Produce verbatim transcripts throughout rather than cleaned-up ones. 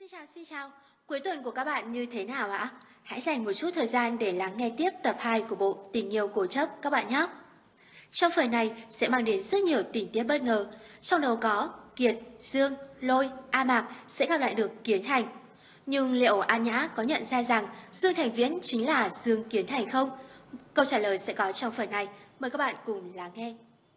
chào, xin chào. Cuối tuần của các bạn như thế nào ạ? Hãy dành một chút thời gian để lắng nghe tiếp tập hai của bộ Tình yêu cố chấp các bạn nhé. Trong phần này sẽ mang đến rất nhiều tình tiết bất ngờ. Trong đó có Kiệt, Dương, Lôi, A Mạc sẽ gặp lại được Kiến Thành. Nhưng liệu An Nhã có nhận ra rằng Dương Thành Viễn chính là Dương Kiến Thành không? Câu trả lời sẽ có trong phần này. Mời các bạn cùng lắng nghe.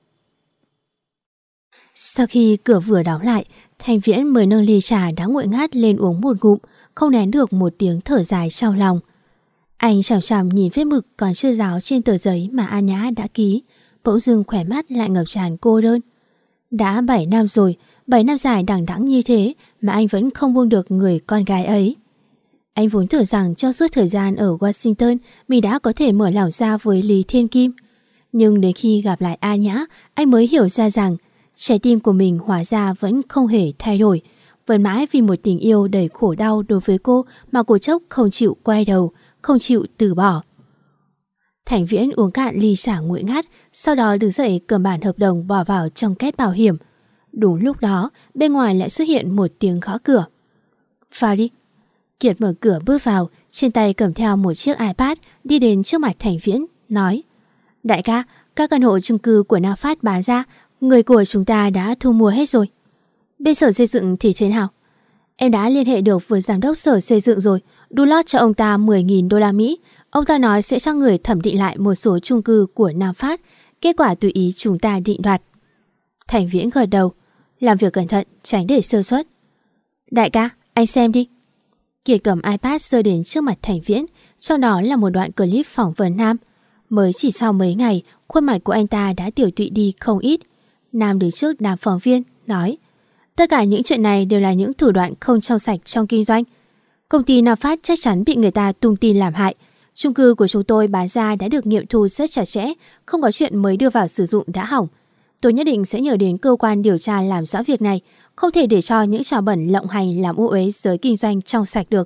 Sau khi cửa vừa đóng lại, Thành Viễn mới nâng ly trà đã nguội ngắt lên uống một ngụm, không nén được một tiếng thở dài trong lòng. Anh chằm chằm nhìn vết mực còn chưa ráo trên tờ giấy mà An Nhã đã ký, bỗng dưng khỏe mắt lại ngập tràn cô đơn. Đã bảy năm rồi, bảy năm dài đằng đẵng như thế mà anh vẫn không buông được người con gái ấy. Anh vốn tưởng rằng trong suốt thời gian ở Washington mình đã có thể mở lòng ra với Lý Thiên Kim. Nhưng đến khi gặp lại An Nhã, anh mới hiểu ra rằng trái tim của mình hóa ra vẫn không hề thay đổi, vẫn mãi vì một tình yêu đầy khổ đau đối với cô mà cô chốc không chịu quay đầu, không chịu từ bỏ. Thành Viễn uống cạn ly trà nguội ngắt, sau đó đứng dậy cầm bản hợp đồng bỏ vào trong két bảo hiểm. Đúng lúc đó, bên ngoài lại xuất hiện một tiếng gõ cửa. Vào đi. Kiệt mở cửa bước vào, trên tay cầm theo một chiếc iPad, đi đến trước mặt Thành Viễn, nói: Đại ca, các căn hộ chung cư của Nam Phát bán ra, người của chúng ta đã thu mua hết rồi. Bên sở xây dựng thì thế nào? Em đã liên hệ được với giám đốc sở xây dựng rồi, đu lót cho ông ta mười nghìn đô la Mỹ. Ông ta nói sẽ cho người thẩm định lại một số chung cư của Nam Phát, kết quả tùy ý chúng ta định đoạt. Thành Viễn gật đầu, làm việc cẩn thận, tránh để sơ suất. Đại ca, anh xem đi. Kiệt cầm iPad giơ đến trước mặt Thành Viễn, sau đó là một đoạn clip phỏng vấn Nam. Mới chỉ sau mấy ngày, khuôn mặt của anh ta đã tiểu tụy đi không ít. Nam đứng trước đám phóng viên, nói: Tất cả những chuyện này đều là những thủ đoạn không trong sạch trong kinh doanh. Công ty Nam Phát chắc chắn bị người ta tung tin làm hại. Chung cư của chúng tôi bán ra đã được nghiệm thu rất chặt chẽ, không có chuyện mới đưa vào sử dụng đã hỏng. Tôi nhất định sẽ nhờ đến cơ quan điều tra làm rõ việc này, không thể để cho những trò bẩn lộng hành làm ô uế giới kinh doanh trong sạch được.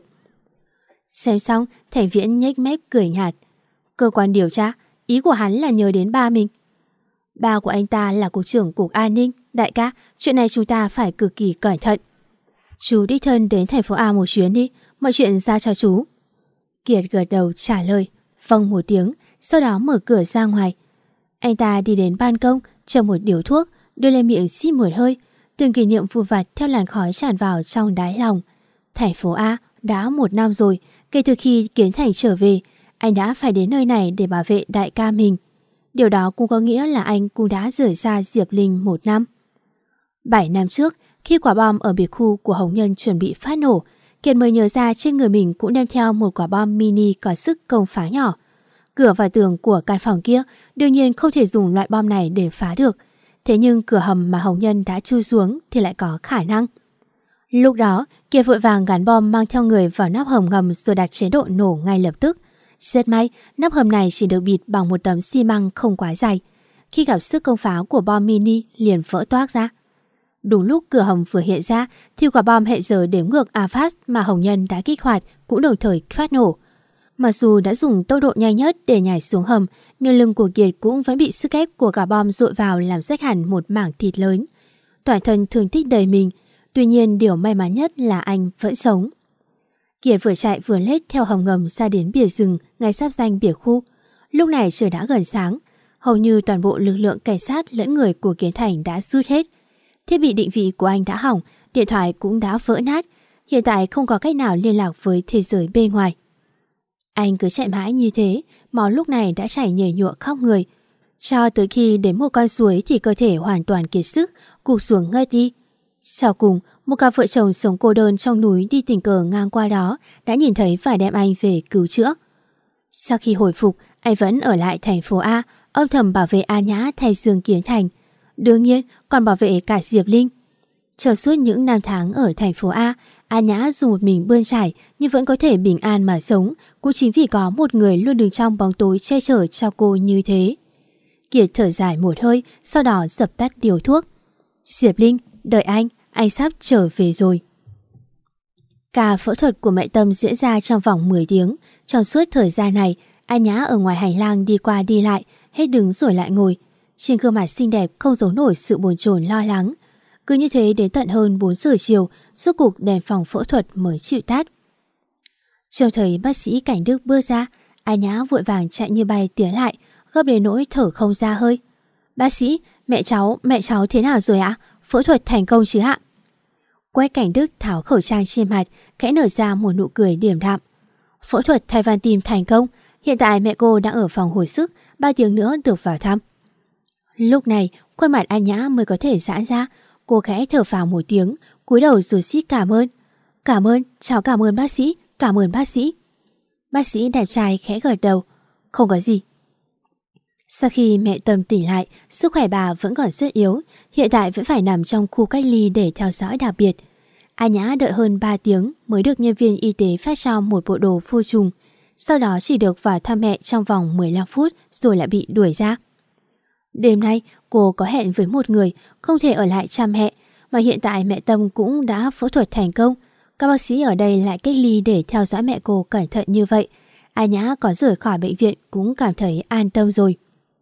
Xem xong, Thành Viễn nhếch mép cười nhạt. Cơ quan điều tra, ý của hắn là nhờ đến ba mình. Ba của anh ta là cục trưởng cục an ninh. Đại ca, chuyện này chúng ta phải cực kỳ cẩn thận. Chú đích thân đến thành phố A một chuyến đi, mọi chuyện ra cho chú. Kiệt gật đầu trả lời, vâng một tiếng, sau đó mở cửa ra ngoài. Anh ta đi đến ban công, châm một điếu thuốc, đưa lên miệng xít một hơi. Từng kỷ niệm vụn vặt theo làn khói tràn vào trong đáy lòng. Thành phố A đã một năm rồi, kể từ khi Kiến Thành trở về, anh đã phải đến nơi này để bảo vệ đại ca mình. Điều đó cũng có nghĩa là anh cũng đã rời xa Diệp Linh một năm. Bảy năm trước, khi quả bom ở biệt khu của Hồng Nhân chuẩn bị phát nổ, Kiệt mới nhớ ra trên người mình cũng đem theo một quả bom mini có sức công phá nhỏ. Cửa và tường của căn phòng kia đương nhiên không thể dùng loại bom này để phá được. Thế nhưng cửa hầm mà Hồng Nhân đã chui xuống thì lại có khả năng. Lúc đó, Kiệt vội vàng gắn bom mang theo người vào nắp hầm ngầm rồi đặt chế độ nổ ngay lập tức. Rất may, nắp hầm này chỉ được bịt bằng một tấm xi măng không quá dày. Khi gặp sức công phá của bom mini liền vỡ toác ra. Đúng lúc cửa hầm vừa hiện ra thì quả bom hệ giờ đếm ngược a phát mà Hồng Nhân đã kích hoạt cũng đồng thời phát nổ. Mặc dù đã dùng tốc độ nhanh nhất để nhảy xuống hầm, nhưng lưng của Kiệt cũng vẫn bị sức ép của cả bom dội vào làm rách hẳn một mảng thịt lớn. Toàn thân thương tích đầy mình, tuy nhiên điều may mắn nhất là anh vẫn sống. Kiệt vừa chạy vừa lết theo hầm ngầm ra đến bìa rừng ngay giáp danh bìa khu. Lúc này trời đã gần sáng, hầu như toàn bộ lực lượng cảnh sát lẫn người của Kiến Thành đã rút hết. Thiết bị định vị của anh đã hỏng, điện thoại cũng đã vỡ nát, hiện tại không có cách nào liên lạc với thế giới bên ngoài. Anh cứ chạy mãi như thế, máu lúc này đã chảy nhầy nhụa khắp người. Cho tới khi đến một con suối thì cơ thể hoàn toàn kiệt sức, gục xuống ngất đi. Sau cùng, một cặp vợ chồng sống cô đơn trong núi đi tình cờ ngang qua đó đã nhìn thấy và đem anh về cứu chữa. Sau khi hồi phục, anh vẫn ở lại thành phố A, âm thầm bảo vệ An Nhã thay Dương Kiến Thành. Đương nhiên, còn bảo vệ cả Diệp Linh. Trong suốt những năm tháng ở thành phố A, An Nhã dù một mình bươn trải nhưng vẫn có thể bình an mà sống, cũng chính vì có một người luôn đứng trong bóng tối che chở cho cô như thế. Kiệt thở dài một hơi, sau đó dập tắt điếu thuốc. Diệp Linh, đợi anh, anh sắp trở về rồi. Ca phẫu thuật của mẹ Tâm diễn ra trong vòng mười tiếng. Trong suốt thời gian này, An Nhã ở ngoài hành lang đi qua đi lại, hết đứng rồi lại ngồi. Trên gương mặt xinh đẹp không giấu nổi sự bồn chồn lo lắng. Cứ như thế đến tận hơn bốn giờ chiều, rốt cục đèn phòng phẫu thuật mới chịu tắt. Trông thấy bác sĩ Cảnh Đức bước ra, A Nhã vội vàng chạy như bay tiến lại, gấp đến nỗi thở không ra hơi. Bác sĩ, mẹ cháu, mẹ cháu thế nào rồi ạ? Phẫu thuật thành công chứ ạ? Quách Cảnh Đức tháo khẩu trang trên mặt, khẽ nở ra một nụ cười điềm đạm. Phẫu thuật thay van tim thành công, hiện tại mẹ cô đang ở phòng hồi sức, ba tiếng nữa được vào thăm. Lúc này, khuôn mặt A Nhã mới có thể giãn ra, cô khẽ thở phào một tiếng, cúi đầu rồi xít cảm ơn. Cảm ơn, cháu cảm ơn bác sĩ, cảm ơn bác sĩ. Bác sĩ đẹp trai khẽ gật đầu. Không có gì. Sau khi mẹ Tâm tỉnh lại, sức khỏe bà vẫn còn rất yếu, hiện tại vẫn phải nằm trong khu cách ly để theo dõi đặc biệt. A Nhã đợi hơn ba tiếng mới được nhân viên y tế phát cho một bộ đồ vô trùng, sau đó chỉ được vào thăm mẹ trong vòng mười lăm phút rồi lại bị đuổi ra. Đêm nay, cô có hẹn với một người, không thể ở lại chăm mẹ, mà hiện tại mẹ Tâm cũng đã phẫu thuật thành công. Các bác sĩ ở đây lại cách ly để theo dõi mẹ cô cẩn thận như vậy. A Nhã có rời khỏi bệnh viện cũng cảm thấy an tâm rồi.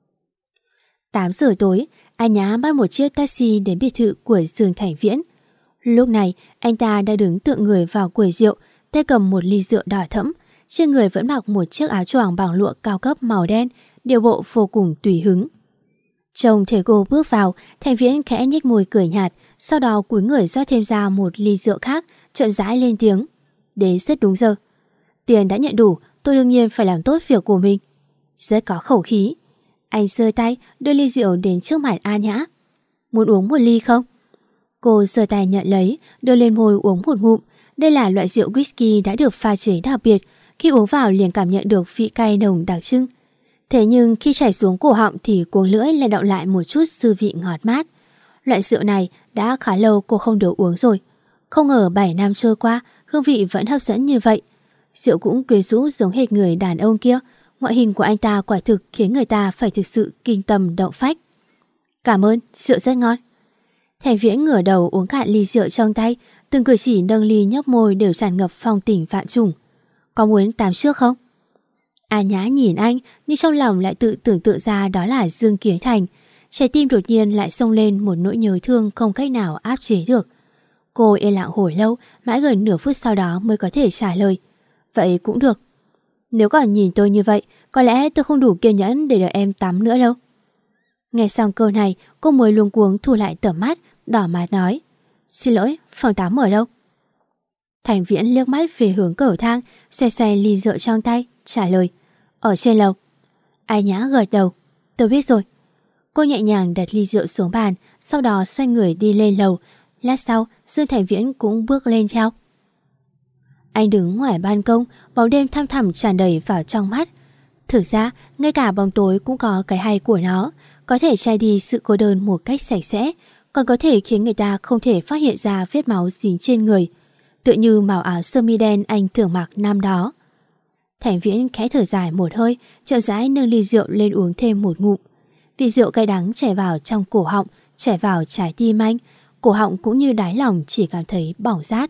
tám giờ tối, A Nhã bắt một chiếc taxi đến biệt thự của Dương Thành Viễn. Lúc này, anh ta đã đứng tựa người vào quầy rượu, tay cầm một ly rượu đỏ thẫm, trên người vẫn mặc một chiếc áo choàng bằng lụa cao cấp màu đen, điều bộ vô cùng tùy hứng. Trông thấy cô bước vào, Thành Viễn khẽ nhếch môi cười nhạt, sau đó cúi người rót thêm ra một ly rượu khác, chậm rãi lên tiếng. Đến rất đúng giờ. Tiền đã nhận đủ, tôi đương nhiên phải làm tốt việc của mình. Rất có khẩu khí. Anh giơ tay đưa ly rượu đến trước mặt A Nhã. Muốn uống một ly không? Cô giơ tay nhận lấy, đưa lên môi uống một ngụm. Đây là loại rượu whisky đã được pha chế đặc biệt, khi uống vào liền cảm nhận được vị cay nồng đặc trưng. Thế nhưng khi chảy xuống cổ họng thì cuống lưỡi lại đọng lại một chút dư vị ngọt mát. Loại rượu này đã khá lâu cô không được uống rồi. Không ngờ bảy năm trôi qua, hương vị vẫn hấp dẫn như vậy. Rượu cũng quyến rũ giống hệt người đàn ông kia. Ngoại hình của anh ta quả thực khiến người ta phải thực sự kinh tâm động phách. Cảm ơn, rượu rất ngon. Thành Viễn ngửa đầu uống cạn ly rượu trong tay, từng cử chỉ nâng ly nhấp môi đều tràn ngập phong tình vạn trùng. Có muốn tám trước không? A Nhã nhìn anh, nhưng trong lòng lại tự tưởng tượng ra đó là Dương Kiến Thành. Trái tim đột nhiên lại xông lên một nỗi nhớ thương không cách nào áp chế được. Cô yên lặng hồi lâu, mãi gần nửa phút sau đó mới có thể trả lời. Vậy cũng được. Nếu còn nhìn tôi như vậy, có lẽ tôi không đủ kiên nhẫn để đợi em tắm nữa đâu. Nghe xong câu này, cô mới luống cuống thu lại tầm mắt, đỏ mặt nói. Xin lỗi, phòng tắm ở đâu? Thành Viễn liếc mắt về hướng cầu thang, xoay xoay ly rượu trong tay, trả lời. Ở trên lầu. A Nhã gật đầu. Tôi biết rồi. Cô nhẹ nhàng đặt ly rượu xuống bàn, sau đó xoay người đi lên lầu. Lát sau, Dương Thành Viễn cũng bước lên theo. Anh đứng ngoài ban công, bóng đêm thăm thẳm tràn đầy vào trong mắt. Thực ra, ngay cả bóng tối cũng có cái hay của nó, có thể che đi sự cô đơn một cách sạch sẽ, còn có thể khiến người ta không thể phát hiện ra vết máu dính trên người, tựa như màu áo sơ mi đen anh thường mặc năm đó. Thành Viễn khẽ thở dài một hơi, chậm rãi nâng ly rượu lên uống thêm một ngụm. Vị rượu cay đắng chảy vào trong cổ họng, chảy vào trái tim anh, cổ họng cũng như đáy lòng chỉ cảm thấy bỏng rát.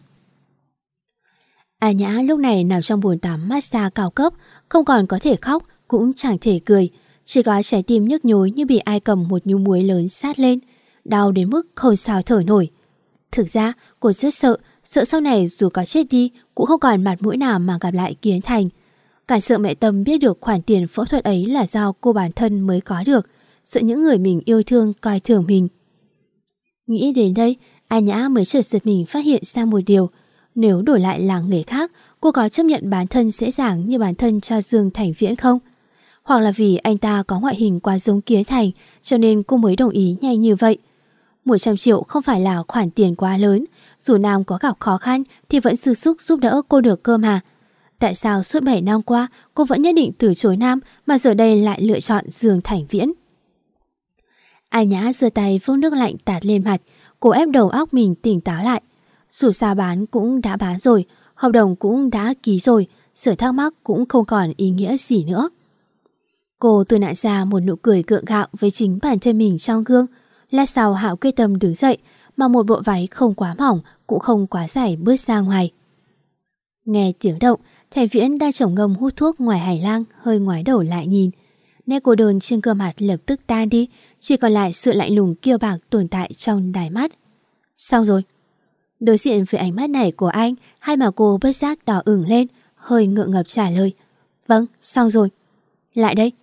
A Nhã lúc này nằm trong bồn tắm massage cao cấp, không còn có thể khóc, cũng chẳng thể cười, chỉ có trái tim nhức nhối như bị ai cầm một nhúm muối lớn sát lên, đau đến mức không sao thở nổi. Thực ra, cô rất sợ, sợ sau này dù có chết đi cũng không còn mặt mũi nào mà gặp lại Kiến Thành. Cả sợ mẹ Tâm biết được khoản tiền phẫu thuật ấy là do cô bản thân mới có được, sợ những người mình yêu thương coi thường mình. Nghĩ đến đây, A Nhã mới chợt giật mình phát hiện ra một điều. Nếu đổi lại là người khác, cô có chấp nhận bán thân dễ dàng như bán thân cho Dương Thành Viễn không? Hoặc là vì anh ta có ngoại hình quá giống Kiến Thành cho nên cô mới đồng ý nhanh như vậy. một trăm triệu không phải là khoản tiền quá lớn, dù Nam có gặp khó khăn thì vẫn dư sức giúp đỡ cô được cơ mà. Tại sao suốt bảy năm qua cô vẫn nhất định từ chối Nam mà giờ đây lại lựa chọn Dương Thành Viễn? A Nhã giơ tay vốc nước lạnh tạt lên mặt, cô ép đầu óc mình tỉnh táo lại. Dù sao bán cũng đã bán rồi, hợp đồng cũng đã ký rồi, sự thắc mắc cũng không còn ý nghĩa gì nữa. Cô tự nặn ra một nụ cười gượng gạo với chính bản thân mình trong gương. Lát sau Hạo quyết tâm đứng dậy, mặc một bộ váy không quá mỏng cũng không quá dày bước ra ngoài. Nghe tiếng động, Thành Viễn đang trầm ngâm hút thuốc ngoài hành lang hơi ngoái đầu lại nhìn. Nét cô đơn trên gương mặt lập tức tan đi, chỉ còn lại sự lạnh lùng kiêu bạc tồn tại trong đáy mắt. Xong rồi. Đối diện với ánh mắt này của anh, hai má cô bất giác đỏ ửng lên, hơi ngượng ngập trả lời. Vâng, xong rồi. Lại đây.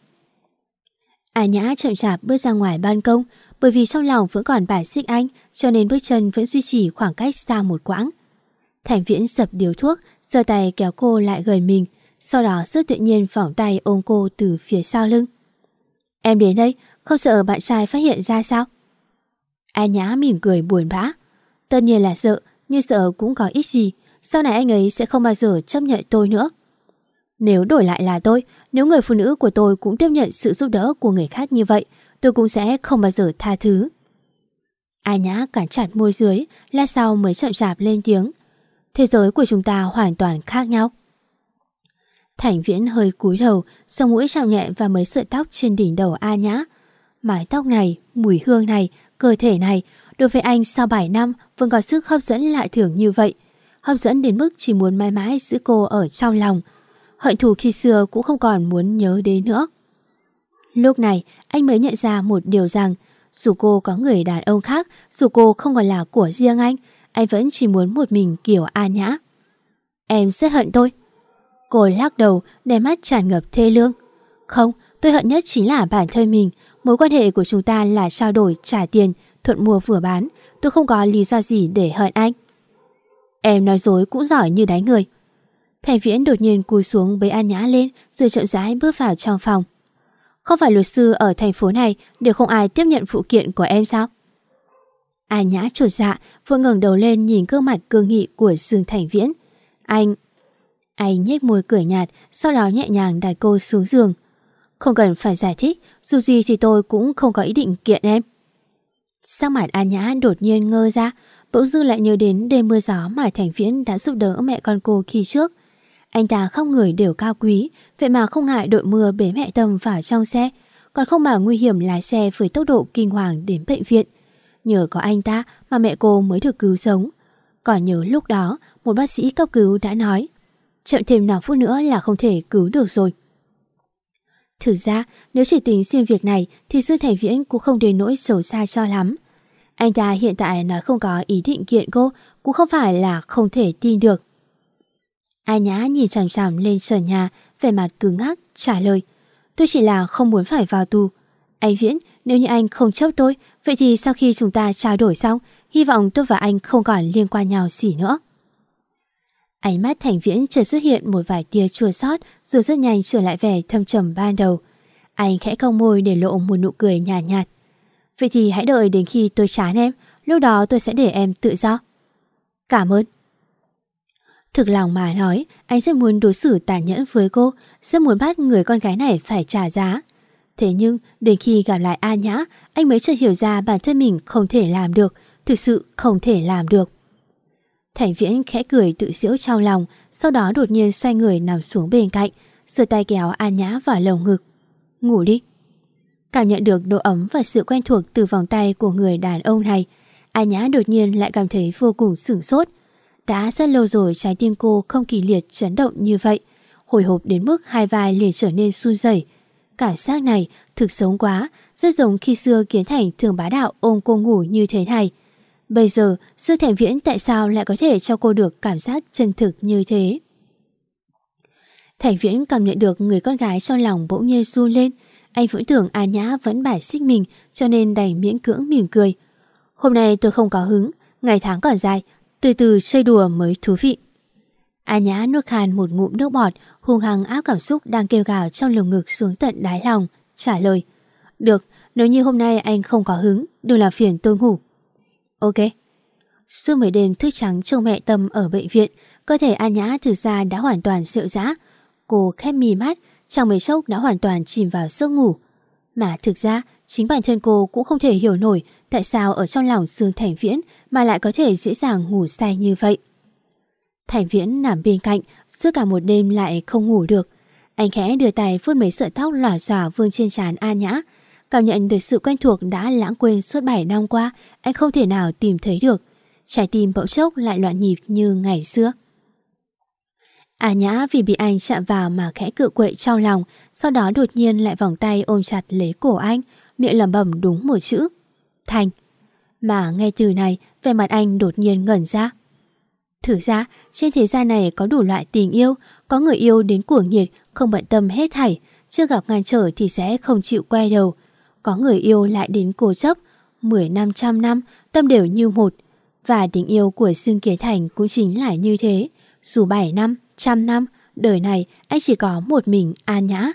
A Nhã chậm chạp bước ra ngoài ban công, bởi vì trong lòng vẫn còn bài xích anh, cho nên bước chân vẫn duy trì khoảng cách xa một quãng. Thành Viễn dập điếu thuốc, giơ tay kéo cô lại gần mình, sau đó rất tự nhiên vòng tay ôm cô từ phía sau lưng. Em đến đây, không sợ bạn trai phát hiện ra sao? A Nhã mỉm cười buồn bã. Tất nhiên là sợ, nhưng sợ cũng có ích gì. Sau này anh ấy sẽ không bao giờ chấp nhận tôi nữa. Nếu đổi lại là tôi, nếu người phụ nữ của tôi cũng tiếp nhận sự giúp đỡ của người khác như vậy, tôi cũng sẽ không bao giờ tha thứ. A Nhã cắn chặt môi dưới, lát sau mới chậm chạp lên tiếng. Thế giới của chúng ta hoàn toàn khác nhau. Thành Viễn hơi cúi đầu, sờ mũi chạm nhẹ vào mấy sợi tóc trên đỉnh đầu A Nhã. Mái tóc này, mùi hương này, cơ thể này, đối với anh sau bảy năm vẫn có sức hấp dẫn lạ thường như vậy. Hấp dẫn đến mức chỉ muốn mãi mãi giữ cô ở trong lòng. Hận thù khi xưa cũng không còn muốn nhớ đến nữa. Lúc này anh mới nhận ra một điều rằng, dù cô có người đàn ông khác, dù cô không còn là của riêng anh, anh vẫn chỉ muốn một mình kiểu A Nhã. Em rất hận tôi. Cô lắc đầu, đôi mắt tràn ngập thê lương. Không, tôi hận nhất chính là bản thân mình. Mối quan hệ của chúng ta là trao đổi trả tiền, thuận mua vừa bán. Tôi không có lý do gì để hận anh. Em nói dối cũng giỏi như đánh người. Thành Viễn đột nhiên cúi xuống bế A Nhã lên, rồi chậm rãi bước vào trong phòng. Không phải luật sư ở thành phố này đều không ai tiếp nhận phụ kiện của em sao? A Nhã chột dạ, vội ngẩng đầu lên nhìn gương mặt cương nghị của Dương Thành Viễn. Anh... Anh nhếch môi cười nhạt, sau đó nhẹ nhàng đặt cô xuống giường. Không cần phải giải thích, dù gì thì tôi cũng không có ý định kiện em. Sắc mặt A Nhã đột nhiên ngơ ra, bỗng dưng lại nhớ đến đêm mưa gió mà Thành Viễn đã giúp đỡ mẹ con cô khi trước. Anh ta khắp người đều cao quý, vậy mà không ngại đội mưa bế mẹ Tâm vào trong xe, còn không mà nguy hiểm lái xe với tốc độ kinh hoàng đến bệnh viện. Nhờ có anh ta mà mẹ cô mới được cứu sống. Còn nhớ lúc đó, một bác sĩ cấp cứu đã nói, chậm thêm năm phút nữa là không thể cứu được rồi. Thực ra, nếu chỉ tính riêng việc này thì Dương Thành Viễn cũng không đến nỗi xấu xa cho lắm. Anh ta hiện tại nói không có ý định kiện cô, cũng không phải là không thể tin được. A Nhã nhìn chằm chằm lên trần nhà, vẻ mặt cứng ngắc, trả lời. Tôi chỉ là không muốn phải vào tù. Anh Viễn, nếu như anh không chấp tôi, vậy thì sau khi chúng ta trao đổi xong, hy vọng tôi và anh không còn liên quan nhau gì nữa. Ánh mắt Thành Viễn chợt xuất hiện một vài tia chua xót, rồi rất nhanh trở lại vẻ thâm trầm ban đầu. Anh khẽ cong môi để lộ một nụ cười nhạt nhạt. Vậy thì hãy đợi đến khi tôi chán em, lúc đó tôi sẽ để em tự do. Cảm ơn. Thực lòng mà nói, anh rất muốn đối xử tàn nhẫn với cô, rất muốn bắt người con gái này phải trả giá. Thế nhưng, đến khi gặp lại A Nhã, anh mới chợt hiểu ra bản thân mình không thể làm được, thực sự không thể làm được. Thành Viễn khẽ cười tự giễu trong lòng, sau đó đột nhiên xoay người nằm xuống bên cạnh, giơ tay kéo A Nhã vào lồng ngực. Ngủ đi. Cảm nhận được độ ấm và sự quen thuộc từ vòng tay của người đàn ông này, A Nhã đột nhiên lại cảm thấy vô cùng sửng sốt. Đã rất lâu rồi trái tim cô không kịch liệt chấn động như vậy, hồi hộp đến mức hai vai liền trở nên run rẩy. Cảm giác này thực sống quá, rất giống khi xưa Kiến Thành thường bá đạo ôm cô ngủ như thế này. Bây giờ, Dương Thành Viễn tại sao lại có thể cho cô được cảm giác chân thực như thế? Thành Viễn cảm nhận được người con gái trong lòng bỗng nhiên run lên. Anh vẫn tưởng A Nhã vẫn bài xích mình, cho nên đành miễn cưỡng mỉm cười. Hôm nay tôi không có hứng, ngày tháng còn dài, từ từ chơi đùa mới thú vị. A Nhã nuốt khan một ngụm nước bọt, hung hăng áp cảm xúc đang kêu gào trong lồng ngực xuống tận đáy lòng, trả lời. Được, nếu như hôm nay anh không có hứng, đừng làm phiền tôi ngủ. Ok. Suốt mấy đêm thức trắng trông mẹ Tâm ở bệnh viện, cơ thể A Nhã thực ra đã hoàn toàn rệu rã. Cô khép mí mắt, trong mấy chốc đã hoàn toàn chìm vào giấc ngủ. Mà thực ra, chính bản thân cô cũng không thể hiểu nổi tại sao ở trong lòng Dương Thành Viễn mà lại có thể dễ dàng ngủ say như vậy. Thành Viễn nằm bên cạnh, suốt cả một đêm lại không ngủ được. Anh khẽ đưa tay vuốt mấy sợi tóc lòa xòa vương trên trán A Nhã. Cảm nhận được sự quen thuộc đã lãng quên suốt bảy năm qua, anh không thể nào tìm thấy được. Trái tim bỗng chốc lại loạn nhịp như ngày xưa. A Nhã vì bị anh chạm vào mà khẽ cự quậy trong lòng, sau đó đột nhiên lại vòng tay ôm chặt lấy cổ anh, miệng lẩm bẩm đúng một chữ: Thành. Mà ngay từ này, Vẻ mặt anh đột nhiên ngẩn ra. Thử ra, trên thế gian này có đủ loại tình yêu, có người yêu đến cuồng nhiệt, không bận tâm hết thảy, chưa gặp ngăn trở thì sẽ không chịu quay đầu. Có người yêu lại đến cố chấp, mười năm trăm năm, tâm đều như một. Và tình yêu của Dương Kiến Thành cũng chính là như thế. Dù bảy năm, trăm năm, đời này anh chỉ có một mình An Nhã.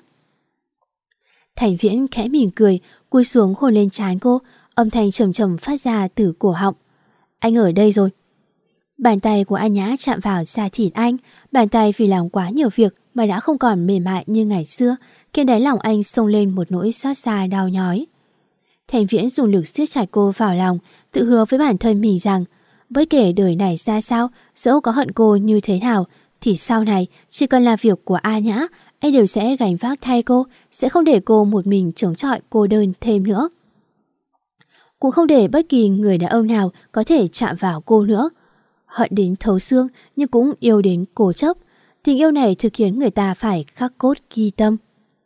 Thành Viễn khẽ mỉm cười, cúi xuống hôn lên trán cô, âm thanh trầm trầm phát ra từ cổ họng. Anh ở đây rồi. Bàn tay của An Nhã chạm vào da thịt anh, bàn tay vì làm quá nhiều việc mà đã không còn mềm mại như ngày xưa, khiến đáy lòng anh xông lên một nỗi xót xa đau nhói. Thành Viễn dùng lực siết chặt cô vào lòng, tự hứa với bản thân mình rằng bất kể đời này ra sao, dẫu có hận cô như thế nào, thì sau này chỉ cần là việc của An Nhã, anh đều sẽ gánh vác thay cô, sẽ không để cô một mình chống chọi cô đơn thêm nữa. Cũng không để bất kỳ người đàn ông nào có thể chạm vào cô nữa. Hận đến thấu xương nhưng cũng yêu đến cố chấp. Tình yêu này thực khiến người ta phải khắc cốt ghi tâm.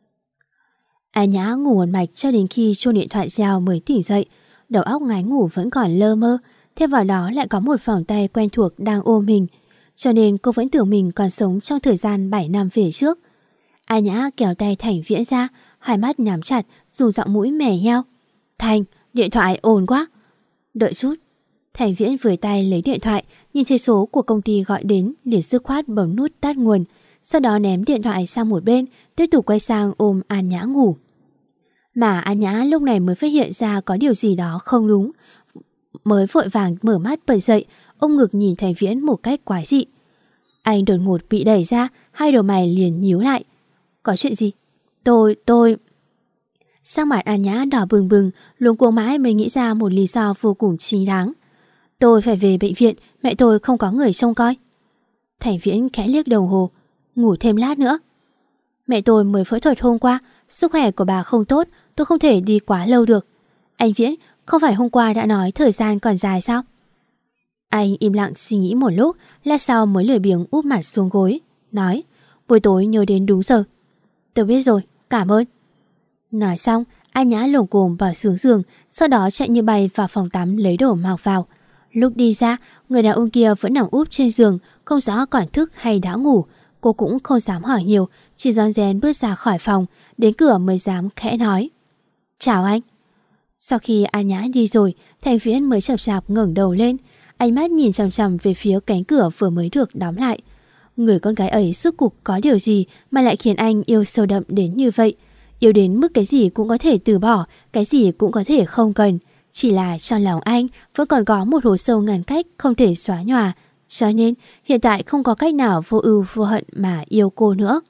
An Nhã ngủ một mạch cho đến khi chuông điện thoại reo mới tỉnh dậy. Đầu óc ngái ngủ vẫn còn lơ mơ, thêm vào đó lại có một vòng tay quen thuộc đang ôm mình, cho nên cô vẫn tưởng mình còn sống trong thời gian bảy năm về trước. An Nhã kéo tay Thành Viễn ra, hai mắt nhắm chặt, dùng giọng mũi mè nheo. Thành, điện thoại ồn quá. Đợi chút. Thành Viễn với tay lấy điện thoại, nhìn thấy số của công ty gọi đến, liền dứt khoát bấm nút tắt nguồn, sau đó ném điện thoại sang một bên, tiếp tục quay sang ôm An Nhã ngủ. Mà An Nhã lúc này mới phát hiện ra có điều gì đó không đúng, mới vội vàng mở mắt bật dậy, ôm ngực nhìn Thành Viễn một cách quái dị. Anh đột ngột bị đẩy ra, hai đầu mày liền nhíu lại. Có chuyện gì? Tôi, tôi... Sắc mặt An Nhã đỏ bừng bừng, luống cuống mãi mới nghĩ ra một lý do vô cùng chính đáng. Tôi phải về bệnh viện, mẹ tôi không có người trông coi. Thành Viễn khẽ liếc đồng hồ. Ngủ thêm lát nữa. Mẹ tôi mới phẫu thuật hôm qua, sức khỏe của bà không tốt, tôi không thể đi quá lâu được. Anh Viễn, không phải hôm qua đã nói thời gian còn dài sao? Anh im lặng suy nghĩ một lúc, lát sau mới lười biếng úp mặt xuống gối, nói, buổi tối nhớ đến đúng giờ. Tôi biết rồi, cảm ơn. Nói xong, An Nhã lồm cồm bỏ xuống giường, sau đó chạy như bay vào phòng tắm lấy đồ mặc vào. Lúc đi ra, người đàn ông kia vẫn nằm úp trên giường, không rõ còn thức hay đã ngủ. Cô cũng không dám hỏi nhiều, chỉ rón rén bước ra khỏi phòng, đến cửa mới dám khẽ nói. Chào anh. Sau khi An Nhã đi rồi, Thành Viễn mới chậm chạp ngẩng đầu lên, ánh mắt nhìn chằm chằm về phía cánh cửa vừa mới được đóng lại. Người con gái ấy rốt cuộc có điều gì mà lại khiến anh yêu sâu đậm đến như vậy? Yêu đến mức cái gì cũng có thể từ bỏ, cái gì cũng có thể không cần. Chỉ là trong lòng anh vẫn còn có một hố sâu ngăn cách không thể xóa nhòa, cho nên hiện tại không có cách nào vô ưu vô hận mà yêu cô nữa.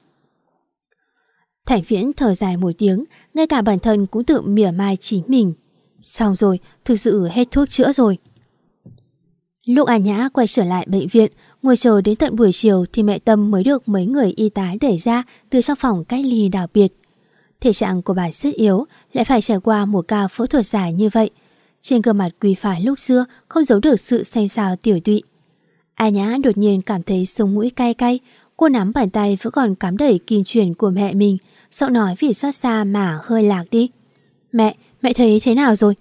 Thành Viễn thở dài một tiếng, ngay cả bản thân cũng tự mỉa mai chính mình. Xong rồi, thực sự hết thuốc chữa rồi. Lúc An Nhã quay trở lại bệnh viện, ngồi chờ đến tận buổi chiều thì mẹ Tâm mới được mấy người y tá đẩy ra từ trong phòng cách ly đặc biệt. Thể trạng của bà rất yếu, lại phải trải qua một ca phẫu thuật dài như vậy. Trên gương mặt quý phái lúc xưa không giấu được sự xanh xao tiểu tụy. An Nhã đột nhiên cảm thấy sống mũi cay cay, cô nắm bàn tay vẫn còn cắm đầy kim chuyền của mẹ mình, giọng nói vì xót xa mà hơi lạc đi. Mẹ, mẹ thấy thế nào rồi?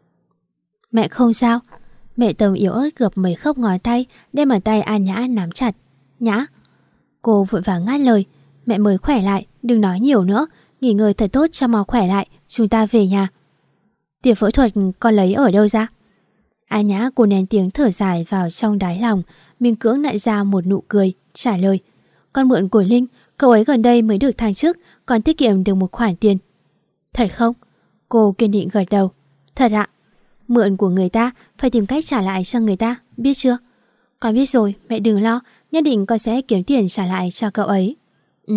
Mẹ không sao. Mẹ Tâm yếu ớt gập mấy khớp ngón tay, đem bàn tay An Nhã nắm chặt. Nhã. Cô vội vàng ngắt lời. Mẹ mới khỏe lại, đừng nói nhiều nữa, nghỉ ngơi thật tốt cho mau khỏe lại, chúng ta về nhà. Tiền phẫu thuật con lấy ở đâu ra? An Nhã cô nén tiếng thở dài vào trong đáy lòng, miễn cưỡng nặn ra một nụ cười, trả lời. Con mượn của Linh, cậu ấy gần đây mới được thăng chức, còn tiết kiệm được một khoản tiền. Thật không? Cô kiên định gật đầu. Thật ạ. Mượn của người ta, phải tìm cách trả lại cho người ta, biết chưa? Con biết rồi, mẹ đừng lo, nhất định con sẽ kiếm tiền trả lại cho cậu ấy. Ừ.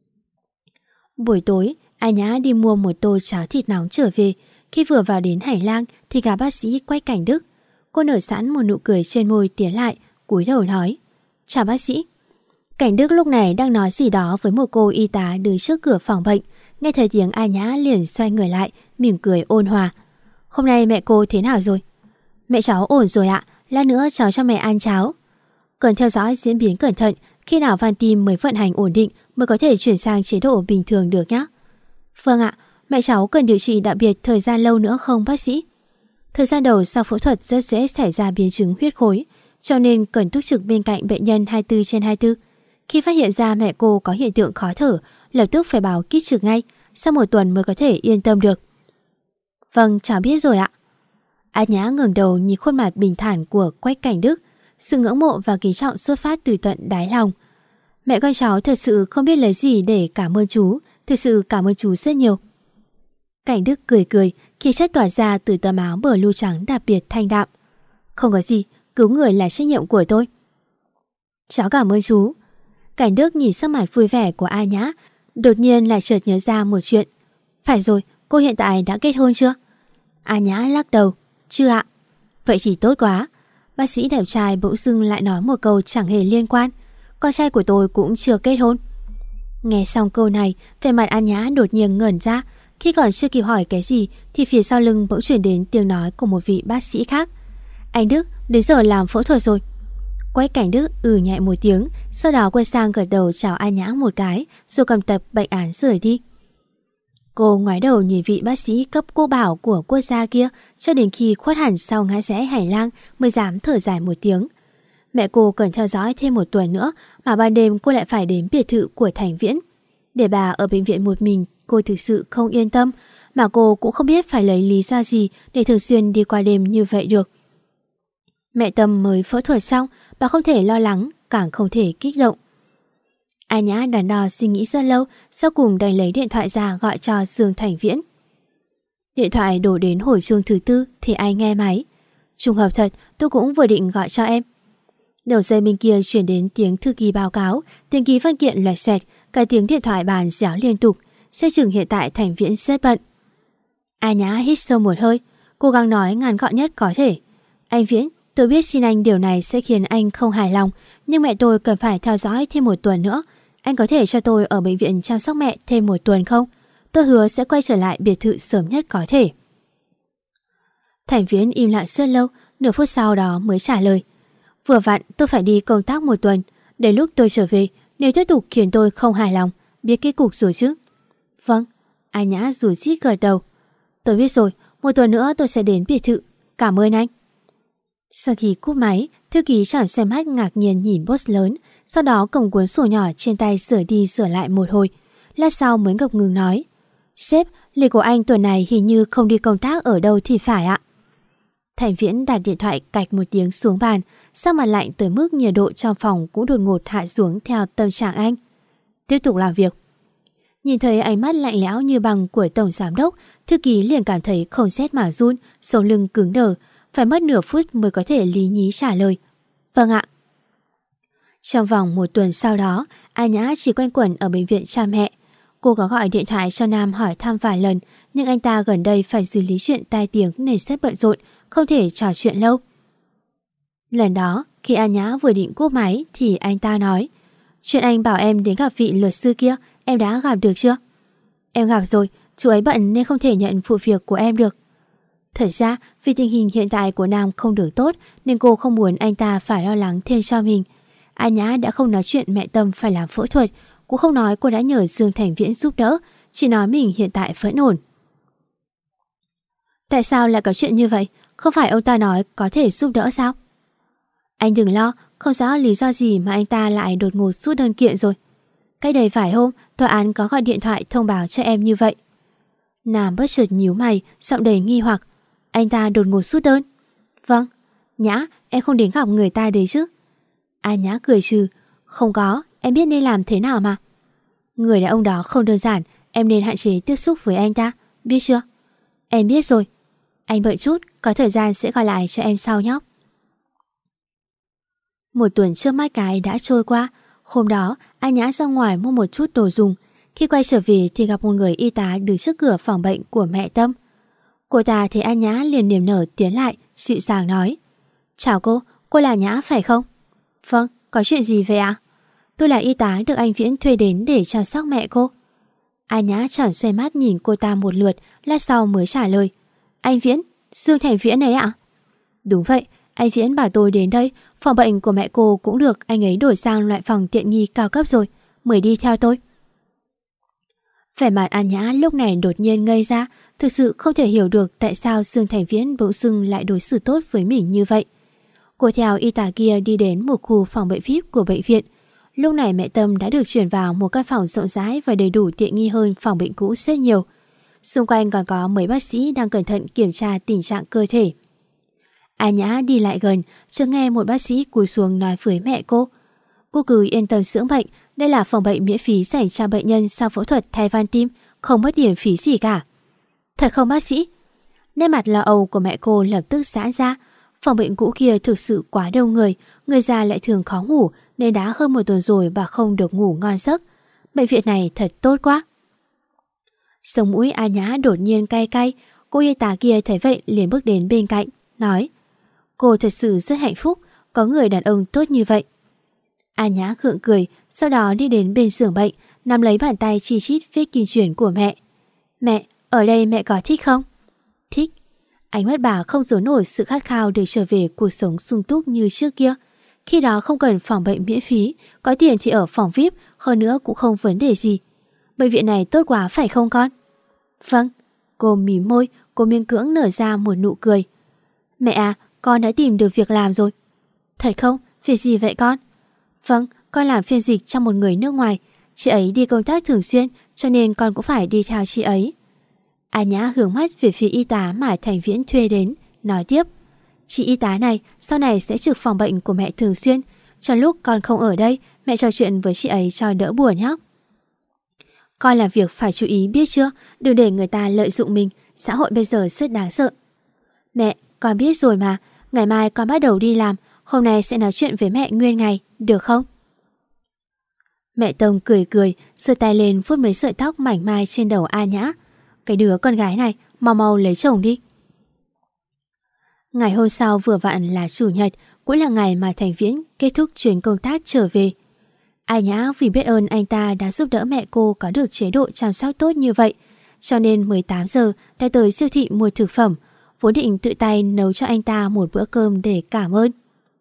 Buổi tối, An Nhã đi mua một tô cháo thịt nóng trở về. Khi vừa vào đến hành lang thì gặp bác sĩ Quách Cảnh Đức. Cô nở sẵn một nụ cười trên môi tiến lại, cúi đầu nói. Chào bác sĩ. Cảnh Đức lúc này đang nói gì đó với một cô y tá đứng trước cửa phòng bệnh. Nghe thấy tiếng An Nhã liền xoay người lại, mỉm cười ôn hòa. Hôm nay mẹ cô thế nào rồi? Mẹ cháu ổn rồi ạ, lát nữa cháu cho mẹ ăn cháo. Cần theo dõi diễn biến cẩn thận, khi nào van tim mới vận hành ổn định mới có thể chuyển sang chế độ bình thường được nhé. Vâng ạ, mẹ cháu cần điều trị đặc biệt thời gian lâu nữa không bác sĩ? Thời gian đầu sau phẫu thuật rất dễ xảy ra biến chứng huyết khối, cho nên cần túc trực bên cạnh bệnh nhân hai mươi bốn trên hai mươi bốn. Khi phát hiện ra mẹ cô có hiện tượng khó thở, lập tức phải báo kiếp trực ngay, sau một tuần mới có thể yên tâm được. Vâng, cháu biết rồi ạ. A Nhã ngẩng đầu nhìn khuôn mặt bình thản của Quách Cảnh Đức, sự ngưỡng mộ và kính trọng xuất phát từ tận đáy lòng. Mẹ con cháu thật sự không biết lấy gì để cảm ơn chú, thực sự cảm ơn chú rất nhiều. Cảnh Đức cười cười khi chất tỏa ra từ tấm áo bờ lưu trắng đặc biệt thanh đạm. Không có gì, cứu người là trách nhiệm của tôi. Cháu cảm ơn chú. Cảnh Đức nhìn sắc mặt vui vẻ của A Nhã, đột nhiên lại chợt nhớ ra một chuyện. Phải rồi, cô hiện tại đã kết hôn chưa? A Nhã lắc đầu. Chưa ạ. Vậy thì tốt quá. Bác sĩ đẹp trai bỗng dưng lại nói một câu chẳng hề liên quan. Con trai của tôi cũng chưa kết hôn. Nghe xong câu này, vẻ mặt A Nhã đột nhiên ngẩn ra. Khi còn chưa kịp hỏi cái gì thì phía sau lưng bỗng truyền đến tiếng nói của một vị bác sĩ khác. Anh Đức, đến giờ làm phẫu thuật rồi. Quách Cảnh Đức ừ nhẹ một tiếng, sau đó quay sang gật đầu chào A Nhã một cái, rồi cầm tập bệnh án rời đi. Cô ngoái đầu nhìn vị bác sĩ cấp cô bảo của quốc gia kia cho đến khi khuất hẳn sau ngã rẽ hành lang mới dám thở dài một tiếng. Mẹ cô cần theo dõi thêm một tuần nữa mà ban đêm cô lại phải đến biệt thự của Thành Viễn. Để bà ở bệnh viện một mình, cô thực sự không yên tâm, mà cô cũng không biết phải lấy lý do gì để thường xuyên đi qua đêm như vậy được. Mẹ Tâm mới phẫu thuật xong, bà không thể lo lắng, càng không thể kích động. A Nhã đắn đo suy nghĩ rất lâu, sau cùng đành lấy điện thoại ra gọi cho Dương Thành Viễn. Điện thoại đổ đến hồi chuông thứ tư thì ai nghe máy. Trùng hợp thật, tôi cũng vừa định gọi cho em. Đầu dây bên kia chuyển đến tiếng thư ký báo cáo, tiếng ký văn kiện loẹt xoẹt, cái tiếng điện thoại bàn réo liên tục. Xem chừng hiện tại Thành Viễn rất bận. A Nhã hít sâu một hơi, cố gắng nói ngắn gọn nhất có thể. Anh Viễn, tôi biết xin anh điều này sẽ khiến anh không hài lòng, nhưng mẹ tôi cần phải theo dõi thêm một tuần nữa. Anh có thể cho tôi ở bệnh viện chăm sóc mẹ thêm một tuần không? Tôi hứa sẽ quay trở lại biệt thự sớm nhất có thể. Thành Viễn im lặng rất lâu, nửa phút sau đó mới trả lời. Vừa vặn tôi phải đi công tác một tuần. Đến lúc tôi trở về, nếu tiếp tục khiến tôi không hài lòng, biết kết cục rồi chứ? Vâng. A Nhã rủi rít gật đầu. Tôi biết rồi, một tuần nữa tôi sẽ đến biệt thự. Cảm ơn anh. Sau khi cúp máy, thư ký chẳng xoay mắt ngạc nhiên nhìn boss lớn, sau đó cầm cuốn sổ nhỏ trên tay sửa đi sửa lại một hồi. Lát sau mới ngập ngừng nói. Sếp, lịch của anh tuần này hình như không đi công tác ở đâu thì phải ạ. Thành Viễn đặt điện thoại cạch một tiếng xuống bàn, sắc mặt lạnh tới mức nhiệt độ trong phòng cũng đột ngột hạ xuống theo tâm trạng anh. Tiếp tục làm việc. Nhìn thấy ánh mắt lạnh lẽo như băng của tổng giám đốc, thư ký liền cảm thấy không rét mà run, sống lưng cứng đờ, phải mất nửa phút mới có thể lý nhí trả lời. Vâng ạ. Trong vòng một tuần sau đó, A Nhã chỉ quanh quẩn ở bệnh viện cha mẹ. Cô có gọi điện thoại cho Nam hỏi thăm vài lần, nhưng anh ta gần đây phải xử lý chuyện tai tiếng nên rất bận rộn, không thể trò chuyện lâu. Lần đó, khi A Nhã vừa định cúp máy thì anh ta nói, chuyện anh bảo em đến gặp vị luật sư kia, em đã gặp được chưa? Em gặp rồi, chú ấy bận nên không thể nhận vụ việc của em được. Thật ra, vì tình hình hiện tại của Nam không được tốt nên cô không muốn anh ta phải lo lắng thêm cho mình. A Nhã đã không nói chuyện mẹ Tâm phải làm phẫu thuật, cũng không nói cô đã nhờ Dương Thành Viễn giúp đỡ, chỉ nói mình hiện tại vẫn ổn. Tại sao lại có chuyện như vậy? Không phải ông ta nói có thể giúp đỡ sao? Anh đừng lo, không rõ lý do gì mà anh ta lại đột ngột rút đơn kiện rồi. Cách đây vài hôm, tòa án có gọi điện thoại thông báo cho em như vậy. Nam bất chợt nhíu mày, giọng đầy nghi hoặc. Anh ta đột ngột rút đơn. Vâng. Nhã, em không đến gặp người ta đấy chứ? A Nhã cười trừ. Không có, em biết nên làm thế nào mà. Người đàn ông đó không đơn giản, em nên hạn chế tiếp xúc với anh ta, biết chưa? Em biết rồi. Anh bận chút, có thời gian sẽ gọi lại cho em sau nhé. Một tuần trước mắt cái đã trôi qua. Hôm đó, A Nhã ra ngoài mua một chút đồ dùng. Khi quay trở về thì gặp một người y tá đứng trước cửa phòng bệnh của mẹ Tâm. Cô ta thấy A Nhã liền niềm nở tiến lại, dịu dàng nói. Chào cô, cô là Nhã phải không? Vâng, có chuyện gì vậy ạ? Tôi là y tá được anh Viễn thuê đến để chăm sóc mẹ cô. A Nhã chẳng xoay mắt nhìn cô ta một lượt, lát sau mới trả lời. Anh Viễn, Dương Thành Viễn ấy ạ? Đúng vậy, anh Viễn bảo tôi đến đây, phòng bệnh của mẹ cô cũng được anh ấy đổi sang loại phòng tiện nghi cao cấp rồi, mời đi theo tôi. Vẻ mặt An Nhã lúc này đột nhiên ngây ra, thực sự không thể hiểu được tại sao Dương Thành Viễn bỗng dưng lại đối xử tốt với mình như vậy. Cô theo y tá kia đi đến một khu phòng bệnh vi ai pi của bệnh viện. Lúc này mẹ Tâm đã được chuyển vào một căn phòng rộng rãi và đầy đủ tiện nghi hơn phòng bệnh cũ rất nhiều. Xung quanh còn có mấy bác sĩ đang cẩn thận kiểm tra tình trạng cơ thể. An Nhã đi lại gần, chợt nghe một bác sĩ cúi xuống nói với mẹ cô. Cô cứ yên tâm dưỡng bệnh, đây là phòng bệnh miễn phí dành cho bệnh nhân sau phẫu thuật thay van tim, không mất điểm phí gì cả. Thật không bác sĩ? Nét mặt lo âu của mẹ cô lập tức giãn ra. Phòng bệnh cũ kia thực sự quá đông người, người già lại thường khó ngủ nên đã hơn một tuần rồi bà không được ngủ ngon giấc. Bệnh viện này thật tốt quá. Sống mũi An Nhã đột nhiên cay cay, cô y tá kia thấy vậy liền bước đến bên cạnh, nói: Cô thật sự rất hạnh phúc, có người đàn ông tốt như vậy. An Nhã gượng cười, sau đó đi đến bên giường bệnh, nắm lấy bàn tay chi chít vết kim chuyền của mẹ. Mẹ, ở đây mẹ có thích không? Thích. Ánh mắt bà không giấu nổi sự khát khao để trở về cuộc sống sung túc như trước kia. Khi đó không cần phòng bệnh miễn phí, có tiền thì ở phòng vi ai pi, hơn nữa cũng không vấn đề gì. Bệnh viện này tốt quá phải không con? Vâng. Cô mím môi, cô miễn cưỡng nở ra một nụ cười. Mẹ à, con đã tìm được việc làm rồi. Thật không? Việc gì vậy con? Vâng, con làm phiên dịch cho một người nước ngoài. Chị ấy đi công tác thường xuyên, cho nên con cũng phải đi theo chị ấy. An Nhã hướng mắt về phía y tá mà Thành Viễn thuê đến, nói tiếp: Chị y tá này sau này sẽ trực phòng bệnh của mẹ thường xuyên. Trong lúc con không ở đây, mẹ trò chuyện với chị ấy cho đỡ buồn nhé. Con làm việc phải chú ý biết chưa, đừng để người ta lợi dụng mình. Xã hội bây giờ rất đáng sợ. Mẹ, con biết rồi mà. Ngày mai con bắt đầu đi làm. Hôm nay sẽ nói chuyện với mẹ nguyên ngày, được không? Mẹ Tông cười cười, giơ tay lên vuốt mấy sợi tóc mảnh mai trên đầu An Nhã. Cái đứa con gái này, mau mau lấy chồng đi. Ngày hôm sau vừa vặn là chủ nhật, cũng là ngày mà Thành Viễn kết thúc chuyến công tác trở về. An Nhã vì biết ơn anh ta đã giúp đỡ mẹ cô có được chế độ chăm sóc tốt như vậy, cho nên mười tám giờ đã tới siêu thị mua thực phẩm, vốn định tự tay nấu cho anh ta một bữa cơm để cảm ơn.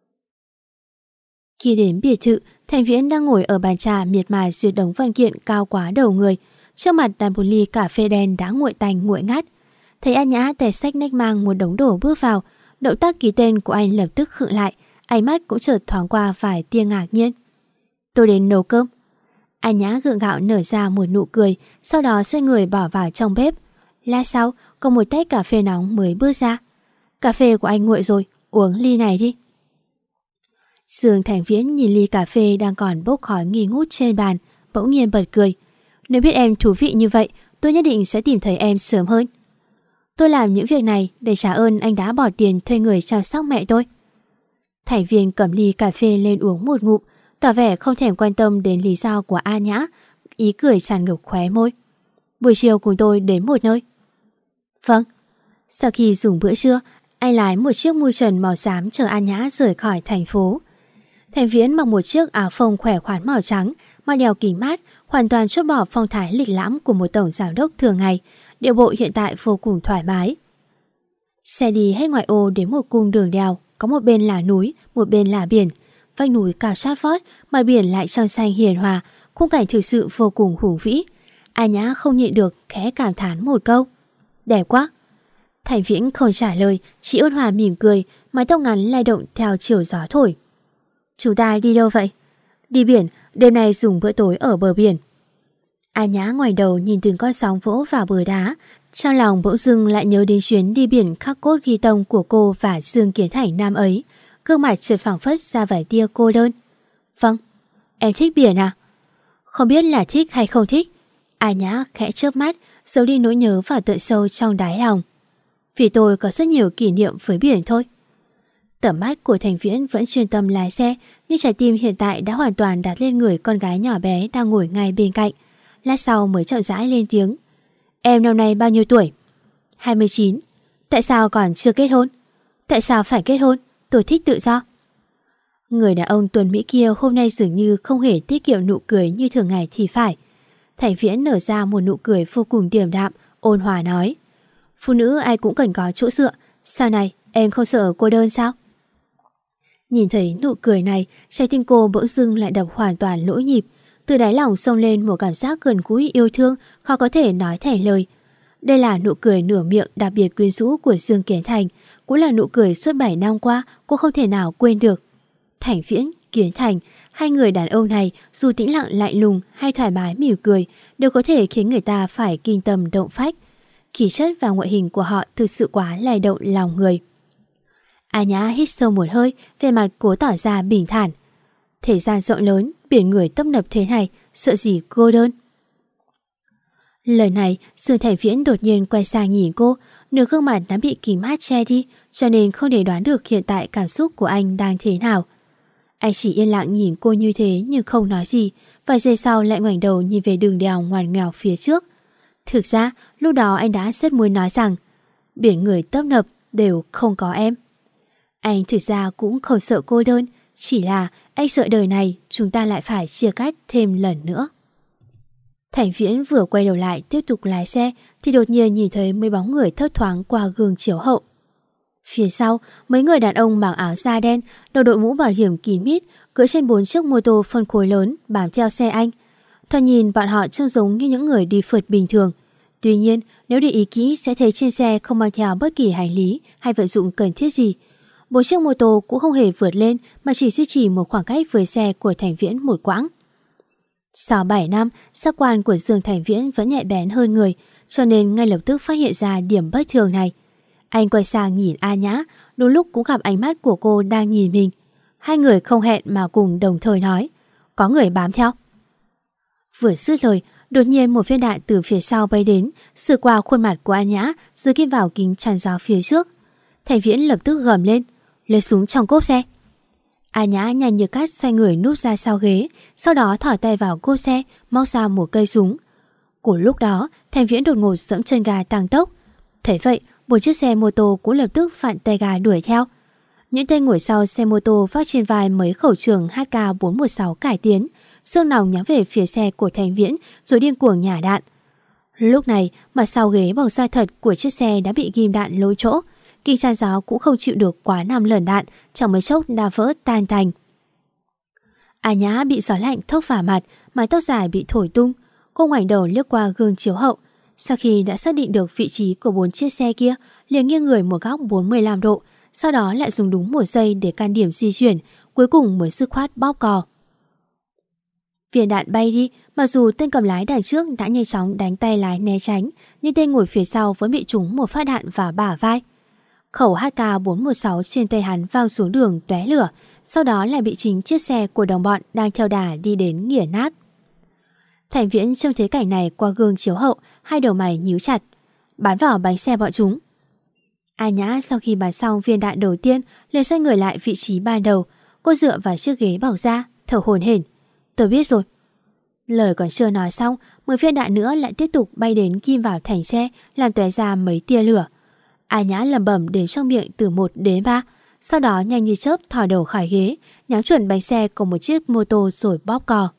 Khi đến biệt thự, Thành Viễn đang ngồi ở bàn trà miệt mài duyệt đống văn kiện cao quá đầu người. Trước mặt đặt một ly cà phê đen đã nguội tanh nguội ngắt. Thấy An Nhã tè xách nách mang một đống đồ bước vào, động tác ký tên của anh lập tức khựng lại, ánh mắt cũng chợt thoáng qua vài tia ngạc nhiên. Tôi đến nấu cơm. An Nhã gượng gạo nở ra một nụ cười, sau đó xoay người bỏ vào trong bếp. Lát sau, có một tách cà phê nóng mới bước ra. Cà phê của anh nguội rồi, uống ly này đi. Dương Thành Viễn nhìn ly cà phê đang còn bốc khói nghi ngút trên bàn, bỗng nhiên bật cười. Nếu biết em thú vị như vậy, tôi nhất định sẽ tìm thấy em sớm hơn. Tôi làm những việc này để trả ơn anh đã bỏ tiền thuê người chăm sóc mẹ tôi. Thành Viên cầm ly cà phê lên uống một ngụm, tỏ vẻ không thèm quan tâm đến lý do của An Nhã, ý cười tràn ngập khóe môi. Buổi chiều cùng tôi đến một nơi. Vâng. Sau khi dùng bữa trưa, anh lái một chiếc mui trần màu xám chờ An Nhã rời khỏi thành phố. Thành Viễn mặc một chiếc áo phông khỏe khoắn màu trắng, mang đeo kính mát, hoàn toàn chốt bỏ phong thái lịch lãm của một tổng giám đốc thường ngày. Điệu bộ hiện tại vô cùng thoải mái. Xe đi hết ngoại ô đến một cung đường đèo, có một bên là núi, một bên là biển. Vách núi cao sát vót, mặt biển lại trong xanh hiền hòa, khung cảnh thực sự vô cùng hùng vĩ. An Nhã không nhịn được khẽ cảm thán một câu: đẹp quá. Thành Viễn không trả lời, chỉ ôn hòa mỉm cười, mái tóc ngắn lay động theo chiều gió thổi. Chúng ta đi đâu vậy? Đi biển, đêm nay dùng bữa tối ở bờ biển. An Nhã ngoài đầu nhìn từng con sóng vỗ vào bờ đá, trong lòng bỗng dưng lại nhớ đến chuyến đi biển khắc cốt ghi tông của cô và Dương Kiến Thành năm ấy. Gương mặt chợt phảng phất ra vài tia cô đơn. Vâng, em thích biển à? Không biết là thích hay không thích. An Nhã khẽ chớp mắt, giấu đi nỗi nhớ vào tận sâu trong đáy lòng. Vì tôi có rất nhiều kỷ niệm với biển thôi. Tầm mắt của Thành Viễn vẫn chuyên tâm lái xe, nhưng trái tim hiện tại đã hoàn toàn đặt lên người con gái nhỏ bé đang ngồi ngay bên cạnh. Lát sau mới chậm rãi lên tiếng. Em năm nay bao nhiêu tuổi? hai mươi chín. Tại sao còn chưa kết hôn? Tại sao phải kết hôn? Tôi thích tự do. Người đàn ông tuấn Mỹ kia hôm nay dường như không hề tiết kiệm nụ cười như thường ngày thì phải. Thành Viễn nở ra một nụ cười vô cùng điềm đạm, ôn hòa nói. Phụ nữ ai cũng cần có chỗ dựa. Sau này em không sợ cô đơn sao? Nhìn thấy nụ cười này, trái tim cô bỗng dưng lại đập hoàn toàn lỗi nhịp. Từ đáy lòng xông lên một cảm giác gần gũi yêu thương khó có thể nói thành lời. Đây là nụ cười nửa miệng đặc biệt quyến rũ của Dương Kiến Thành, cũng là nụ cười suốt bảy năm qua cô không thể nào quên được. Thành Viễn, Kiến Thành, hai người đàn ông này dù tĩnh lặng lạnh lùng hay thoải mái mỉm cười đều có thể khiến người ta phải kinh tâm động phách. Khí chất và ngoại hình của họ thực sự quá lay động lòng người. A Nhã hít sâu một hơi, vẻ mặt cố tỏ ra bình thản. Thế gian rộng lớn, biển người tấp nập thế này, sợ gì cô đơn. Lời này, Dương Thành Viễn đột nhiên quay sang nhìn cô, nửa gương mặt đã bị kính mát che đi, cho nên không thể đoán được hiện tại cảm xúc của anh đang thế nào. Anh chỉ yên lặng nhìn cô như thế nhưng không nói gì, vài giây sau lại ngoảnh đầu nhìn về đường đèo ngoằn ngoèo phía trước. Thực ra, lúc đó anh đã rất muốn nói rằng biển người tấp nập đều không có em. Anh thực ra cũng không sợ cô đơn, chỉ là anh sợ đời này chúng ta lại phải chia cách thêm lần nữa. Thành Viễn vừa quay đầu lại tiếp tục lái xe thì đột nhiên nhìn thấy mấy bóng người thấp thoáng qua gương chiếu hậu. Phía sau, mấy người đàn ông mặc áo da đen, đầu đội mũ bảo hiểm kín mít, cưỡi trên bốn chiếc mô tô phân khối lớn bám theo xe anh. Thoạt nhìn bọn họ trông giống như những người đi phượt bình thường. Tuy nhiên, nếu để ý kỹ sẽ thấy trên xe không mang theo bất kỳ hành lý hay vận dụng cần thiết gì. Bốn chiếc mô tô cũng không hề vượt lên mà chỉ duy trì một khoảng cách với xe của Thành Viễn một quãng. Sau bảy năm, giác quan của Dương Thành Viễn vẫn nhạy bén hơn người, cho nên ngay lập tức phát hiện ra điểm bất thường này. Anh quay sang nhìn A Nhã, đúng lúc cũng gặp ánh mắt của cô đang nhìn mình. Hai người không hẹn mà cùng đồng thời nói, có người bám theo. Vừa dứt lời, đột nhiên một viên đạn từ phía sau bay đến, sượt qua khuôn mặt của A Nhã rồi kim vào kính chắn gió phía trước. Thành Viễn lập tức gầm lên, lấy súng trong cốp xe. A Nhã nhanh như cát xoay người núp ra sau ghế, sau đó thỏ tay vào cốp xe, móc ra một cây súng. Của lúc đó, Thành Viễn đột ngột giẫm chân ga tăng tốc. Thấy vậy, một chiếc xe mô tô cũng lập tức vặn tay ga đuổi theo. Những tên ngồi sau xe mô tô vác trên vai mấy khẩu trường H K bốn một sáu cải tiến, xương nòng nhắm về phía xe của Thành Viễn rồi điên cuồng nhả đạn. Lúc này, mặt sau ghế bằng da thật của chiếc xe đã bị ghim đạn lỗ chỗ. Kính chắn gió cũng không chịu được quá năm lần đạn, chẳng mấy chốc đã vỡ tan tành. A Nhã bị gió lạnh thốc vào mặt, mái tóc dài bị thổi tung. Cô ngoảnh đầu liếc qua gương chiếu hậu. Sau khi đã xác định được vị trí của bốn chiếc xe kia, liền nghiêng người một góc bốn mươi lăm độ, sau đó lại dùng đúng một giây để can điểm di chuyển, cuối cùng mới dứt khoát bóp cò. Viên đạn bay đi, mặc dù tên cầm lái đằng trước đã nhanh chóng đánh tay lái né tránh, nhưng tên ngồi phía sau vẫn bị trúng một phát đạn vào bả vai. Khẩu H K bốn một sáu trên tay hắn vang xuống đường tóe lửa, sau đó lại bị chính chiếc xe của đồng bọn đang theo đà đi đến nghiền nát. Thành Viễn trông thấy cảnh này qua gương chiếu hậu, hai đầu mày nhíu chặt, bắn vào bánh xe bọn chúng. A Nhã sau khi bắn xong viên đạn đầu tiên, liền xoay người lại vị trí ban đầu. Cô dựa vào chiếc ghế bảo ra, thở hổn hển. Tôi biết rồi. Lời còn chưa nói xong, mười viên đạn nữa lại tiếp tục bay đến ghim vào thành xe, làm tóe ra mấy tia lửa. A Nhã lẩm bẩm đếm trong miệng từ một đến ba, sau đó nhanh như chớp thò đầu khỏi ghế, nhắm chuẩn bánh xe của một chiếc mô tô rồi bóp cò.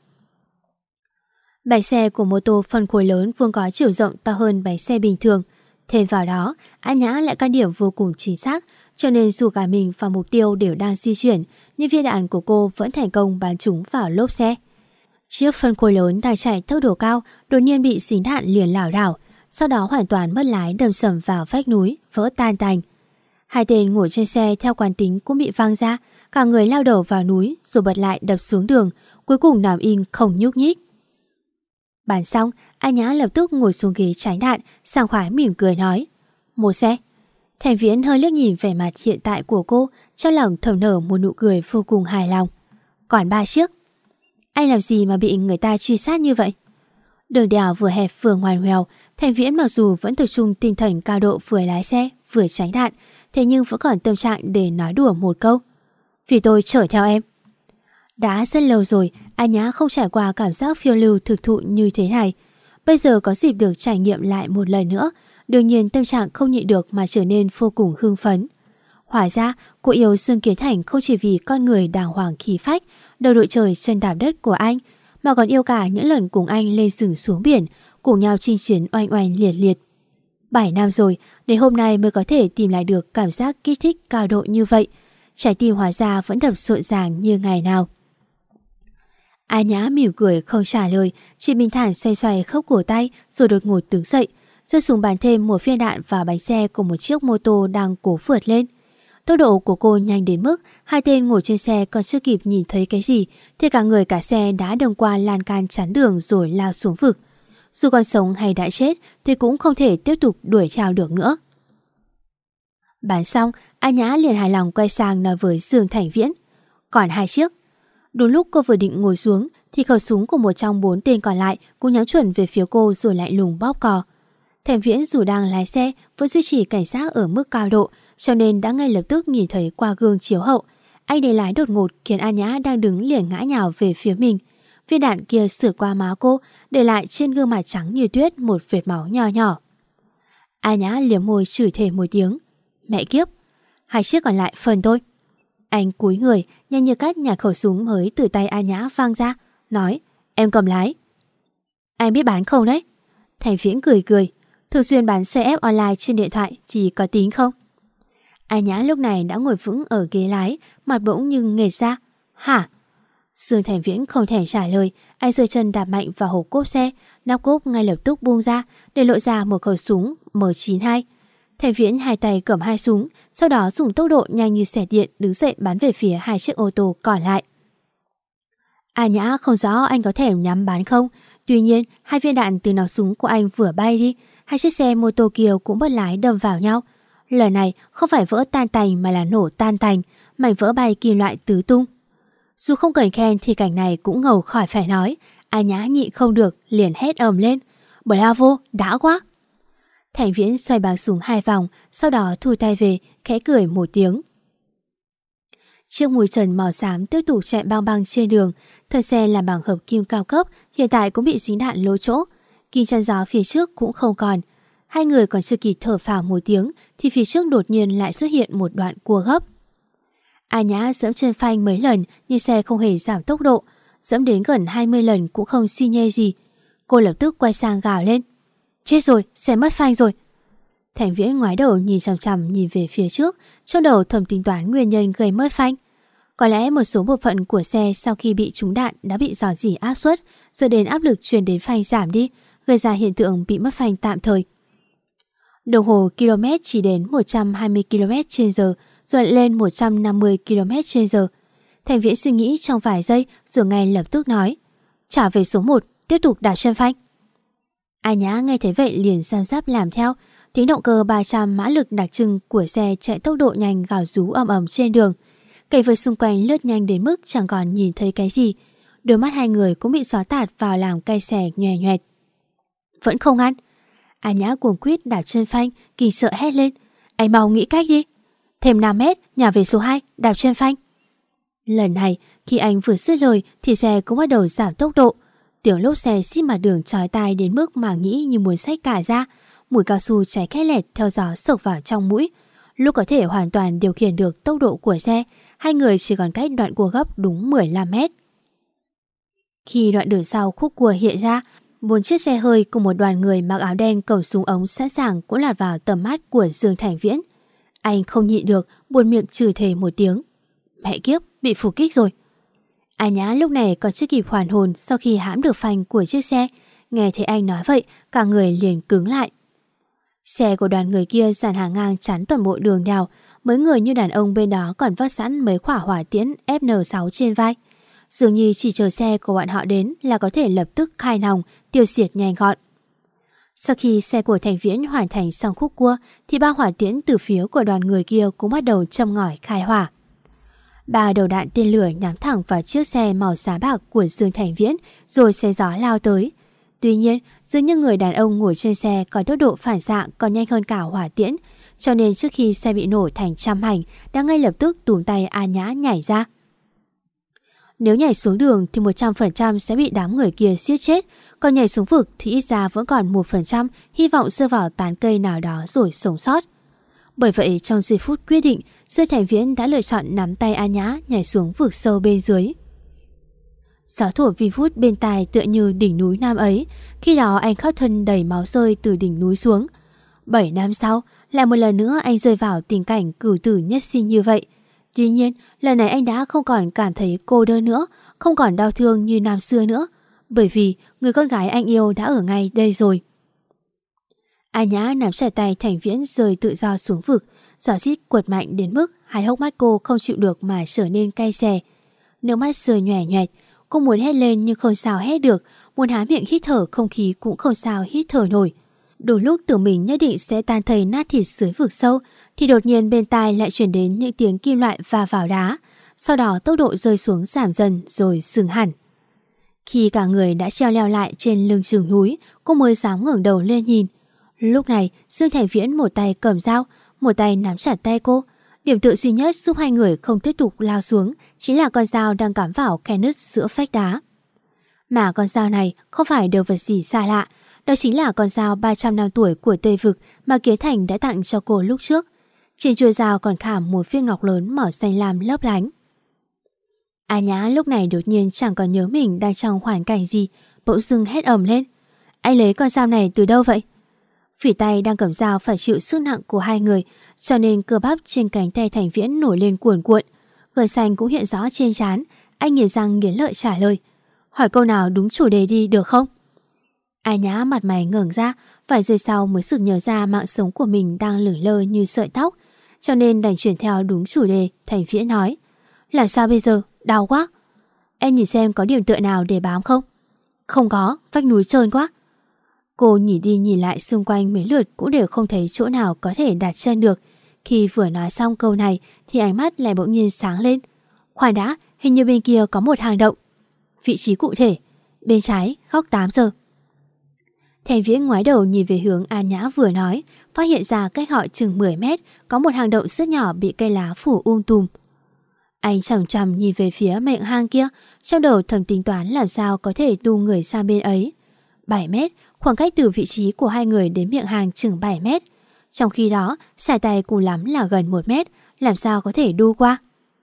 Bánh xe của mô tô phân khối lớn vuông có chiều rộng to hơn bánh xe bình thường. Thêm vào đó, A Nhã lại can điểm vô cùng chính xác, cho nên dù cả mình và mục tiêu đều đang di chuyển, nhưng viên đạn của cô vẫn thành công bắn trúng vào lốp xe. Chiếc phân khối lớn đang chạy tốc độ cao đột nhiên bị dính đạn liền lảo đảo, sau đó hoàn toàn mất lái đâm sầm vào vách núi, vỡ tan tành. Hai tên ngồi trên xe theo quán tính cũng bị văng ra, cả người lao đầu vào núi rồi bật lại đập xuống đường, cuối cùng nằm im không nhúc nhích. Bắn xong, A Nhã lập tức ngồi xuống ghế tránh đạn, sảng khoái mỉm cười nói, một xe. Thành Viễn hơi liếc nhìn vẻ mặt hiện tại của cô, trong lòng thầm nở một nụ cười vô cùng hài lòng. Còn ba chiếc. Anh làm gì mà bị người ta truy sát như vậy? Đường đèo vừa hẹp vừa ngoằn ngoèo, Thành Viễn mặc dù vẫn tập trung tinh thần cao độ vừa lái xe vừa tránh đạn, thế nhưng vẫn còn tâm trạng để nói đùa một câu. Vì tôi chở theo em. Đã rất lâu rồi, A Nhã không trải qua cảm giác phiêu lưu thực thụ như thế này. Bây giờ có dịp được trải nghiệm lại một lần nữa, đương nhiên tâm trạng không nhịn được mà trở nên vô cùng hưng phấn. Hóa ra, cô yêu Dương Kiến Thành không chỉ vì con người đàng hoàng khí phách, đầu đội trời chân đạp đất của anh, mà còn yêu cả những lần cùng anh lên rừng xuống biển, cùng nhau chinh chiến oanh oanh liệt liệt. Bảy năm rồi, đến hôm nay mới có thể tìm lại được cảm giác kích thích cao độ như vậy. Trái tim hóa ra vẫn đập rộn ràng như ngày nào. A Nhã mỉm cười không trả lời, chỉ bình thản xoay xoay khớp cổ tay rồi đột ngột đứng dậy, giơ súng bắn thêm một viên đạn vào bánh xe của một chiếc mô tô đang cố vượt lên. Tốc độ của cô nhanh đến mức hai tên ngồi trên xe còn chưa kịp nhìn thấy cái gì thì cả người cả xe đã đâm qua lan can chắn đường rồi lao xuống vực. Dù còn sống hay đã chết thì cũng không thể tiếp tục đuổi theo được nữa. Bán xong, A Nhã liền hài lòng quay sang nói với Dương Thành Viễn: còn hai chiếc. Đúng lúc cô vừa định ngồi xuống thì khẩu súng của một trong bốn tên còn lại cũng nhắm chuẩn về phía cô rồi lại lùng bóp cò. Thành Viễn dù đang lái xe vẫn duy trì cảnh giác ở mức cao độ, cho nên đã ngay lập tức nhìn thấy qua gương chiếu hậu. Anh để lái đột ngột khiến A Nhã đang đứng liền ngã nhào về phía mình. Viên đạn kia sượt qua má cô, để lại trên gương mặt trắng như tuyết một vệt máu nhỏ nhỏ. A Nhã liếm môi chửi thề một tiếng: mẹ kiếp, hai chiếc còn lại phần thôi. Anh cúi người, nhanh như cắt nhả khẩu súng mới từ tay A Nhã vang ra, nói: em cầm lái. Anh biết bán không đấy? Thành Viễn cười cười: thường xuyên bán xê ép online trên điện thoại thì có tính không? A Nhã lúc này đã ngồi vững ở ghế lái, mặt bỗng nhưng nghệt ra: hả? Dương Thành Viễn không thèm trả lời, anh giơ chân đạp mạnh vào hộp cốp xe, nắp cốp ngay lập tức buông ra để lộ ra một khẩu súng M chín hai. Thành Viễn hai tay cầm hai súng, sau đó dùng tốc độ nhanh như xẹt điện đứng dậy bắn về phía hai chiếc ô tô còn lại. A Nhã không rõ anh có thèm nhắm bắn không, tuy nhiên hai viên đạn từ nòng súng của anh vừa bay đi, hai chiếc xe mô tô kia cũng mất lái đâm vào nhau. Lần này không phải vỡ tan tành mà là nổ tan tành, mảnh vỡ bay kim loại tứ tung. Dù không cần khen thì cảnh này cũng ngầu khỏi phải nói. A Nhã nhịn không được liền hét ầm lên: bravo, đã quá. Thành Viễn xoay báng súng hai vòng, sau đó thu tay về, khẽ cười một tiếng. Chiếc mùi trần màu xám tiếp tục chạy băng băng trên đường. Thân xe làm bằng hợp kim cao cấp, hiện tại cũng bị dính đạn lỗ chỗ. Kính chắn gió phía trước cũng không còn. Hai người còn chưa kịp thở phào một tiếng thì phía trước đột nhiên lại xuất hiện một đoạn cua gấp. A Nhã giẫm chân phanh mấy lần nhưng xe không hề giảm tốc độ, giẫm đến gần hai mươi lần cũng không xi nhê gì. Cô lập tức quay sang gào lên: chết rồi, xe mất phanh rồi. Thành Viễn ngoái đầu nhìn chằm chằm nhìn về phía trước, trong đầu thầm tính toán nguyên nhân gây mất phanh. Có lẽ một số bộ phận của xe sau khi bị trúng đạn đã bị rò rỉ áp suất, dẫn đến áp lực truyền đến phanh giảm đi, gây ra hiện tượng bị mất phanh tạm thời. Đồng hồ km chỉ đến một trăm hai mươi ki lô mét trên giờ, rồi lên một trăm năm mươi ki lô mét trên giờ. Thành Viễn suy nghĩ trong vài giây rồi ngay lập tức nói: trả về số một, tiếp tục đạp chân phanh. A Nhã nghe thấy vậy liền giam giáp làm theo. Tiếng động cơ ba trăm mã lực đặc trưng của xe chạy tốc độ nhanh gào rú ầm ầm trên đường. Cảnh vật xung quanh lướt nhanh đến mức chẳng còn nhìn thấy cái gì. Đôi mắt hai người cũng bị gió tạt vào làm cay xè nhòe nhoẹt. Vẫn không ăn. A Nhã cuồng quýt đạp chân phanh, kỳ sợ hét lên: anh mau nghĩ cách đi. Thêm năm mét, nhả về số hai, đạp chân phanh. Lần này, khi anh vừa dứt lời thì xe cũng bắt đầu giảm tốc độ. Tiếng lốp xe xít mặt đường chói tai đến mức mà nghĩ như muốn xách cả ra. Mùi cao su cháy khét lẹt theo gió sộc vào trong mũi. Lúc có thể hoàn toàn điều khiển được tốc độ của xe, hai người chỉ còn cách đoạn cua gấp đúng mười lăm mét. Khi đoạn đường sau khúc cua hiện ra, bốn chiếc xe hơi cùng một đoàn người mặc áo đen cầm súng ống sẵn sàng cũng lọt vào tầm mắt của Dương Thành Viễn. Anh không nhịn được, buồn miệng chửi thề một tiếng: mẹ kiếp, bị phục kích rồi. A Nhã lúc này còn chưa kịp hoàn hồn sau khi hãm được phanh của chiếc xe. Nghe thấy anh nói vậy, cả người liền cứng lại. Xe của đoàn người kia dàn hàng ngang chắn toàn bộ đường đèo. Mấy người như đàn ông bên đó còn vác sẵn mấy quả hỏa tiễn F N sáu trên vai. Dường như chỉ chờ xe của bọn họ đến là có thể lập tức khai nòng, tiêu diệt nhanh gọn. Sau khi xe của Thành Viễn hoàn thành xong khúc cua thì ba hỏa tiễn từ phía của đoàn người kia cũng bắt đầu châm ngòi khai hỏa. Ba đầu đạn tên lửa nhắm thẳng vào chiếc xe màu xám bạc của Dương Thành Viễn rồi xe gió lao tới. Tuy nhiên, dường như người đàn ông ngồi trên xe có tốc độ phản xạ còn nhanh hơn cả hỏa tiễn, cho nên trước khi xe bị nổ thành trăm mảnh đã ngay lập tức túm tay A Nhã nhảy ra. Nếu nhảy xuống đường thì một trăm phần trăm sẽ bị đám người kia giết chết, còn nhảy xuống vực thì ít ra vẫn còn một phần trăm hy vọng rơi vào tán cây nào đó rồi sống sót. Bởi vậy trong giây phút quyết định, Dương Thành Viễn đã lựa chọn nắm tay A Nhã nhảy xuống vực sâu bên dưới. Gió thổi vi vút bên tai tựa như đỉnh núi năm ấy, khi đó anh khắp thân đầy máu rơi từ đỉnh núi xuống. Bảy năm sau, lại một lần nữa anh rơi vào tình cảnh cửu tử nhất sinh như vậy. Tuy nhiên, lần này anh đã không còn cảm thấy cô đơn nữa, không còn đau thương như năm xưa nữa, bởi vì người con gái anh yêu đã ở ngay đây rồi. A Nhã nắm chặt tay Thành Viễn rơi tự do xuống vực, gió rít quật mạnh đến mức hai hốc mắt cô không chịu được mà trở nên cay xè. Nước mắt rơi nhòe nhòe, cô muốn hét lên nhưng không sao hét được, muốn há miệng hít thở không khí cũng không sao hít thở nổi. Đúng lúc tưởng mình nhất định sẽ tan thây nát thịt dưới vực sâu, thì đột nhiên bên tai lại truyền đến những tiếng kim loại va vào đá, sau đó tốc độ rơi xuống giảm dần rồi dừng hẳn. Khi cả người đã treo leo lại trên lưng chừng núi, cô mới dám ngẩng đầu lên nhìn. Lúc này Dương Thành Viễn một tay cầm dao, một tay nắm chặt tay cô. Điểm tựa duy nhất giúp hai người không tiếp tục lao xuống chính là con dao đang cắm vào khe nứt giữa vách đá. Mà con dao này không phải đồ vật gì xa lạ, đó chính là con dao ba trăm năm tuổi của Tây Vực mà Kiến Thành đã tặng cho cô lúc trước. Trên chuôi dao còn khảm một viên ngọc lớn màu xanh lam lấp lánh. A Nhã lúc này đột nhiên chẳng còn nhớ mình đang trong hoàn cảnh gì, bỗng dưng hét ầm lên: "Anh lấy con dao này từ đâu vậy?" Phỉ tay đang cầm dao phải chịu sức nặng của hai người, cho nên cơ bắp trên cánh tay Thành Viễn nổi lên cuồn cuộn, gân xanh cũng hiện rõ trên trán. Anh nghiến răng nghiến lợi trả lời: "Hỏi câu nào đúng chủ đề đi được không?" A Nhã mặt mày ngẩng ra, vài giây sau mới sực nhớ ra mạng sống của mình đang lửng lơ như sợi tóc, cho nên đành chuyển theo đúng chủ đề. Thành Viễn nói: "Làm sao bây giờ? Đau quá." "Em nhìn xem có điểm tựa nào để bám không?" "Không có, vách núi trơn quá." Cô nhìn đi nhìn lại xung quanh mấy lượt cũng đều không thấy chỗ nào có thể đặt chân được. Khi vừa nói xong câu này thì ánh mắt lại bỗng nhiên sáng lên. "Khoan đã, hình như bên kia có một hang động." "Vị trí cụ thể?" "Bên trái, góc tám giờ." Thành Viễn ngoái đầu nhìn về hướng An Nhã vừa nói, phát hiện ra cách họ chừng mười mét có một hang động rất nhỏ bị cây lá phủ um tùm. Anh chằm chằm nhìn về phía miệng hang kia, trong đầu thầm tính toán làm sao có thể đu người sang bên ấy. bảy mét, khoảng cách từ vị trí của hai người đến miệng hang chừng bảy mét. Trong khi đó, xài tay cùng lắm là gần một mét, làm sao có thể đu qua?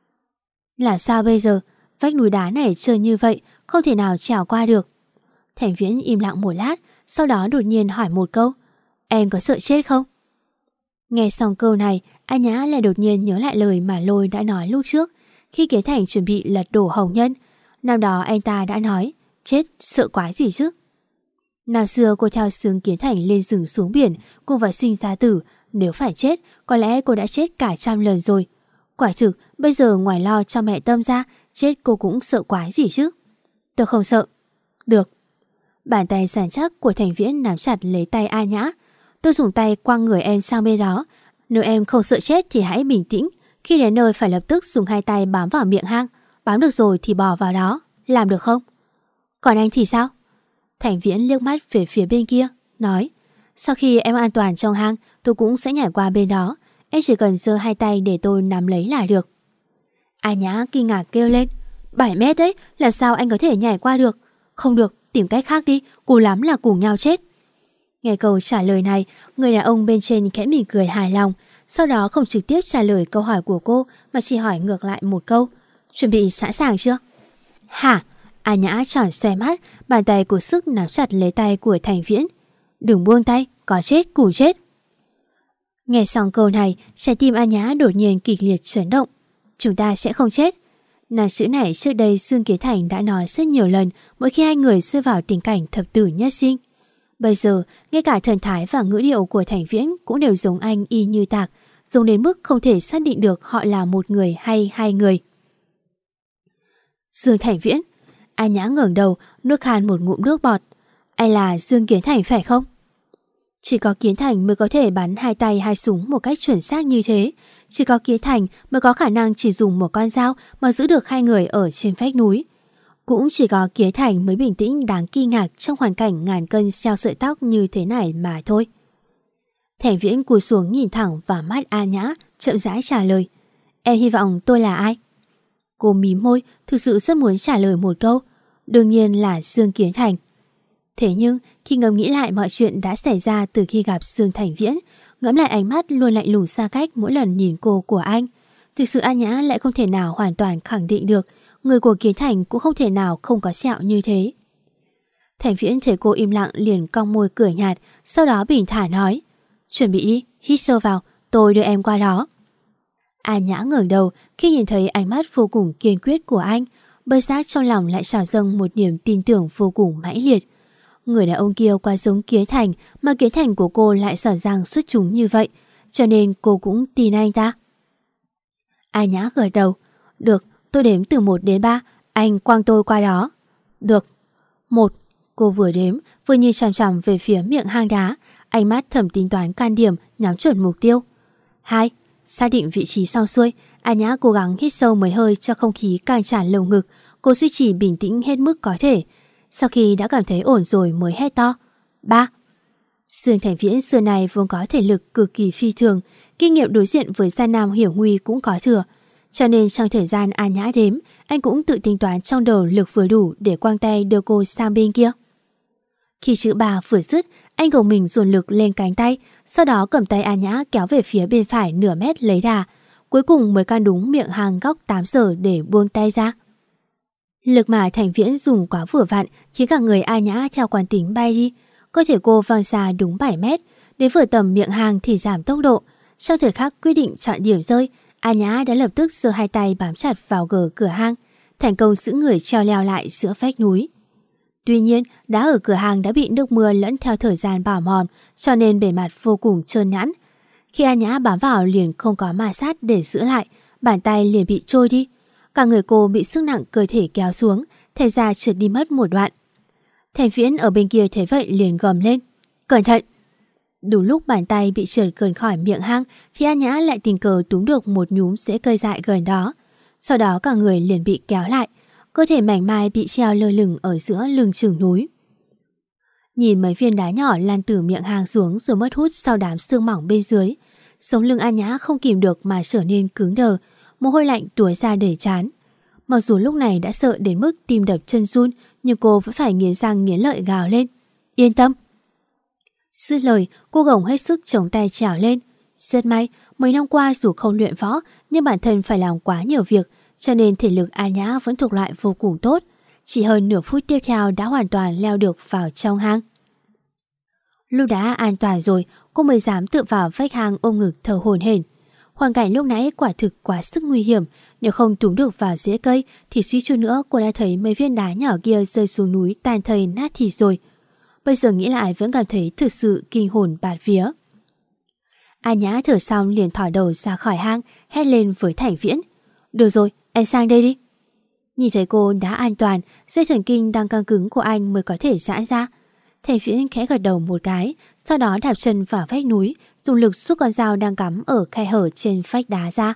Làm sao bây giờ? Vách núi đá này trơn như vậy, không thể nào trèo qua được. Thành Viễn im lặng một lát, sau đó đột nhiên hỏi một câu: "Em có sợ chết không?" Nghe xong câu này, A Nhã lại đột nhiên nhớ lại lời mà Lôi đã nói lúc trước, khi Kiến Thành chuẩn bị lật đổ Hồng Nhân. Năm đó anh ta đã nói: "Chết, sợ quái gì chứ?" Năm xưa cô theo xướng Kiến Thành lên rừng xuống biển, cùng vào sinh ra tử. Nếu phải chết, có lẽ cô đã chết cả trăm lần rồi. Quả thực, bây giờ ngoài lo cho mẹ Tâm ra, chết cô cũng sợ quái gì chứ? "Tôi không sợ." "Được." Bàn tay sàn chắc của Thành Viễn nắm chặt lấy tay A Nhã. "Tôi dùng tay quăng người em sang bên đó. Nếu em không sợ chết thì hãy bình tĩnh. Khi đến nơi phải lập tức dùng hai tay bám vào miệng hang. Bám được rồi thì bò vào đó. Làm được không?" "Còn anh thì sao?" Thành Viễn liếc mắt về phía bên kia, nói: "Sau khi em an toàn trong hang, tôi cũng sẽ nhảy qua bên đó. Em chỉ cần giơ hai tay để tôi nắm lấy là được." A Nhã kinh ngạc kêu lên: bảy mét đấy, làm sao anh có thể nhảy qua được?" "Không được, tìm cách khác đi, cú lắm là cùng nhau chết." Nghe câu trả lời này, người đàn ông bên trên khẽ mỉm cười hài lòng, sau đó không trực tiếp trả lời câu hỏi của cô mà chỉ hỏi ngược lại một câu: "Chuẩn bị sẵn sàng chưa?" "Hả?" A Nhã tròn xoe mắt, bàn tay cố sức nắm chặt lấy tay của Thành Viễn. "Đừng buông tay, có chết cùng chết." Nghe xong câu này, trái tim A Nhã đột nhiên kịch liệt chấn động. "Chúng ta sẽ không chết." Nam chữ này trước đây Dương Kiến Thành đã nói rất nhiều lần mỗi khi hai người rơi vào tình cảnh thập tử nhất sinh. Bây giờ, ngay cả thần thái và ngữ điệu của Thành Viễn cũng đều giống anh y như tạc, giống đến mức không thể xác định được họ là một người hay hai người. Dương Thành Viễn. A Nhã ngẩng đầu, nuốt khan một ngụm nước bọt. "Anh là Dương Kiến Thành phải không?" Chỉ có Kiến Thành mới có thể bắn hai tay hai súng một cách chuẩn xác như thế. Chỉ có Kiến Thành mới có khả năng chỉ dùng một con dao mà giữ được hai người ở trên vách núi. Cũng chỉ có Kiến Thành mới bình tĩnh đáng kinh ngạc trong hoàn cảnh ngàn cân treo sợi tóc như thế này mà thôi. Thành Viễn cúi xuống nhìn thẳng vào mắt A Nhã, chậm rãi trả lời: "Em hy vọng tôi là ai?" Cô mím môi, thực sự rất muốn trả lời một câu: "Đương nhiên là Dương Kiến Thành." Thế nhưng khi ngẫm nghĩ lại mọi chuyện đã xảy ra từ khi gặp Dương Thành Viễn, ngẫm lại ánh mắt luôn lạnh lùng xa cách mỗi lần nhìn cô của anh, thực sự A Nhã lại không thể nào hoàn toàn khẳng định được người của Kiến Thành cũng không thể nào không có sẹo như thế. Thành Viễn thấy cô im lặng liền cong môi cười nhạt, sau đó bình thản nói: "Chuẩn bị đi, hít sâu vào, tôi đưa em qua đó." A Nhã ngẩng đầu khi nhìn thấy ánh mắt vô cùng kiên quyết của anh, Bất giác trong lòng lại trào dâng một niềm tin tưởng vô cùng mãnh liệt. Người đàn ông kia quá giống Kiến Thành, mà Kiến Thành của cô lại giỏi giang xuất chúng như vậy, cho nên cô cũng tin anh ta. A Nhã gật đầu. Được, tôi đếm từ một đến ba, anh quăng tôi qua đó. Được. Một. Cô vừa đếm, vừa nhìn chằm chằm về phía miệng hang đá, ánh mắt thầm tính toán can điểm, nhắm chuẩn mục tiêu. Hai. Xác định vị trí xong xuôi, A Nhã cố gắng hít sâu mấy hơi cho không khí càng tràn lồng ngực. Cô duy trì bình tĩnh hết mức có thể. Sau khi đã cảm thấy ổn rồi mới hét to. Ba. Dương Thành Viễn xưa này vốn có thể lực cực kỳ phi thường, kinh nghiệm đối diện với gian nam hiểu nguy cũng có thừa. Cho nên trong thời gian A Nhã đếm, anh cũng tự tính toán trong đầu lực vừa đủ để quăng tay đưa cô sang bên kia. Khi chữ ba vừa dứt, anh gồng mình dồn lực lên cánh tay, sau đó cầm tay A Nhã kéo về phía bên phải nửa mét lấy đà, cuối cùng mới can đúng miệng hang góc tám giờ để buông tay ra. Lực mà Thành Viễn dùng quá vừa vặn khiến cả người A Nhã theo quán tính bay đi. Cơ thể cô văng xa đúng bảy mét, đến vừa tầm miệng hang thì giảm tốc độ. Trong thời khắc quyết định chọn điểm rơi, A Nhã đã lập tức giơ hai tay bám chặt vào gờ cửa hang, thành công giữ người treo leo lại giữa vách núi. Tuy nhiên, đá ở cửa hang đã bị nước mưa lẫn theo thời gian bào mòn, cho nên bề mặt vô cùng trơn nhẵn. Khi A Nhã bám vào liền không có ma sát để giữ lại, bàn tay liền bị trôi đi. Cả người cô bị sức nặng cơ thể kéo xuống, thành ra trượt đi mất một đoạn. Thành Viễn ở bên kia thấy vậy liền gầm lên. Cẩn thận! Đúng lúc bàn tay bị trượt gần khỏi miệng hang thì A Nhã lại tình cờ túm được một nhúm rễ cây dại gần đó. Sau đó cả người liền bị kéo lại, cơ thể mảnh mai bị treo lơ lửng ở giữa lưng chừng núi. Nhìn mấy viên đá nhỏ lan từ miệng hang xuống rồi mất hút sau đám xương mỏng bên dưới, sống lưng A Nhã không kìm được mà trở nên cứng đờ, mồ hôi lạnh túa ra đầy trán. Mặc dù lúc này đã sợ đến mức tim đập chân run, nhưng cô vẫn phải nghiến răng nghiến lợi gào lên. Yên tâm! Dứt lời, cô gồng hết sức chống tay trèo lên. Rất may, mấy năm qua dù không luyện võ, nhưng bản thân phải làm quá nhiều việc, cho nên thể lực A Nhã vẫn thuộc loại vô cùng tốt. Chỉ hơn nửa phút tiếp theo đã hoàn toàn leo được vào trong hang. Lúc đã an toàn rồi, cô mới dám tựa vào vách hang ôm ngực thở hổn hển. Hoàn cảnh lúc nãy quả thực quá sức nguy hiểm, nếu không túm được vào rễ cây thì suýt chút nữa cô đã thấy mấy viên đá nhỏ kia rơi xuống núi tan thây nát thịt rồi. Bây giờ nghĩ lại vẫn cảm thấy thực sự kinh hồn bạt vía. A Nhã thở xong liền thỏ đầu ra khỏi hang, hét lên với Thành Viễn. Được rồi, anh sang đây đi. Nhìn thấy cô đã an toàn, dây thần kinh đang căng cứng của anh mới có thể giãn ra. Thành Viễn khẽ gật đầu một cái, sau đó đạp chân vào vách núi, dùng lực rút con dao đang cắm ở khe hở trên vách đá ra.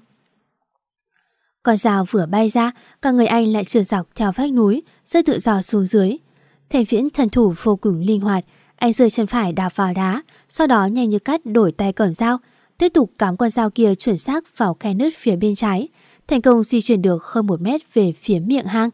Con dao vừa bay ra, cả người anh lại trượt dọc theo vách núi, rơi tự do xuống dưới. Thành Viễn thần thủ vô cùng linh hoạt, anh giơ chân phải đạp vào đá, sau đó nhanh như cắt đổi tay cầm dao, tiếp tục cắm con dao kia chuẩn xác vào khe nứt phía bên trái, thành công di chuyển được hơn một mét về phía miệng hang.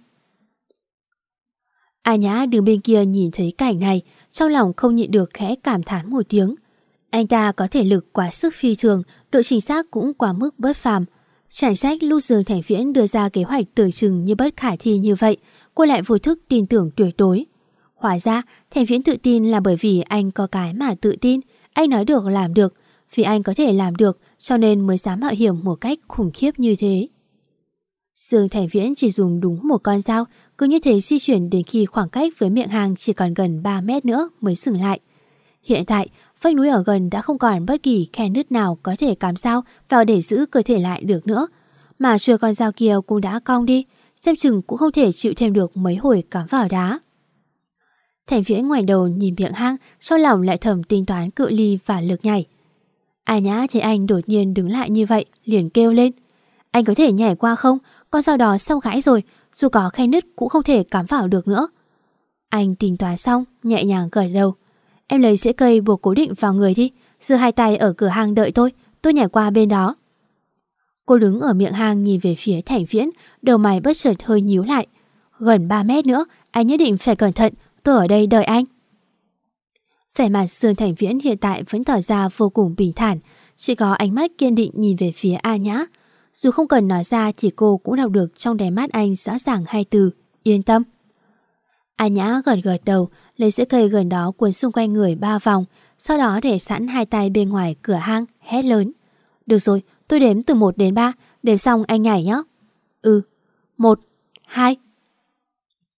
A Nhã đứng bên kia nhìn thấy cảnh này, trong lòng không nhịn được khẽ cảm thán một tiếng. Anh ta có thể lực quá sức phi thường, độ chính xác cũng quá mức bất phàm. Chẳng trách lúc Dương Thành Viễn đưa ra kế hoạch tưởng chừng như bất khả thi như vậy, cô lại vô thức tin tưởng tuyệt đối. Hóa ra, Thành Viễn tự tin là bởi vì anh có cái mà tự tin, anh nói được làm được, vì anh có thể làm được cho nên mới dám mạo hiểm một cách khủng khiếp như thế. Dương Thành Viễn chỉ dùng đúng một con dao, cứ như thế di chuyển đến khi khoảng cách với miệng hang chỉ còn gần ba mét nữa mới dừng lại. Hiện tại, vách núi ở gần đã không còn bất kỳ khe nứt nào có thể cắm dao vào để giữ cơ thể lại được nữa, mà chuôi con dao kia cũng đã cong đi, xem chừng cũng không thể chịu thêm được mấy hồi cắm vào đá. Thành Viễn ngoảnh đầu nhìn miệng hang, trong lòng lại thầm tính toán cự ly và lực nhảy. A Nhã thấy anh đột nhiên đứng lại như vậy, liền kêu lên. Anh có thể nhảy qua không? Con dao đó sâu gãy rồi, dù có khe nứt cũng không thể cắm vào được nữa. Anh tính toán xong, nhẹ nhàng gật đầu. Em lấy rễ cây buộc cố định vào người đi, giơ hai tay ở cửa hang đợi tôi, tôi nhảy qua bên đó. Cô đứng ở miệng hang nhìn về phía Thành Viễn, đầu mày bất chợt hơi nhíu lại. Gần ba mét nữa, anh nhất định phải cẩn thận, tôi ở đây đợi anh. Vẻ mặt Dương Thành Viễn hiện tại vẫn tỏ ra vô cùng bình thản, chỉ có ánh mắt kiên định nhìn về phía A Nhã. Dù không cần nói ra thì cô cũng đọc được trong đáy mắt anh rõ ràng hai từ, yên tâm. A Nhã gật gật đầu, lấy rễ cây gần đó cuốn xung quanh người ba vòng, sau đó để sẵn hai tay bên ngoài cửa hang, hét lớn. Được rồi, tôi đếm từ một đến ba, đếm xong anh nhảy nhé. Ừ, một, hai,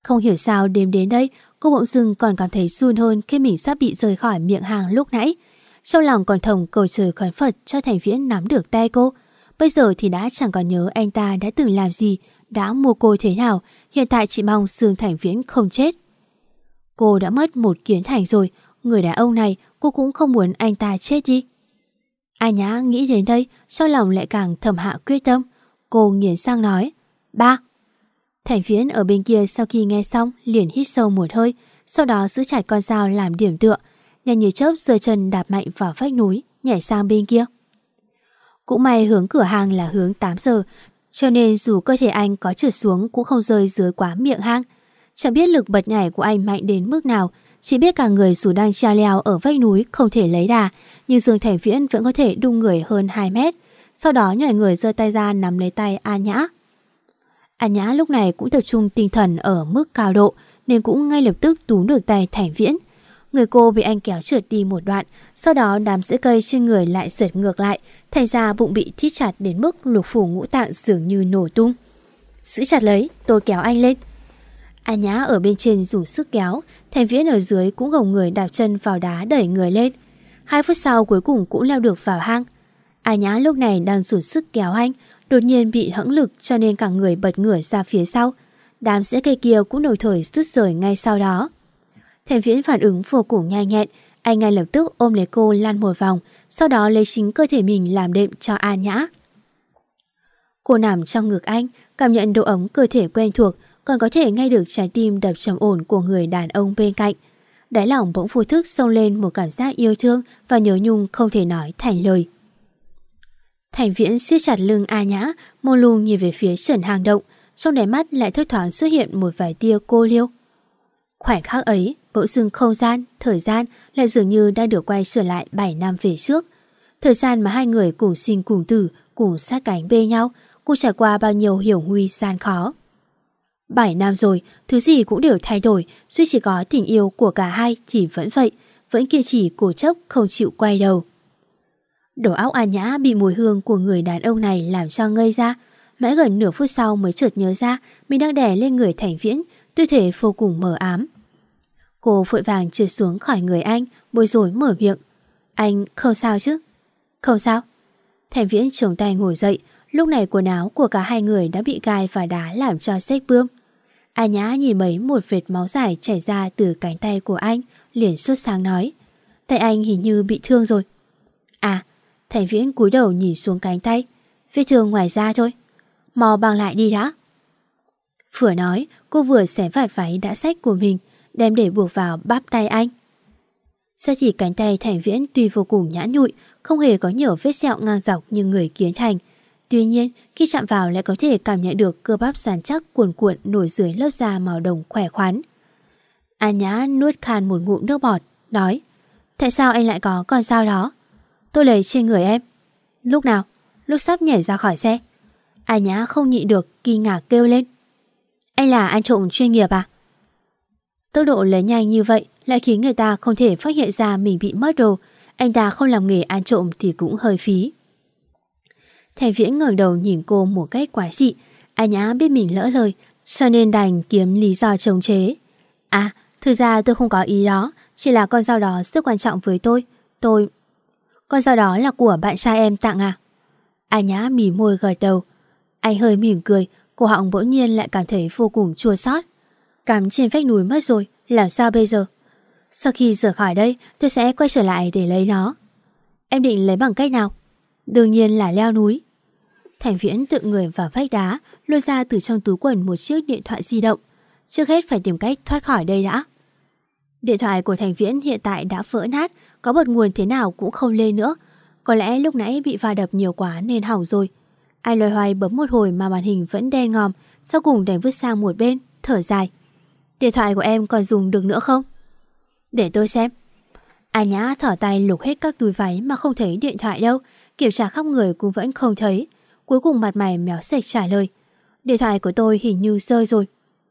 Không hiểu sao đêm đến đây, cô bỗng dưng còn cảm thấy run hơn khi mình sắp bị rời khỏi miệng hang lúc nãy. Trong lòng còn thầm cầu trời khấn Phật cho Thành Viễn nắm được tay cô. Bây giờ thì đã chẳng còn nhớ anh ta đã từng làm gì, đã mua cô thế nào. Hiện tại chỉ mong Dương Thành Viễn không chết. Cô đã mất một Kiến Thành rồi, người đàn ông này cô cũng không muốn anh ta chết đi. A Nhã nghĩ đến đây, trong lòng lại càng thầm hạ quyết tâm. Cô nghiến răng nói, ba. Thành Viễn ở bên kia sau khi nghe xong liền hít sâu một hơi, sau đó giữ chặt con dao làm điểm tựa, nhanh như chớp giơ chân đạp mạnh vào vách núi, nhảy sang bên kia. Cũng may hướng cửa hang là hướng tám giờ, cho nên dù cơ thể anh có trượt xuống cũng không rơi dưới quá miệng hang. Chẳng biết lực bật nhảy của anh mạnh đến mức nào, chỉ biết cả người dù đang treo leo ở vách núi không thể lấy đà, nhưng Dương Thành Viễn vẫn có thể đung người hơn hai mét. Sau đó nhảy người giơ tay ra nắm lấy tay An Nhã. An Nhã lúc này cũng tập trung tinh thần ở mức cao độ nên cũng ngay lập tức túm được tay Thành Viễn. Người cô bị anh kéo trượt đi một đoạn, sau đó đám rễ cây trên người lại giật ngược lại, thành ra bụng bị thít chặt đến mức lục phủ ngũ tạng dường như nổ tung. Giữ chặt lấy, tôi kéo anh lên. An Nhã ở bên trên dùng sức kéo, Thành Viễn ở dưới cũng gồng người đạp chân vào đá đẩy người lên. Hai phút sau cuối cùng cũng leo được vào hang. An Nhã lúc này đang dùng sức kéo anh, đột nhiên bị hẫng lực cho nên cả người bật ngửa ra phía sau. Đám rễ cây kia cũng đồng thời rứt rời ngay sau đó. Thành Viễn phản ứng vô cùng nhanh nhẹn, anh ngay lập tức ôm lấy cô lăn một vòng, sau đó lấy chính cơ thể mình làm đệm cho An Nhã. Cô nằm trong ngực anh, cảm nhận độ ấm cơ thể quen thuộc, còn có thể nghe được trái tim đập trầm ổn của người đàn ông bên cạnh. Đáy lòng bỗng vô thức xông lên một cảm giác yêu thương và nhớ nhung không thể nói thành lời. Thành Viễn siết chặt lưng An Nhã, mô lung nhìn về phía trần hang động, trong đáy mắt lại thốt thoáng xuất hiện một vài tia cô liêu. Khoảnh khắc ấy, bỗng dưng không gian, thời gian lại dường như đã được quay trở lại bảy năm về trước. Thời gian mà hai người cùng sinh cùng tử, cùng sát cánh bên nhau, cùng trải qua bao nhiêu hiểu nguy gian khó. Bảy năm rồi, thứ gì cũng đều thay đổi, duy chỉ có tình yêu của cả hai thì vẫn vậy, vẫn kiên trì cố chấp không chịu quay đầu. Đầu óc An Nhã bị mùi hương của người đàn ông này làm cho ngây ra, mãi gần nửa phút sau mới chợt nhớ ra mình đang đè lên người Thành Viễn, tư thế vô cùng mờ ám. Cô vội vàng trượt xuống khỏi người anh, bối rối mở miệng. Anh không sao chứ? Không sao. Thành Viễn chống tay ngồi dậy, lúc này quần áo của cả hai người đã bị gai và đá làm cho rách bươm. An Nhã nhìn mấy một vệt máu dài chảy ra từ cánh tay của anh, liền sốt sáng nói. Tay anh hình như bị thương rồi. À, Thành Viễn cúi đầu nhìn xuống cánh tay. Vết thương ngoài da thôi. Mau băng lại đi đã. Vừa nói, cô vừa xé vạt váy đã rách của mình, đem để buộc vào bắp tay anh. Sao thì cánh tay Thành Viễn tuy vô cùng nhẵn nhụi, không hề có nhiều vết sẹo ngang dọc như người Kiến Thành. Tuy nhiên, khi chạm vào lại có thể cảm nhận được cơ bắp rắn chắc cuồn cuộn nổi dưới lớp da màu đồng khỏe khoắn. An Nhã nuốt khan một ngụm nước bọt, nói. Tại sao anh lại có con dao đó? Tôi lấy trên người em. Lúc nào? Lúc sắp nhảy ra khỏi xe. An Nhã không nhịn được, kinh ngạc kêu lên. Anh là ăn trộm chuyên nghiệp à? Tốc độ lấy nhanh như vậy lại khiến người ta không thể phát hiện ra mình bị mất đồ. Anh ta không làm nghề ăn trộm thì cũng hơi phí. Thành Viễn ngẩng đầu nhìn cô một cách quái dị. An Nhã biết mình lỡ lời, cho nên đành kiếm lý do chống chế. À, thực ra tôi không có ý đó, chỉ là con dao đó rất quan trọng với tôi. Tôi... Con dao đó là của bạn trai em tặng à? An Nhã mỉm môi gật đầu. Anh hơi mỉm cười, cổ họng bỗng nhiên lại cảm thấy vô cùng chua xót. Cắm trên vách núi mất rồi, làm sao bây giờ? Sau khi rời khỏi đây, tôi sẽ quay trở lại để lấy nó. Em định lấy bằng cách nào? Đương nhiên là leo núi. Thành Viễn tự người vào vách đá, lôi ra từ trong túi quần một chiếc điện thoại di động. Trước hết phải tìm cách thoát khỏi đây đã. Điện thoại của Thành Viễn hiện tại đã vỡ nát, có bật nguồn thế nào cũng không lên nữa. Có lẽ lúc nãy bị va đập nhiều quá nên hỏng rồi. Anh loay hoay bấm một hồi mà màn hình vẫn đen ngòm, sau cùng đành vứt sang một bên, thở dài. Điện thoại của em còn dùng được nữa không? Để tôi xem. An Nhã thỏ tay lục hết các túi váy mà không thấy điện thoại đâu, kiểm tra khắp người cũng vẫn không thấy. Cuối cùng mặt mày méo sạch trả lời. Điện thoại của tôi hình như rơi rồi.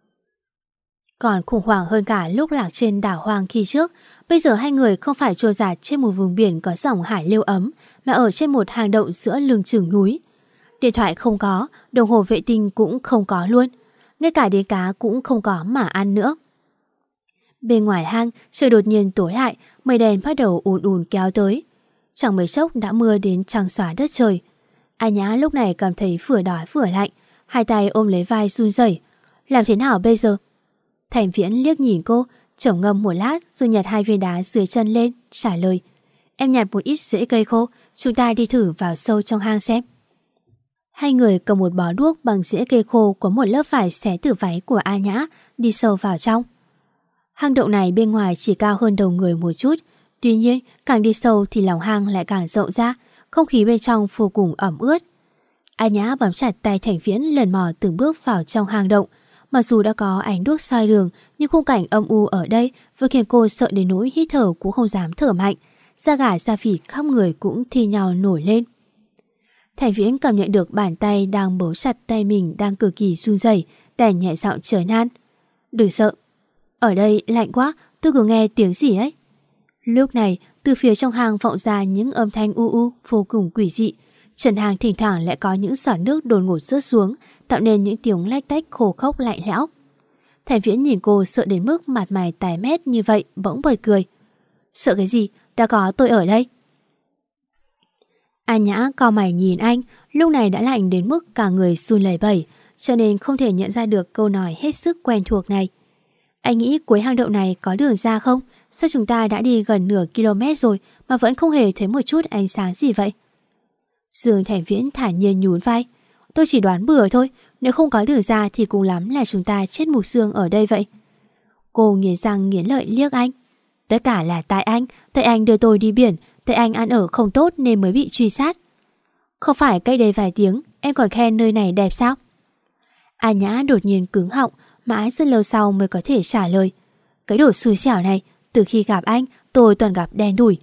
Còn khủng hoảng hơn cả lúc lạc trên đảo hoang khi trước. Bây giờ hai người không phải trôi dạt trên một vùng biển có dòng hải lưu ấm, mà ở trên một hang động giữa lưng chừng núi. Điện thoại không có, đồng hồ vệ tinh cũng không có luôn. ngay cả đến cá cũng không có mà ăn nữa. Bên ngoài hang, trời đột nhiên tối lại, mây đen bắt đầu ùn ùn kéo tới. Chẳng mấy chốc đã mưa đến trắng xóa đất trời. A Nhã lúc này cảm thấy vừa đói vừa lạnh, hai tay ôm lấy vai run rẩy. Làm thế nào bây giờ? Thành Viễn liếc nhìn cô, trầm ngâm một lát rồi nhặt hai viên đá dưới chân lên, trả lời. Em nhặt một ít rễ cây khô, chúng ta đi thử vào sâu trong hang xem. Hai người cầm một bó đuốc bằng rễ cây khô có một lớp vải xé từ váy của A Nhã, đi sâu vào trong. Hang động này bên ngoài chỉ cao hơn đầu người một chút, tuy nhiên càng đi sâu thì lòng hang lại càng rộng ra, không khí bên trong vô cùng ẩm ướt. A Nhã bám chặt tay Thành Viễn lần mò từng bước vào trong hang động. Mặc dù đã có ánh đuốc soi đường, nhưng khung cảnh âm u ở đây vừa khiến cô sợ đến nỗi hít thở cũng không dám thở mạnh. Da gà da vịt khắp người cũng thi nhau nổi lên. Thành Viễn cảm nhận được bàn tay đang bấu chặt tay mình đang cực kỳ run rẩy, đành nhẹ giọng trấn an. Đừng sợ, ở đây lạnh quá, tôi cứ nghe tiếng gì ấy. Lúc này, từ phía trong hang vọng ra những âm thanh u u vô cùng quỷ dị. Trần hang thỉnh thoảng lại có những giọt nước đột ngột rớt xuống, tạo nên những tiếng lách tách khô khốc lạnh lẽo. Thành Viễn nhìn cô sợ đến mức mặt mày tái mét như vậy, bỗng bật cười. Sợ cái gì, đã có tôi ở đây. A Nhã cau mày nhìn anh, lúc này đã lạnh đến mức cả người run lẩy bẩy, cho nên không thể nhận ra được câu nói hết sức quen thuộc này. Anh nghĩ cuối hang động này có đường ra không? Sao chúng ta đã đi gần nửa km rồi mà vẫn không hề thấy một chút ánh sáng gì vậy? Dương Thành Viễn thản nhiên nhún vai. Tôi chỉ đoán bừa thôi, nếu không có đường ra thì cùng lắm là chúng ta chết mục xương ở đây vậy. Cô nghiến răng nghiến lợi liếc anh. Tất cả là tại anh, tại anh đưa tôi đi biển, tại anh ăn ở không tốt nên mới bị truy sát. Không phải cách đây vài tiếng em còn khen nơi này đẹp sao? A Nhã đột nhiên cứng họng, mãi rất lâu sau mới có thể trả lời. Cái đồ xui xẻo này, từ khi gặp anh tôi toàn gặp đen đủi.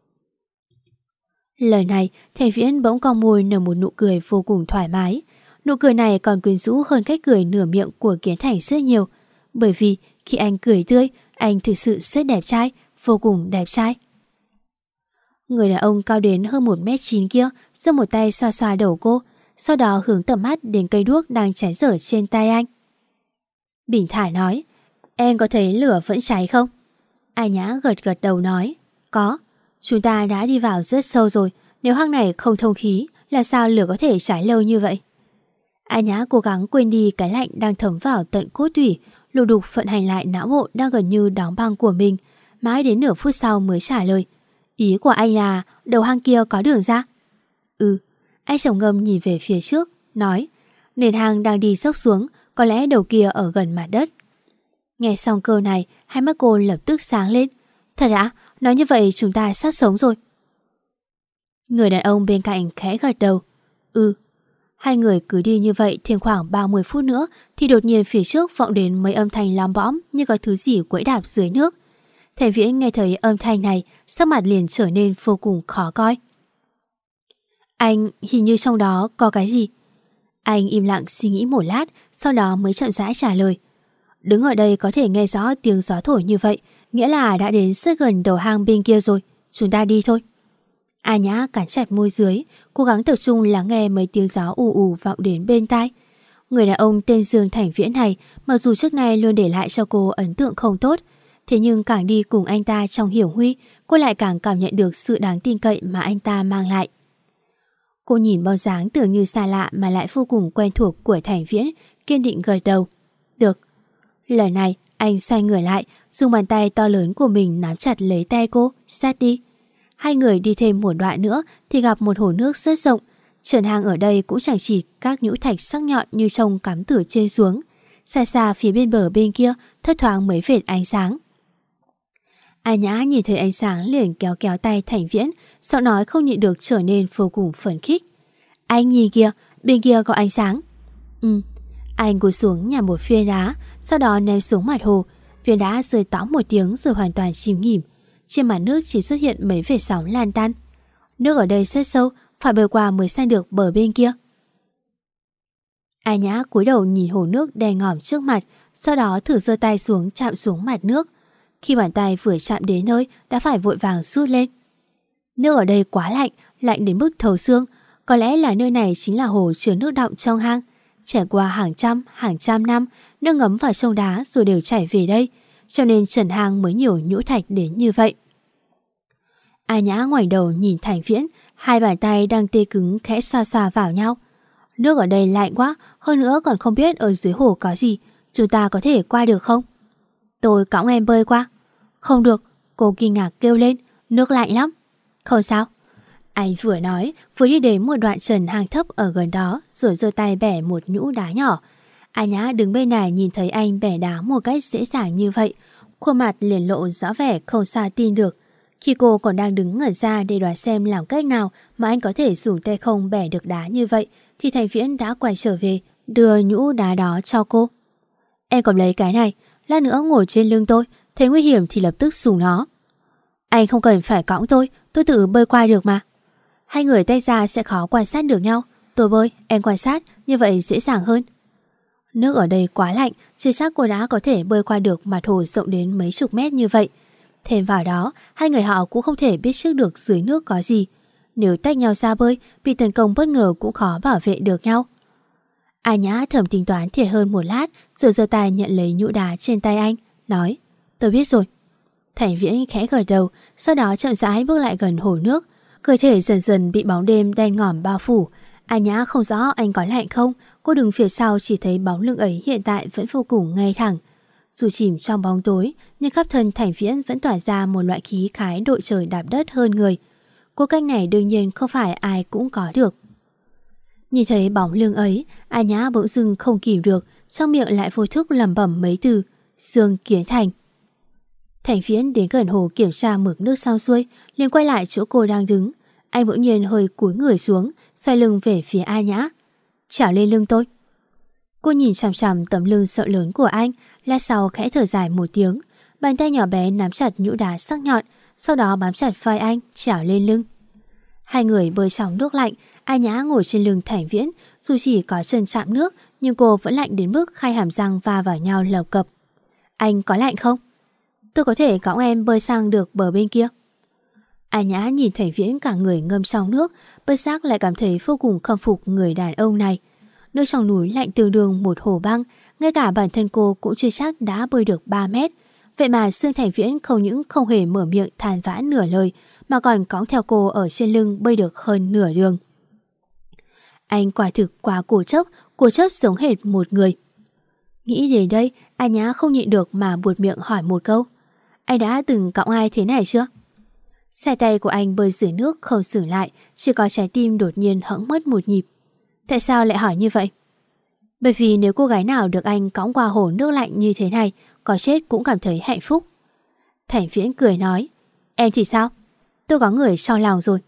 Lời này, Thành Viễn bỗng cong môi nở một nụ cười vô cùng thoải mái. Nụ cười này còn quyến rũ hơn cách cười nửa miệng của Kiến Thành rất nhiều. Bởi vì khi anh cười tươi, anh thực sự rất đẹp trai, vô cùng đẹp trai. Người đàn ông cao đến hơn một mét chín kia giơ một tay xoa xoa đầu cô, sau đó hướng tầm mắt đến cây đuốc đang cháy dở trên tay anh. Bình thản nói, em có thấy lửa vẫn cháy không? A Nhã gật gật đầu nói, có. Chúng ta đã đi vào rất sâu rồi, nếu hang này không thông khí, là sao lửa có thể cháy lâu như vậy? A Nhã cố gắng quên đi cái lạnh đang thấm vào tận cốt tủy, lục đục vận hành lại não bộ đang gần như đóng băng của mình, mãi đến nửa phút sau mới trả lời. Ý của anh là đầu hang kia có đường ra? Ừ. Anh trầm ngâm nhìn về phía trước, nói, nền hang đang đi dốc xuống, có lẽ đầu kia ở gần mặt đất. Nghe xong câu này, hai mắt cô lập tức sáng lên. Thật ạ? Nói như vậy chúng ta sắp sống rồi. Người đàn ông bên cạnh khẽ gật đầu. Ừ. Hai người cứ đi như vậy thêm khoảng ba mươi phút nữa thì đột nhiên phía trước vọng đến mấy âm thanh lom bõm như có thứ gì quẫy đạp dưới nước. Thành Viễn nghe thấy âm thanh này, sắc mặt liền trở nên vô cùng khó coi. Anh, hình như trong đó có cái gì? Anh im lặng suy nghĩ một lát, sau đó mới chậm rãi trả lời. Đứng ở đây có thể nghe rõ tiếng gió thổi như vậy, nghĩa là đã đến rất gần đầu hang bên kia rồi, chúng ta đi thôi. A Nhã cắn chặt môi dưới, cố gắng tập trung lắng nghe mấy tiếng gió ù ù vọng đến bên tai. Người đàn ông tên Dương Thành Viễn này, mặc dù trước nay luôn để lại cho cô ấn tượng không tốt, thế nhưng càng đi cùng anh ta trong Hiểu Huy, cô lại càng cảm nhận được sự đáng tin cậy mà anh ta mang lại. Cô nhìn bóng dáng tưởng như xa lạ mà lại vô cùng quen thuộc của Thành Viễn, kiên định gật đầu. Được. Lời này, anh xoay người lại, dùng bàn tay to lớn của mình nắm chặt lấy tay cô, sát đi. Hai người đi thêm một đoạn nữa thì gặp một hồ nước rất rộng. Trần hang ở đây cũng chẳng chỉ các nhũ thạch sắc nhọn như trông cắm từ trên xuống. Xa xa phía bên bờ bên kia thất thoáng mấy vệt ánh sáng. A Nhã nhìn thấy ánh sáng liền kéo kéo tay Thành Viễn, giọng nói không nhịn được trở nên vô cùng phấn khích. Anh nhìn kìa, bên kia có ánh sáng. Ừ. Anh cúi xuống nhặt một viên đá, sau đó ném xuống mặt hồ. Viên đá rơi tóm một tiếng rồi hoàn toàn chìm nghỉm. Trên mặt nước chỉ xuất hiện mấy vệt sóng lan tan. Nước ở đây rất sâu, phải bơi qua mới sang được bờ bên kia. A Nhã cúi đầu nhìn hồ nước đen ngòm trước mặt, sau đó thử giơ tay xuống chạm xuống mặt nước. Khi bàn tay vừa chạm đến nơi đã phải vội vàng rút lên. Nước ở đây quá lạnh, lạnh đến mức thấu xương. Có lẽ là nơi này chính là hồ chứa nước đọng trong hang. trải qua hàng trăm, hàng trăm năm, nước ngấm vào sông đá rồi đều chảy về đây, cho nên trần hang mới nhiều nhũ thạch đến như vậy. A Nhã ngoảnh đầu nhìn Thành Viễn, hai bàn tay đang tê cứng khẽ xoa xoa vào nhau. Nước ở đây lạnh quá, hơn nữa còn không biết ở dưới hồ có gì, chúng ta có thể qua được không? Tôi cõng em bơi qua. Không được, cô kinh ngạc kêu lên, nước lạnh lắm. Không sao. Anh vừa nói, vừa đi đến một đoạn trần hang thấp ở gần đó, rồi giơ tay bẻ một nhũ đá nhỏ. A Nhã đứng bên này nhìn thấy anh bẻ đá một cách dễ dàng như vậy, khuôn mặt liền lộ rõ vẻ không sao tin được. Khi cô còn đang đứng ngẩn ra để đoán xem làm cách nào mà anh có thể dùng tay không bẻ được đá như vậy, thì Thành Viễn đã quay trở về, đưa nhũ đá đó cho cô. Em còn lấy cái này, lát nữa ngồi trên lưng tôi, thấy nguy hiểm thì lập tức dùng nó. Anh không cần phải cõng tôi, tôi tự bơi qua được mà. Hai người tách ra sẽ khó quan sát được nhau. Tôi bơi, em quan sát, như vậy dễ dàng hơn. Nước ở đây quá lạnh, chưa chắc cô đã có thể bơi qua được mặt hồ rộng đến mấy chục mét như vậy. Thêm vào đó, hai người họ cũng không thể biết trước được dưới nước có gì. Nếu tách nhau ra bơi, bị tấn công bất ngờ cũng khó bảo vệ được nhau. A Nhã thầm tính toán thiệt hơn một lát, rồi giơ tay nhận lấy nhũ đá trên tay anh, nói: Tôi biết rồi. Thành Viễn khẽ gật đầu, sau đó chậm rãi bước lại gần hồ nước. Cơ thể dần dần bị bóng đêm đen ngòm bao phủ. A Nhã không rõ anh có lạnh không, cô đứng phía sau chỉ thấy bóng lưng ấy hiện tại vẫn vô cùng ngay thẳng. Dù chìm trong bóng tối, nhưng khắp thân Thành Viễn vẫn tỏa ra một loại khí khái đội trời đạp đất hơn người. Cô cách này đương nhiên không phải ai cũng có được. Nhìn thấy bóng lưng ấy, A Nhã bỗng dưng không kìm được, trong miệng lại vô thức lẩm bẩm mấy từ: Dương Kiến Thành. Thành Viễn đến gần hồ kiểm tra mực nước xong xuôi, liền quay lại chỗ cô đang đứng. Anh bỗng nhiên hơi cúi người xuống, xoay lưng về phía A Nhã. Trèo lên lưng tôi. Cô nhìn chằm chằm tấm lưng rộng lớn của anh, lát sau khẽ thở dài một tiếng, bàn tay nhỏ bé nắm chặt nhũ đá sắc nhọn, sau đó bám chặt vai anh, trèo lên lưng. Hai người bơi trong nước lạnh. A Nhã ngồi trên lưng Thành Viễn, dù chỉ có chân chạm nước, nhưng cô vẫn lạnh đến mức hai hàm răng va vào nhau lợp cập. Anh có lạnh không? Tôi có thể cõng em bơi sang được bờ bên kia. A Nhã nhìn Thành Viễn cả người ngâm trong nước, bất giác lại cảm thấy vô cùng khâm phục người đàn ông này. Nước trong núi lạnh tương đương một hồ băng, ngay cả bản thân cô cũng chưa chắc đã bơi được ba mét. Vậy mà Dương Thành Viễn không những không hề mở miệng than vãn nửa lời, mà còn cõng theo cô ở trên lưng bơi được hơn nửa đường. Anh quả thực quá cố chấp, cố chấp giống hệt một người. Nghĩ đến đây, A Nhã không nhịn được mà buột miệng hỏi một câu: Anh đã từng cõng ai thế này chưa? Xe tay của anh bơi dưới nước không dừng lại, chỉ có trái tim đột nhiên hẫng mất một nhịp. Tại sao lại hỏi như vậy? Bởi vì nếu cô gái nào được anh cõng qua hồ nước lạnh như thế này, có chết cũng cảm thấy hạnh phúc. Thành Viễn cười nói: Em thì sao? Tôi có người sau lòng rồi.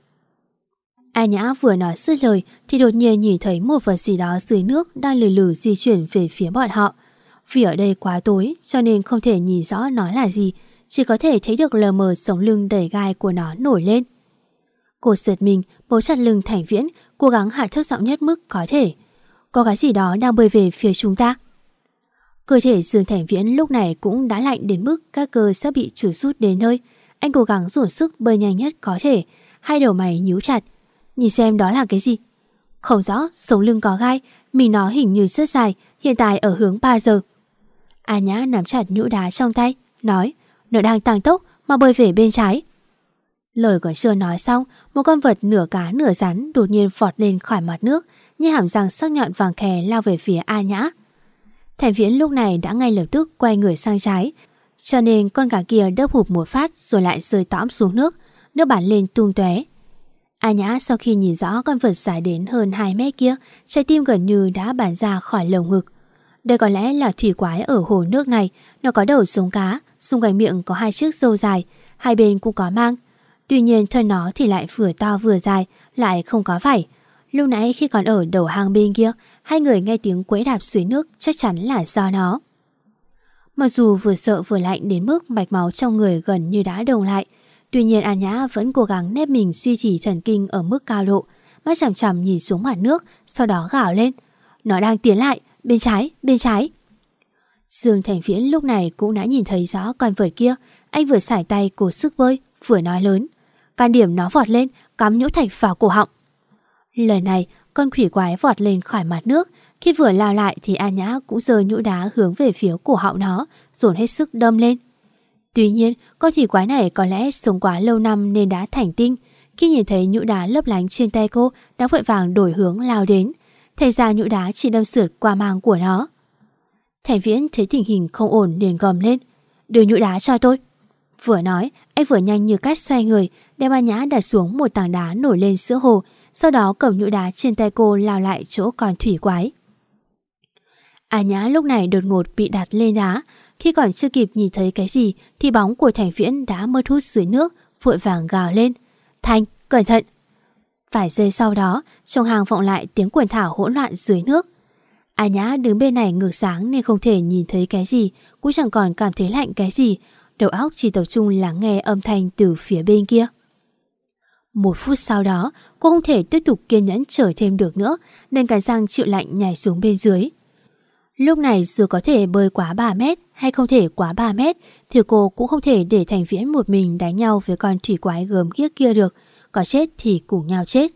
A Nhã vừa nói dứt lời thì đột nhiên nhìn thấy một vật gì đó dưới nước đang lừ lừ di chuyển về phía bọn họ. Vì ở đây quá tối cho nên không thể nhìn rõ nó là gì, chỉ có thể thấy được lờ mờ sống lưng đầy gai của nó nổi lên. Cô giật mình, bấu chặt lưng Thành Viễn, cố gắng hạ thấp giọng nhất mức có thể. Có cái gì đó đang bơi về phía chúng ta. Cơ thể Dương Thành Viễn lúc này cũng đã lạnh đến mức các cơ sắp bị trượt rút đến nơi. Anh cố gắng dồn sức bơi nhanh nhất có thể, hai đầu mày nhíu chặt. Nhìn xem đó là cái gì? Không rõ, sống lưng có gai, mình nó hình như rất dài, hiện tại ở hướng ba giờ. A Nhã nắm chặt nhũ đá trong tay, nói: Nó đang tăng tốc mà bơi về bên trái. Lời còn chưa nói xong, một con vật nửa cá nửa rắn đột nhiên vọt lên khỏi mặt nước, như hàm răng sắc nhọn vàng khè lao về phía A Nhã. Thành Viễn lúc này đã ngay lập tức quay người sang trái, cho nên con cá kia đớp hụp một phát rồi lại rơi tõm xuống nước, nước bắn lên tung tóe. A Nhã sau khi nhìn rõ con vật dài đến hơn hai mét kia, trái tim gần như đã bắn ra khỏi lồng ngực. Đây có lẽ là thủy quái ở hồ nước này, nó có đầu giống cá, xung quanh miệng có hai chiếc râu dài, hai bên cũng có mang. Tuy nhiên thân nó thì lại vừa to vừa dài, lại không có vảy. Lúc nãy khi còn ở đầu hang bên kia, hai người nghe tiếng quẫy đạp dưới nước chắc chắn là do nó. Mặc dù vừa sợ vừa lạnh đến mức mạch máu trong người gần như đã đông lại, tuy nhiên A Nhã vẫn cố gắng nép mình duy trì thần kinh ở mức cao độ, mắt chằm chằm nhìn xuống mặt nước, sau đó gào lên: Nó đang tiến lại, bên trái, bên trái. Dương Thành Viễn lúc này cũng đã nhìn thấy rõ con vật kia, anh vừa sải tay cố sức bơi, vừa nói lớn: Can điểm nó vọt lên, cắm nhũ thạch vào cổ họng. Lần này, con quỷ quái vọt lên khỏi mặt nước, Khi vừa lao lại thì A Nhã cũng giơ nhũ đá hướng về phía cổ họng nó, dồn hết sức đâm lên. Tuy nhiên, con thủy quái này có lẽ sống quá lâu năm nên đã thành tinh. Khi nhìn thấy nhũ đá lấp lánh trên tay cô, đã vội vàng đổi hướng lao đến. Thành ra nhũ đá chỉ đâm sượt qua mang của nó. Thành Viễn thấy tình hình không ổn liền gầm lên: "Đưa nhũ đá cho tôi." Vừa nói, anh vừa nhanh như cắt xoay người, đem A Nhã đặt xuống một tảng đá nổi lên giữa hồ, sau đó cầm nhũ đá trên tay cô lao lại chỗ con thủy quái. A Nhã lúc này đột ngột bị đặt lên đá. Khi còn chưa kịp nhìn thấy cái gì thì bóng của Thành Viễn đã mất hút dưới nước, vội vàng gào lên: "Thành, cẩn thận!" Vài giây sau đó, trong hang vọng lại tiếng quần thảo hỗn loạn dưới nước. A Nhã đứng bên này ngược sáng nên không thể nhìn thấy cái gì, cũng chẳng còn cảm thấy lạnh cái gì, đầu óc chỉ tập trung lắng nghe âm thanh từ phía bên kia. Một phút sau đó, cô không thể tiếp tục kiên nhẫn chờ thêm được nữa, nên cắn răng chịu lạnh nhảy xuống bên dưới. Lúc này dù có thể bơi quá ba mét hay không thể quá ba mét thì cô cũng không thể để Thành Viễn một mình đánh nhau với con thủy quái gớm ghiếc kia được, có chết thì cùng nhau chết.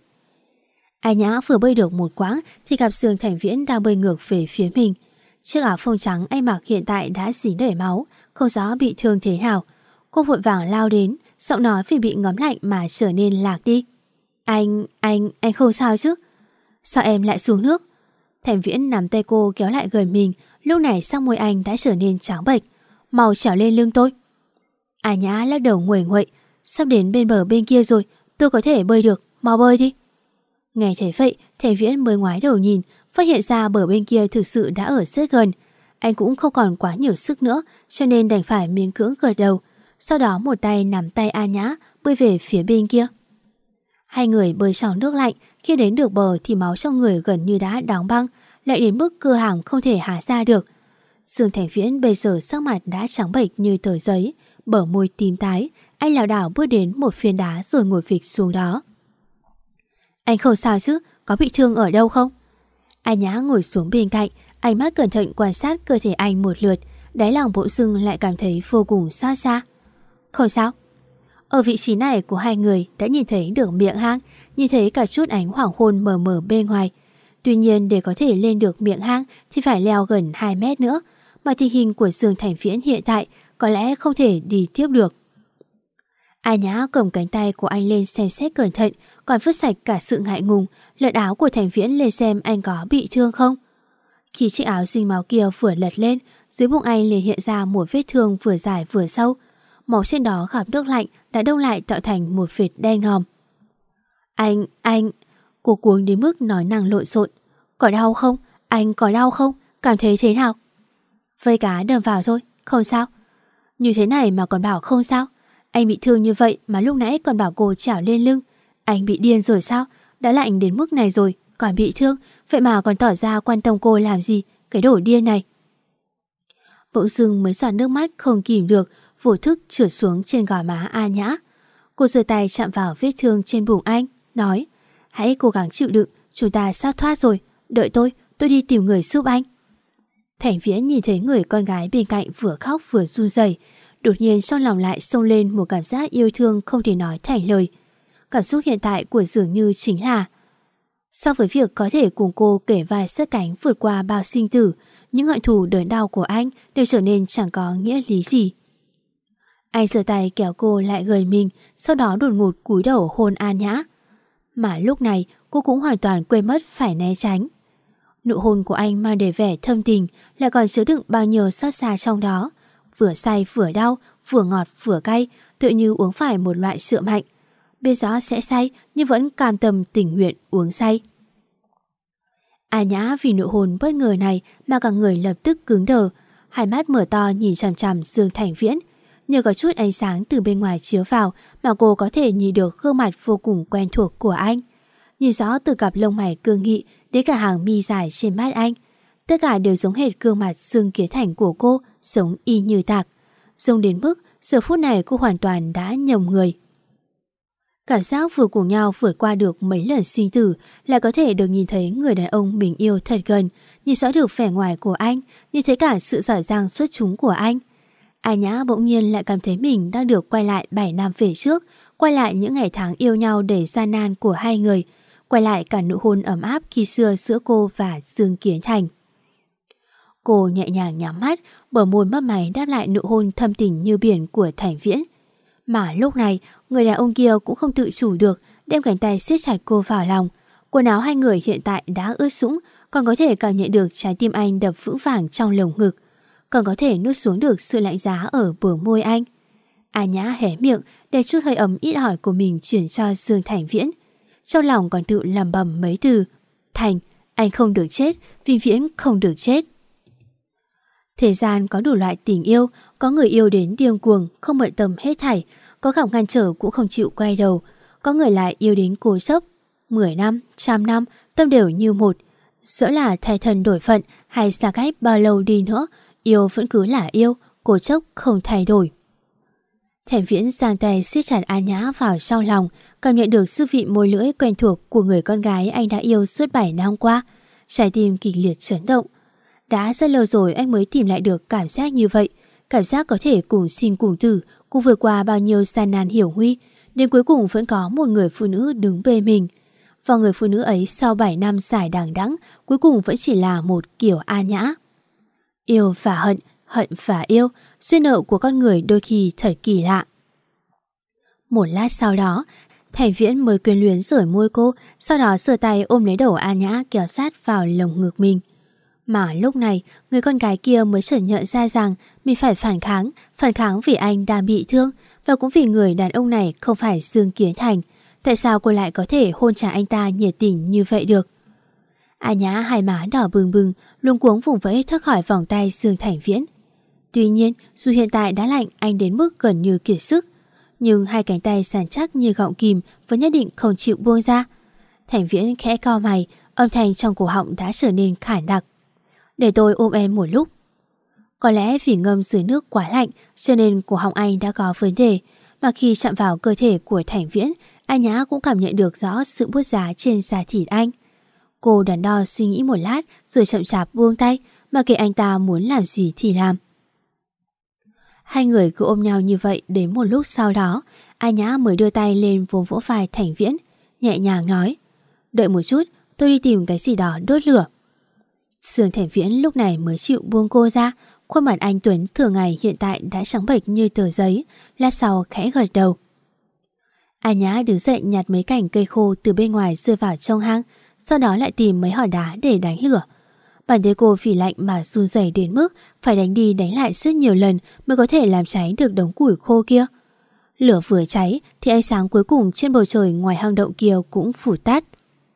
A Nhã vừa bơi được một quãng thì gặp Sương Thành Viễn đang bơi ngược về phía mình. Chiếc áo phông trắng anh mặc hiện tại đã dính đầy máu, không rõ bị thương thế nào. Cô vội vàng lao đến, giọng nói vì bị ngấm lạnh mà trở nên lạc đi. Anh, anh, anh không sao chứ? Sao em lại xuống nước? Thành Viễn nắm tay cô kéo lại gần mình, lúc này sắc môi anh đã trở nên trắng bệch. Mau trèo lên lưng tôi. A Nhã lắc đầu nguẩy nguậy. Sắp đến bên bờ bên kia rồi, tôi có thể bơi được, mau bơi đi. Nghe thấy vậy, Thành Viễn mới ngoái đầu nhìn, phát hiện ra bờ bên kia thực sự đã ở rất gần. Anh cũng không còn quá nhiều sức nữa, cho nên đành phải miễn cưỡng gật đầu. Sau đó một tay nắm tay A Nhã bơi về phía bên kia. Hai người bơi trong nước lạnh, khi đến được bờ thì máu trong người gần như đã đóng băng, lại đến mức cơ hàm không thể há ra được. Dương Thành Viễn bây giờ sắc mặt đã trắng bệch như tờ giấy, bờ môi tím tái, anh lảo đảo bước đến một phiến đá rồi ngồi phịch xuống đó. Anh không sao chứ, có bị thương ở đâu không? A Nhã ngồi xuống bên cạnh, ánh mắt cẩn thận quan sát cơ thể anh một lượt, đáy lòng bỗng dưng lại cảm thấy vô cùng xót xa. Không sao. Ở vị trí này của hai người đã nhìn thấy được miệng hang, nhìn thấy cả chút ánh hoàng hôn mờ mờ bên ngoài. Tuy nhiên để có thể lên được miệng hang thì phải leo gần hai mét nữa, mà tình hình của Dương Thành Viễn hiện tại có lẽ không thể đi tiếp được. A Nhã cầm cánh tay của anh lên xem xét cẩn thận, còn vứt sạch cả sự ngại ngùng, lật áo của Thành Viễn lên xem anh có bị thương không. Khi chiếc áo dính máu kia vừa lật lên, dưới bụng anh liền hiện ra một vết thương vừa dài vừa sâu. Máu trên đó gặp nước lạnh đã đông lại tạo thành một vệt đen ngòm. Anh, anh... Cô cuống đến mức nói năng lộn xộn. Có đau không? Anh có đau không? Cảm thấy thế nào? Vây cá đâm vào thôi, không sao. Như thế này mà còn bảo không sao? Anh bị thương như vậy mà lúc nãy còn bảo cô trèo lên lưng. Anh bị điên rồi sao? Đã lạnh đến mức này rồi, còn bị thương, vậy mà còn tỏ ra quan tâm cô làm gì, cái đồ điên này. Bỗng dưng mấy giọt nước mắt không kìm được, vô thức trượt xuống trên gò má A Nhã. Cô giơ tay chạm vào vết thương trên bụng anh, nói: hãy cố gắng chịu đựng, chúng ta sắp thoát rồi, đợi tôi, tôi đi tìm người giúp anh. Thành Viễn nhìn thấy người con gái bên cạnh vừa khóc vừa run rẩy, đột nhiên trong lòng lại xông lên một cảm giác yêu thương không thể nói thành lời. Cảm xúc hiện tại của dường như chính là so với việc có thể cùng cô kể vai sát cánh vượt qua bao sinh tử, những hận thù đớn đau của anh đều trở nên chẳng có nghĩa lý gì. Anh giơ tay kéo cô lại gần mình, sau đó đột ngột cúi đầu hôn A Nhã. Mà lúc này cô cũng hoàn toàn quên mất phải né tránh. Nụ hôn của anh mang đầy vẻ thâm tình, lại còn chứa đựng bao nhiêu xót xa trong đó. Vừa say vừa đau, vừa ngọt vừa cay, tựa như uống phải một loại sữa mạnh. Biết rõ sẽ say nhưng vẫn cam tâm tình nguyện uống say. A Nhã vì nụ hôn bất ngờ này mà cả người lập tức cứng đờ, hai mắt mở to nhìn chằm chằm Dương Thành Viễn. Nhờ có chút ánh sáng từ bên ngoài chiếu vào mà cô có thể nhìn được gương mặt vô cùng quen thuộc của anh. Nhìn rõ từ cặp lông mày cương nghị đến cả hàng mi dài trên mắt anh. Tất cả đều giống hệt gương mặt Dương Kiến Thành của cô, giống y như tạc. Giống đến mức giờ phút này cô hoàn toàn đã nhầm người. Cảm giác vừa cùng nhau vượt qua được mấy lần sinh tử, lại có thể được nhìn thấy người đàn ông mình yêu thật gần, nhìn rõ được vẻ ngoài của anh, nhìn thấy cả sự giỏi giang xuất chúng của anh. A Nhã bỗng nhiên lại cảm thấy mình đang được quay lại bảy năm về trước, quay lại những ngày tháng yêu nhau đầy gian nan của hai người. quay lại cả nụ hôn ấm áp khi xưa giữa cô và Dương Kiến Thành. Cô nhẹ nhàng nhắm mắt, bờ môi mấp máy đáp lại nụ hôn thâm tình như biển của Thành Viễn. Mà lúc này, người đàn ông kia cũng không tự chủ được, đem cánh tay siết chặt cô vào lòng. Quần áo hai người hiện tại đã ướt sũng, còn có thể cảm nhận được trái tim anh đập vững vàng trong lồng ngực, còn có thể nuốt xuống được sự lạnh giá ở bờ môi anh. A Nhã hé miệng để chút hơi ấm ít ỏi của mình chuyển cho Dương Thành Viễn. Trong lòng còn tự lẩm bẩm mấy từ: Thành, anh không được chết, Vĩnh viễn không được chết. Thế gian có đủ loại tình yêu, có người yêu đến điên cuồng, không bận tâm hết thảy, có gặp ngăn trở cũng không chịu quay đầu, có người lại yêu đến cố chấp, mười năm, trăm năm, tâm đều như một. Dẫu là thay thân đổi phận hay xa cách bao lâu đi nữa, yêu vẫn cứ là yêu, cố chấp không thay đổi. Thành Viễn giang tay siết chặt A Nhã vào trong lòng, cảm nhận được dư vị môi lưỡi quen thuộc của người con gái anh đã yêu suốt bảy năm qua. Trái tim kịch liệt chấn động. Đã rất lâu rồi anh mới tìm lại được cảm giác như vậy, cảm giác có thể cùng sinh cùng tử, cùng vượt qua bao nhiêu gian nan hiểm nguy, đến cuối cùng vẫn có một người phụ nữ đứng bên mình. Và người phụ nữ ấy sau bảy năm dài đằng đẵng, cuối cùng vẫn chỉ là một kiểu A Nhã. Yêu và hận, hận và yêu, duyên nợ của con người đôi khi thật kỳ lạ. Một lát sau đó, Thành Viễn mới quyến luyến rời môi cô, sau đó giơ tay ôm lấy đầu A Nhã kéo sát vào lồng ngực mình. Mà lúc này, người con gái kia mới chợt nhận ra rằng mình phải phản kháng, phản kháng vì anh đang bị thương, và cũng vì người đàn ông này không phải Dương Kiến Thành. Tại sao cô lại có thể hôn trả anh ta nhiệt tình như vậy được? A Nhã hai má đỏ bừng bừng, luống cuống vùng vẫy thoát khỏi vòng tay Dương Thành Viễn. Tuy nhiên, dù hiện tại đã lạnh anh đến mức gần như kiệt sức, nhưng hai cánh tay sàn chắc như gọng kìm vẫn nhất định không chịu buông ra. Thành Viễn khẽ cau mày, âm thanh trong cổ họng đã trở nên khản đặc. Để tôi ôm em một lúc. Có lẽ vì ngâm dưới nước quá lạnh cho nên cổ họng anh đã có vấn đề, mà khi chạm vào cơ thể của Thành Viễn, A Nhã cũng cảm nhận được rõ sự buốt giá trên da thịt anh. Cô đắn đo suy nghĩ một lát rồi chậm chạp buông tay, mà kệ anh ta muốn làm gì thì làm. Hai người cứ ôm nhau như vậy đến một lúc sau đó, A Nhã mới đưa tay lên vỗ vỗ vai Thành Viễn, nhẹ nhàng nói: Đợi một chút, tôi đi tìm cái gì đó đốt lửa. Dương Thành Viễn lúc này mới chịu buông cô ra, khuôn mặt anh tuấn thường ngày hiện tại đã trắng bệch như tờ giấy, lát sau khẽ gật đầu. A Nhã đứng dậy nhặt mấy cành cây khô từ bên ngoài rơi vào trong hang, sau đó lại tìm mấy hòn đá để đánh lửa. Bàn tay cô vì lạnh mà run rẩy đến mức phải đánh đi đánh lại rất nhiều lần mới có thể làm cháy được đống củi khô kia. Lửa vừa cháy thì ánh sáng cuối cùng trên bầu trời ngoài hang động kia cũng phủ tắt.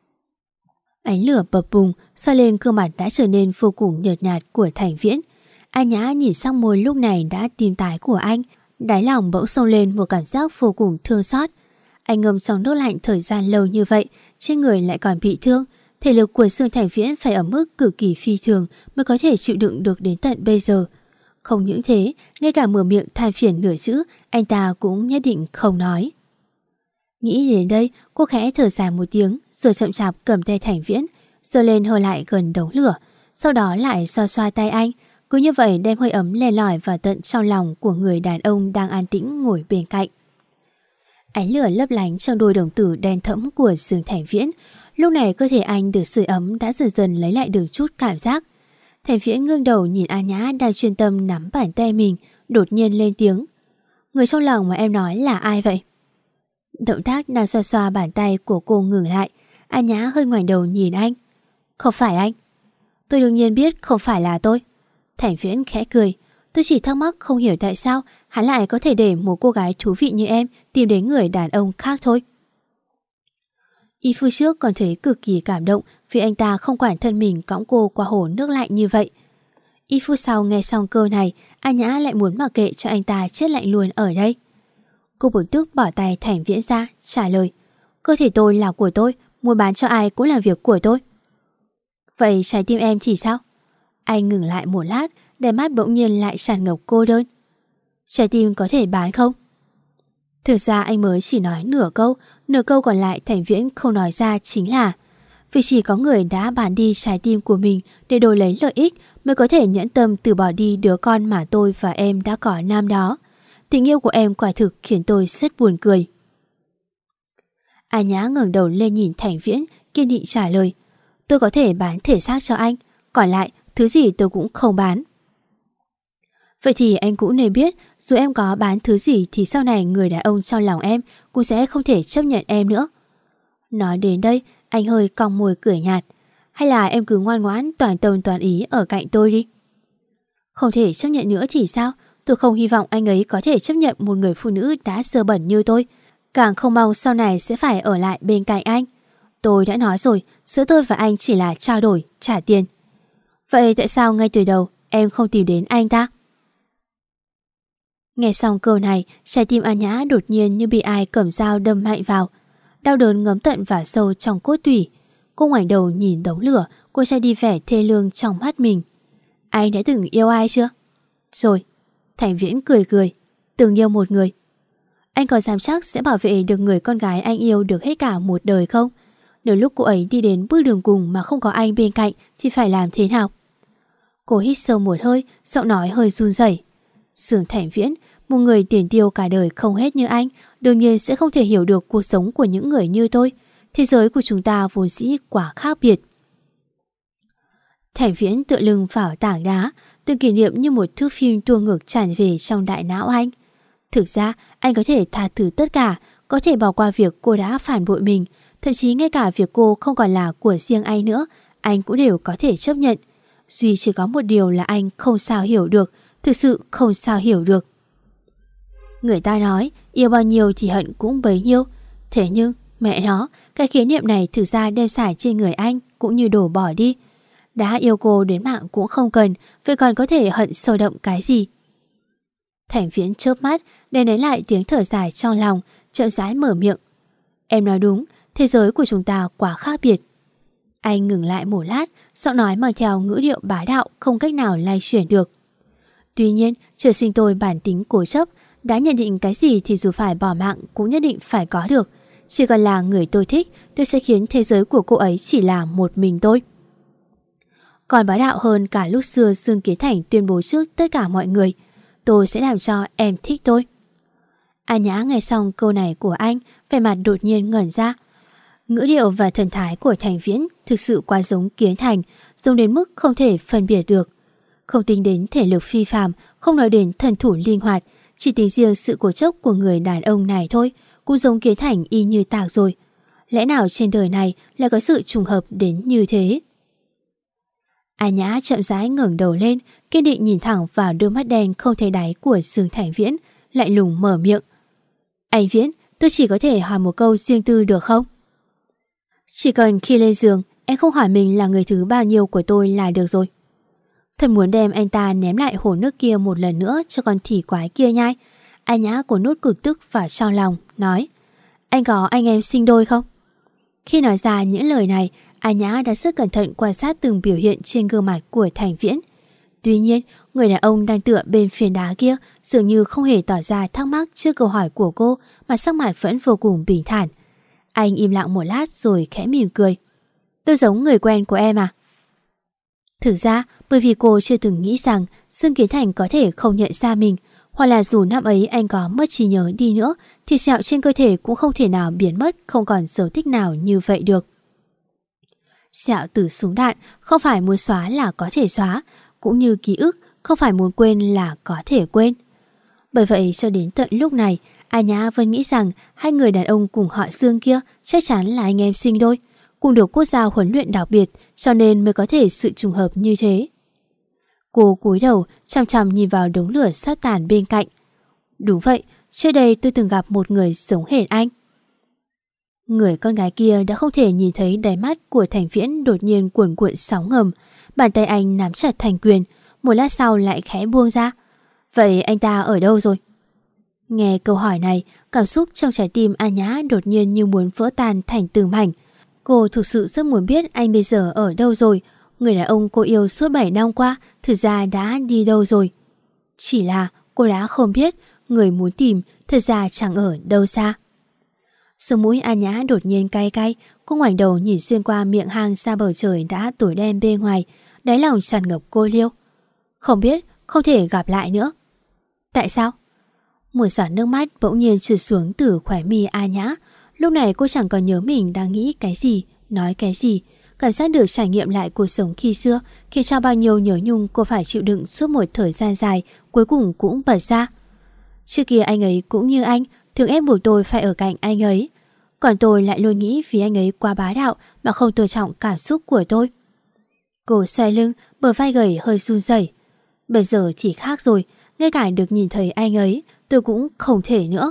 Ánh lửa bập bùng soi lên gương mặt đã trở nên vô cùng nhợt nhạt của Thành Viễn. A Nhã nhìn sang môi lúc này đã tím tái của anh, đáy lòng bỗng xông lên một cảm giác vô cùng thương xót. Anh ngâm trong nước lạnh thời gian lâu như vậy, trên người lại còn bị thương, thể lực của Dương Thành Viễn phải ở mức cực kỳ phi thường mới có thể chịu đựng được đến tận bây giờ. Không những thế, ngay cả mở miệng than phiền nửa chữ, anh ta cũng nhất định không nói. Nghĩ đến đây, cô khẽ thở dài một tiếng, rồi chậm chạp cầm tay Thành Viễn, giơ lên hơi lại gần đống lửa, sau đó lại xoa xoa tay anh, cứ như vậy đem hơi ấm len lỏi vào tận trong lòng của người đàn ông đang an tĩnh ngồi bên cạnh. Ánh lửa lấp lánh trong đôi đồng tử đen thẫm của Dương Thành Viễn, lúc này cơ thể anh được sưởi ấm đã dần dần lấy lại được chút cảm giác. Thành Viễn ngước đầu nhìn A Nhã đang chuyên tâm nắm bàn tay mình, đột nhiên lên tiếng: Người trong lòng mà em nói là ai vậy? Động tác đang xoa xoa bàn tay của cô ngừng lại. A Nhã hơi ngoảnh đầu nhìn anh. Không phải anh. Tôi đương nhiên biết không phải là tôi. Thành Viễn khẽ cười. Tôi chỉ thắc mắc không hiểu tại sao hắn lại có thể để một cô gái thú vị như em tìm đến người đàn ông khác thôi. Y phu trước còn thấy cực kỳ cảm động vì anh ta không quản thân mình cõng cô qua hồ nước lạnh như vậy. Y phu sau nghe xong câu này, A Nhã lại muốn mặc kệ cho anh ta chết lạnh luôn ở đây. Cô bực tức bỏ tay Thành Viễn ra, trả lời: Cơ thể tôi là của tôi, muốn bán cho ai cũng là việc của tôi. Vậy trái tim em thì sao? Anh ngừng lại một lát, đáy mắt bỗng nhiên lại tràn ngập cô đơn. Trái tim có thể bán không? Thực ra anh mới chỉ nói nửa câu, nửa câu còn lại Thành Viễn không nói ra chính là: vì chỉ có người đã bán đi trái tim của mình để đổi lấy lợi ích mới có thể nhẫn tâm từ bỏ đi đứa con mà tôi và em đã có năm đó. Tình yêu của em quả thực khiến tôi rất buồn cười. A Nhã ngẩng đầu lên nhìn Thành Viễn, kiên định trả lời. Tôi có thể bán thể xác cho anh, còn lại thứ gì tôi cũng không bán. Vậy thì anh cũng nên biết, dù em có bán thứ gì thì sau này người đàn ông trong lòng em cũng sẽ không thể chấp nhận em nữa. Nói đến đây, anh hơi cong môi cười nhạt. Hay là em cứ ngoan ngoãn toàn tâm toàn ý ở cạnh tôi đi. Không thể chấp nhận nữa thì sao? Tôi không hy vọng anh ấy có thể chấp nhận một người phụ nữ đã dơ bẩn như tôi. Càng không mong sau này sẽ phải ở lại bên cạnh anh. Tôi đã nói rồi, giữa tôi và anh chỉ là trao đổi, trả tiền. Vậy tại sao ngay từ đầu em không tìm đến anh ta? Nghe xong câu này, trái tim An Nhã đột nhiên như bị ai cầm dao đâm mạnh vào. Đau đớn ngấm tận vào sâu trong cốt tủy. Cô ngoảnh đầu nhìn đống lửa, cô trai đi vẻ thê lương trong mắt mình. Anh đã từng yêu ai chưa? Rồi. Thành Viễn cười cười. Từng yêu một người. Anh có dám chắc sẽ bảo vệ được người con gái anh yêu được hết cả một đời không? Nếu lúc cô ấy đi đến bước đường cùng mà không có anh bên cạnh thì phải làm thế nào? Cô hít sâu một hơi, giọng nói hơi run rẩy. Dương Thành Viễn, một người tiền tiêu cả đời không hết như anh, đương nhiên sẽ không thể hiểu được cuộc sống của những người như tôi. Thế giới của chúng ta vốn dĩ quá khác biệt. Thành Viễn tựa lưng vào tảng đá, từng kỷ niệm như một thước phim tua ngược tràn về trong đại não anh. Thực ra, anh có thể tha thứ tất cả, có thể bỏ qua việc cô đã phản bội mình, thậm chí ngay cả việc cô không còn là của riêng anh nữa, anh cũng đều có thể chấp nhận. Duy chỉ có một điều là anh không sao hiểu được, thực sự không sao hiểu được. Người ta nói, yêu bao nhiêu thì hận cũng bấy nhiêu. Thế nhưng, mẹ nó, cái khái niệm này thực ra đem xài trên người anh cũng như đổ bỏ đi. Đã yêu cô đến mạng cũng không cần, vậy còn có thể hận sâu đậm cái gì? Thành Viễn chớp mắt, để lấy lại tiếng thở dài trong lòng, chậm rãi mở miệng. Em nói đúng, thế giới của chúng ta quá khác biệt. Anh ngừng lại một lát, giọng nói mang theo ngữ điệu bá đạo không cách nào lay chuyển được. Tuy nhiên, trời sinh tôi bản tính cố chấp, đã nhận định cái gì thì dù phải bỏ mạng cũng nhất định phải có được. Chỉ cần là người tôi thích, tôi sẽ khiến thế giới của cô ấy chỉ là một mình tôi. Còn bá đạo hơn cả lúc xưa Dương Kiến Thành tuyên bố trước tất cả mọi người, tôi sẽ làm cho em thích tôi. An Nhã nghe xong câu này của anh, vẻ mặt đột nhiên ngẩn ra. Ngữ điệu và thần thái của Thành Viễn thực sự quá giống Kiến Thành, giống đến mức không thể phân biệt được. Không tính đến thể lực phi phàm, không nói đến thần thủ linh hoạt, chỉ tính riêng sự cố chấp của người đàn ông này thôi, cũng giống Kiến Thành y như tạc rồi. Lẽ nào trên đời này lại có sự trùng hợp đến như thế? An Nhã chậm rãi ngẩng đầu lên, kiên định nhìn thẳng vào đôi mắt đen không thấy đáy của Dương Thành Viễn, lạnh lùng mở miệng. Anh Viễn, tôi chỉ có thể hỏi một câu riêng tư được không? Chỉ cần khi lên giường, em không hỏi mình là người thứ bao nhiêu của tôi là được rồi. Thật muốn đem anh ta ném lại hồ nước kia một lần nữa cho con thỉ quái kia nhai. An Nhã của nốt cực tức vào trong lòng, nói. Anh có anh em sinh đôi không? Khi nói ra những lời này, An Nhã đã rất cẩn thận quan sát từng biểu hiện trên gương mặt của Thành Viễn. Tuy nhiên, người đàn ông đang tựa bên phiến đá kia dường như không hề tỏ ra thắc mắc trước câu hỏi của cô, mà sắc mặt vẫn vô cùng bình thản. Anh im lặng một lát rồi khẽ mỉm cười. Tôi giống người quen của em à? Thực ra, bởi vì cô chưa từng nghĩ rằng Dương Kiến Thành có thể không nhận ra mình, hoặc là dù năm ấy anh có mất trí nhớ đi nữa thì sẹo trên cơ thể cũng không thể nào biến mất, không còn dấu tích nào như vậy được. Sẹo từ súng đạn không phải muốn xóa là có thể xóa, cũng như ký ức không phải muốn quên là có thể quên. Bởi vậy cho đến tận lúc này, An Nhã vẫn nghĩ rằng hai người đàn ông cùng họ Dương kia chắc chắn là anh em sinh đôi, cùng được quốc gia huấn luyện đặc biệt, cho nên mới có thể sự trùng hợp như thế. Cô cúi đầu chằm chằm nhìn vào đống lửa sắp tàn bên cạnh. Đúng vậy, trước đây tôi từng gặp một người giống hệt anh. Người con gái kia đã không thể nhìn thấy đáy mắt của Thành Viễn đột nhiên cuồn cuộn sóng ngầm. Bàn tay anh nắm chặt thành quyền, một lát sau lại khẽ buông ra. Vậy anh ta ở đâu rồi? Nghe câu hỏi này, cảm xúc trong trái tim An Nhã đột nhiên như muốn vỡ tan thành từng mảnh. Cô thực sự rất muốn biết anh bây giờ ở đâu rồi. Người đàn ông cô yêu suốt bảy năm qua thực ra đã đi đâu rồi. Chỉ là cô đã không biết người muốn tìm thực ra chẳng ở đâu xa. Sống mũi An Nhã đột nhiên cay cay. Cô ngoảnh đầu nhìn xuyên qua miệng hang ra bầu trời đã tối đen bên ngoài. Đáy lòng tràn ngập cô liêu. Không biết, không thể gặp lại nữa. Tại sao? Một giọt nước mắt bỗng nhiên trượt xuống từ khóe mi An Nhã. Lúc này cô chẳng còn nhớ mình đang nghĩ cái gì, nói cái gì. Cảm giác được trải nghiệm lại cuộc sống khi xưa, khi cho bao nhiêu nhớ nhung cô phải chịu đựng suốt một thời gian dài, cuối cùng cũng bật ra. Trước kia anh ấy cũng như anh, thường ép buộc tôi phải ở cạnh anh ấy. Còn tôi lại luôn nghĩ vì anh ấy quá bá đạo mà không tôn trọng cảm xúc của tôi. Cô xoay lưng, bờ vai gầy hơi run rẩy. Bây giờ thì khác rồi, ngay cả được nhìn thấy anh ấy, tôi cũng không thể nữa.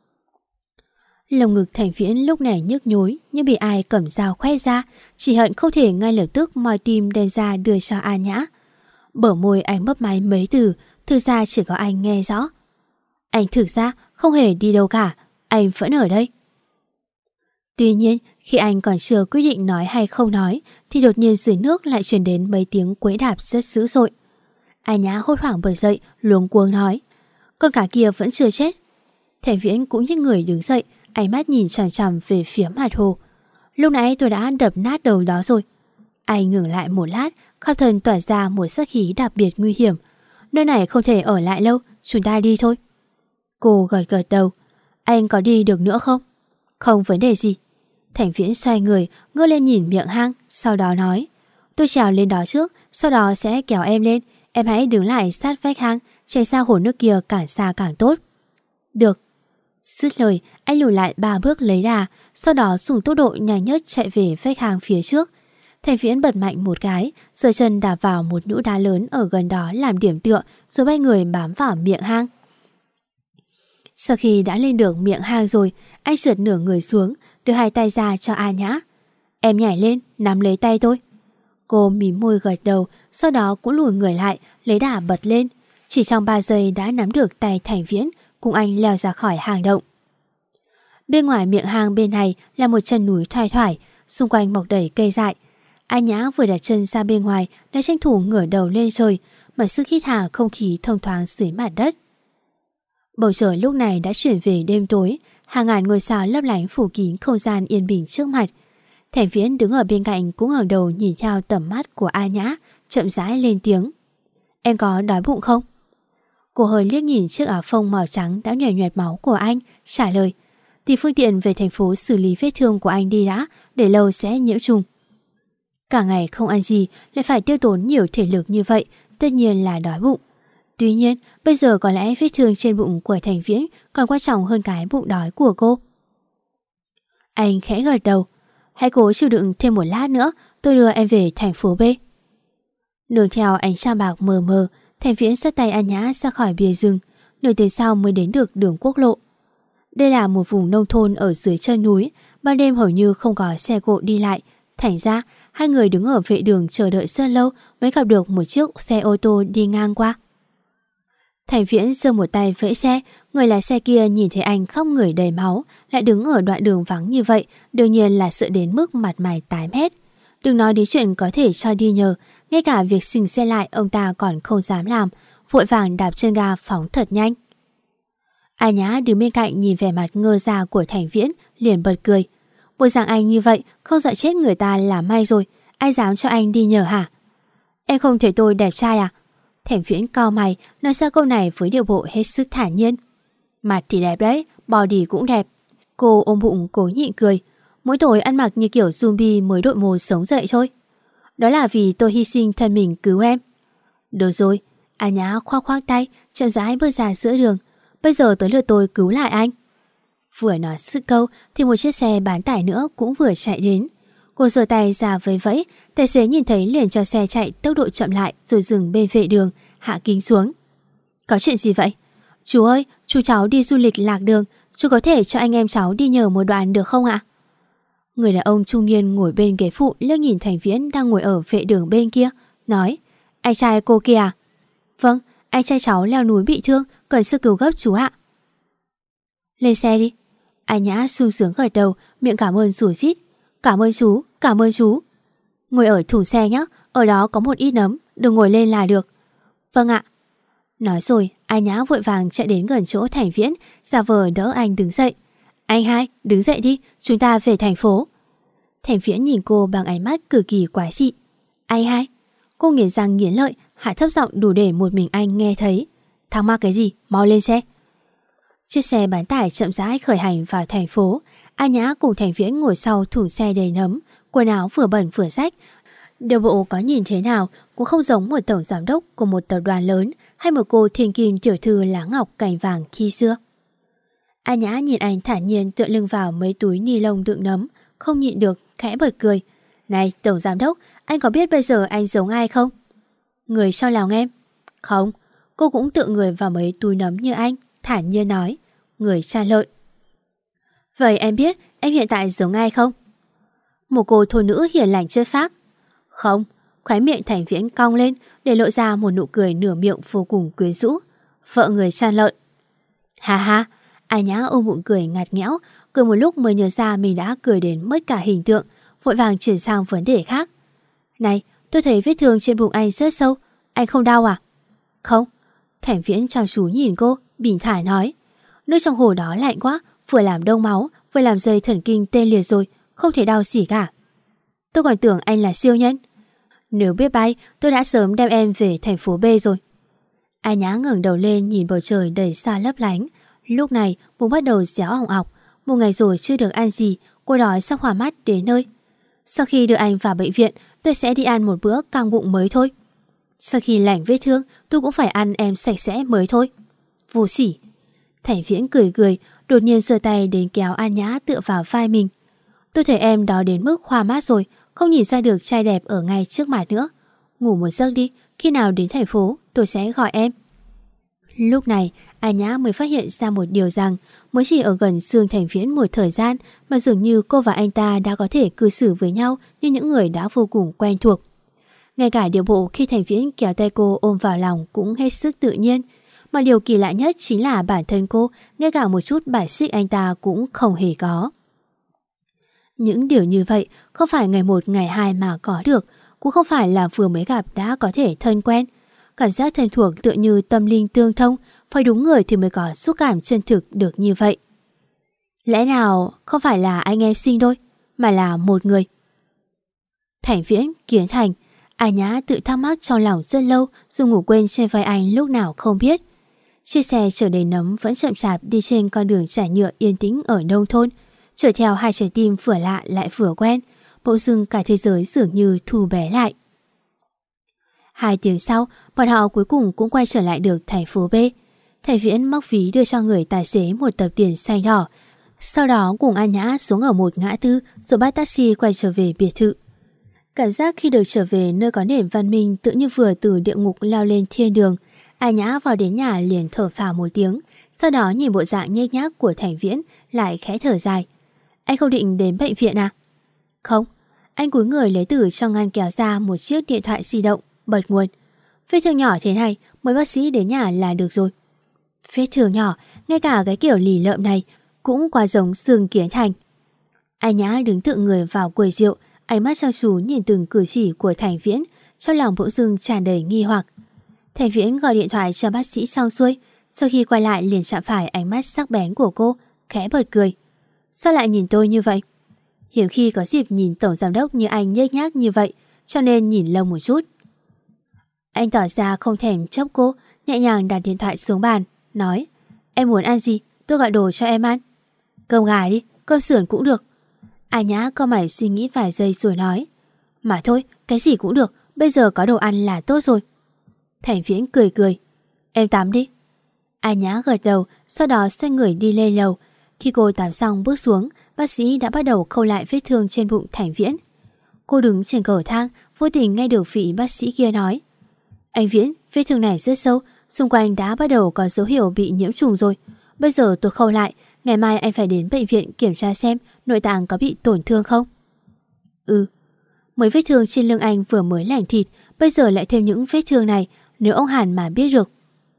Lồng ngực Thành Viễn lúc này nhức nhối như bị ai cầm dao khoét ra, chỉ hận không thể ngay lập tức moi tim đem ra đưa cho An Nhã. Bờ môi anh mấp máy mấy từ, thực ra chỉ có anh nghe rõ. Anh thực ra không hề đi đâu cả, anh vẫn ở đây. Tuy nhiên, khi anh còn chưa quyết định nói hay không nói, thì đột nhiên dưới nước lại truyền đến mấy tiếng quẫy đạp rất dữ dội. An Nhã hốt hoảng bật dậy, luống cuống nói: "Con cá kia vẫn chưa chết." Thành Viễn cũng như người đứng dậy, ánh mắt nhìn chằm chằm về phía mặt hồ. "Lúc nãy tôi đã đập nát đầu đó rồi." Anh ngừng lại một lát, khắp thân tỏa ra một sát khí đặc biệt nguy hiểm. "Nơi này không thể ở lại lâu, chúng ta đi thôi." Cô gật gật đầu. "Anh có đi được nữa không?" "Không vấn đề gì." Thành Viễn xoay người, ngước lên nhìn miệng hang, sau đó nói: "Tôi trèo lên đó trước, sau đó sẽ kéo em lên. Em hãy đứng lại sát vách hang, tránh xa hồ nước kia càng xa càng tốt." "Được." Dứt lời, anh lùi lại ba bước lấy đà, sau đó dùng tốc độ nhanh nhất chạy về vách hang phía trước. Thành Viễn bật mạnh một cái, giơ chân đạp vào một nhũ đá lớn ở gần đó làm điểm tựa, rồi bay người bám vào miệng hang. Sau khi đã lên được miệng hang rồi, anh trượt nửa người xuống, đưa hai tay ra cho An Nhã. "Em nhảy lên, nắm lấy tay tôi." Cô mím môi gật đầu, sau đó cũng lùi người lại, lấy đà bật lên. Chỉ trong ba giây đã nắm được tay Thành Viễn, cùng anh leo ra khỏi hang động. Bên ngoài miệng hang bên này là một chân núi thoai thoải, xung quanh mọc đầy cây dại. An Nhã vừa đặt chân ra bên ngoài đã tranh thủ ngửa đầu lên trời, mà sức hít hà không khí thông thoáng dưới mặt đất. Bầu trời lúc này đã chuyển về đêm tối, hàng ngàn ngôi sao lấp lánh phủ kín không gian yên bình trước mặt. Thành Viễn đứng ở bên cạnh cũng ngẩng đầu nhìn theo tầm mắt của An Nhã, chậm rãi lên tiếng: "Em có đói bụng không?" Cô hơi liếc nhìn chiếc áo phông màu trắng đã nhòe nhòe máu của anh, trả lời: "Thì phương tiện về thành phố xử lý vết thương của anh đi đã, để lâu sẽ nhiễm trùng." Cả ngày không ăn gì lại phải tiêu tốn nhiều thể lực như vậy, tất nhiên là đói bụng. Tuy nhiên, bây giờ có lẽ vết thương trên bụng của Thành Viễn còn quan trọng hơn cái bụng đói của cô. Anh khẽ gật đầu: "Hãy cố chịu đựng thêm một lát nữa, tôi đưa em về thành phố B." Nương theo ánh trăng bạc mờ mờ, Thành Viễn xách tay An Nhã ra khỏi bìa rừng, nửa tiếng sau mới đến được đường quốc lộ. Đây là một vùng nông thôn ở dưới chân núi, ban đêm hầu như không có xe cộ đi lại, thành ra hai người đứng ở vệ đường chờ đợi rất lâu mới gặp được một chiếc xe ô tô đi ngang qua. Thành Viễn giơ một tay vẫy xe, người lái xe kia nhìn thấy anh khắp người đầy máu, lại đứng ở đoạn đường vắng như vậy, đương nhiên là sợ đến mức mặt mày tái mét. Đừng nói đến chuyện có thể cho đi nhờ, ngay cả việc xình xe lại ông ta còn không dám làm, vội vàng đạp chân ga phóng thật nhanh. An Nhã đứng bên cạnh nhìn vẻ mặt ngơ ra của Thành Viễn, liền bật cười. Bộ dạng anh như vậy không dọa chết người ta là may rồi, ai dám cho anh đi nhờ hả? Em không thấy tôi đẹp trai à? Thành Viễn cau mày, nói ra câu này với điệu bộ hết sức thản nhiên. Mặt thì đẹp đấy, body cũng đẹp. Cô ôm bụng cố nhịn cười. Mỗi tối ăn mặc như kiểu zombie mới đội mồ sống dậy thôi. Đó là vì tôi hy sinh thân mình cứu em. Được rồi, An Nhã khoác khoác tay, chậm rãi bước ra giữa đường. Bây giờ tới lượt tôi cứu lại anh. Vừa nói sự câu thì một chiếc xe bán tải nữa cũng vừa chạy đến. Cô giơ tay ra vẫy vẫy, tài xế nhìn thấy liền cho xe chạy tốc độ chậm lại rồi dừng bên vệ đường, hạ kính xuống. Có chuyện gì vậy? Chú ơi, chú cháu đi du lịch lạc đường, chú có thể cho anh em cháu đi nhờ một đoạn được không ạ? Người đàn ông trung niên ngồi bên ghế phụ liếc nhìn Thành Viễn đang ngồi ở vệ đường bên kia, nói: Anh trai cô kia à? Vâng, anh trai cháu leo núi bị thương, cần sơ cứu gấp chú ạ. Lên xe đi. An Nhã sung sướng gật đầu, miệng cảm ơn rủa rít. Cảm ơn chú, cảm ơn chú. Ngồi ở thùng xe nhé, ở đó có một ít nấm, đừng ngồi lên là được. Vâng ạ. Nói rồi, An Nhã vội vàng chạy đến gần chỗ Thành Viễn, giả vờ đỡ anh đứng dậy. Anh hai, đứng dậy đi, chúng ta về thành phố. Thành Viễn nhìn cô bằng ánh mắt cực kỳ quái dị. Anh hai. Cô nghiến răng nghiến lợi, hạ thấp giọng đủ để một mình anh nghe thấy. Thắc mắc cái gì, mau lên xe. Chiếc xe bán tải chậm rãi khởi hành vào thành phố. An Nhã cùng Thành Viễn ngồi sau thùng xe đầy nấm, Quần áo vừa bẩn vừa rách, điều bộ có nhìn thế nào cũng không giống một tổng giám đốc của một tập đoàn lớn hay một cô thiên kim tiểu thư lá ngọc cành vàng khi xưa. A Nhã nhìn anh thản nhiên tựa lưng vào mấy túi ni lông đựng nấm, không nhịn được khẽ bật cười. Này tổng giám đốc, anh có biết bây giờ anh giống ai không? Người sau lòng em. Không, cô cũng tựa người vào mấy túi nấm như anh, thản nhiên nói. Người cha lợn. Vậy em biết em hiện tại giống ai không? Một cô thôn nữ hiền lành chất phác. Không, khóe miệng Thành Viễn cong lên để lộ ra một nụ cười nửa miệng vô cùng quyến rũ. Vợ người cha lợn. Ha ha, A Nhã ôm bụng cười ngặt nghẽo, cười một lúc mới nhớ ra mình đã cười đến mất cả hình tượng, vội vàng chuyển sang vấn đề khác. Này, tôi thấy vết thương trên bụng anh rất sâu, anh không đau à? Không. Thành Viễn chăm chú nhìn cô, bình thản nói. Nước trong hồ đó lạnh quá, vừa làm đông máu, vừa làm dây thần kinh tê liệt rồi, không thể đau gì cả. Tôi còn tưởng anh là siêu nhân. Nếu biết bay, tôi đã sớm đem em về thành phố B rồi. A Nhã ngẩng đầu lên nhìn bầu trời đầy sao lấp lánh. Lúc này bụng bắt đầu réo ỏng ọc. Một ngày rồi chưa được ăn gì, cô đói sắp hòa mắt đến nơi. Sau khi đưa anh vào bệnh viện, tôi sẽ đi ăn một bữa căng bụng mới thôi. Sau khi lành vết thương, tôi cũng phải ăn em sạch sẽ mới thôi. Vô sỉ. Thành Viễn cười cười, đột nhiên giơ tay đến kéo A Nhã tựa vào vai mình. Tôi thấy em đó đến mức hoa mát rồi, không nhìn ra được trai đẹp ở ngay trước mặt nữa. Ngủ một giấc đi, khi nào đến thành phố tôi sẽ gọi em. Lúc này A Nhã mới phát hiện ra một điều rằng mới chỉ ở gần Dương Thành Viễn một thời gian mà dường như cô và anh ta đã có thể cư xử với nhau như những người đã vô cùng quen thuộc. Ngay cả điệu bộ khi Thành Viễn kéo tay cô ôm vào lòng cũng hết sức tự nhiên. Mà điều kỳ lạ nhất chính là bản thân cô, ngay cả một chút bài xích anh ta cũng không hề có. Những điều như vậy không phải ngày một ngày hai mà có được, cũng không phải là vừa mới gặp đã có thể thân quen. Cảm giác thân thuộc tựa như tâm linh tương thông, phải đúng người thì mới có xúc cảm chân thực được như vậy. Lẽ nào không phải là anh em sinh đôi, mà là một người? Thành Viễn, Kiến Thành, A Nhã tự thắc mắc trong lòng rất lâu dù ngủ quên trên vai anh lúc nào không biết. Chiếc xe chở đầy nấm vẫn chậm chạp đi trên con đường trải nhựa yên tĩnh ở nông thôn, chở theo hai trái tim vừa lạ lại vừa quen, bỗng dưng cả thế giới dường như thu bé lại. Hai tiếng sau, bọn họ cuối cùng cũng quay trở lại được thành phố B. Thành Viễn móc ví đưa cho người tài xế một tập tiền xanh đỏ, sau đó cùng A Nhã xuống ở một ngã tư rồi bắt taxi quay trở về biệt thự. Cảm giác khi được trở về nơi có nền văn minh tự như vừa từ địa ngục lao lên thiên đường. A Nhã vào đến nhà liền thở phào một tiếng, sau đó nhìn bộ dạng nhếch nhác của Thành Viễn lại khẽ thở dài. Anh không định đến bệnh viện à? Không. Anh cúi người lấy từ trong ngăn kéo ra một chiếc điện thoại di động, bật nguồn. Vết thương nhỏ thế này, mời bác sĩ đến nhà là được rồi. Vết thương nhỏ, ngay cả cái kiểu lì lợm này cũng quá giống Dương Kiến Thành. A Nhã đứng tựa người vào quầy rượu, ánh mắt chăm chú nhìn từng cử chỉ của Thành Viễn, trong lòng bỗng dưng tràn đầy nghi hoặc. Thành Viễn gọi điện thoại cho bác sĩ xong xuôi, sau khi quay lại liền chạm phải ánh mắt sắc bén của cô, khẽ bật cười. Sao lại nhìn tôi như vậy? Hiếm khi có dịp nhìn tổng giám đốc như anh nhếch nhác như vậy, cho nên nhìn lâu một chút. Anh tỏ ra không thèm chốc cô, nhẹ nhàng đặt điện thoại xuống bàn, nói: Em muốn ăn gì, tôi gọi đồ cho em ăn. Cơm gà đi, cơm sườn cũng được. A Nhã cau mày suy nghĩ vài giây rồi nói: Mà thôi, cái gì cũng được, bây giờ có đồ ăn là tốt rồi. Thành Viễn cười cười: Em tắm đi. A Nhã gật đầu, sau đó xoay người đi lên lầu. Khi cô tắm xong bước xuống, bác sĩ đã bắt đầu khâu lại vết thương trên bụng Thành Viễn. Cô đứng trên cầu thang, vô tình nghe được vị bác sĩ kia nói: Anh Viễn, vết thương này rất sâu, xung quanh đã bắt đầu có dấu hiệu bị nhiễm trùng rồi. Bây giờ tôi khâu lại, ngày mai anh phải đến bệnh viện kiểm tra xem nội tạng có bị tổn thương không. Ừ. Mấy vết thương trên lưng anh vừa mới lành thịt, bây giờ lại thêm những vết thương này, nếu ông Hàn mà biết được.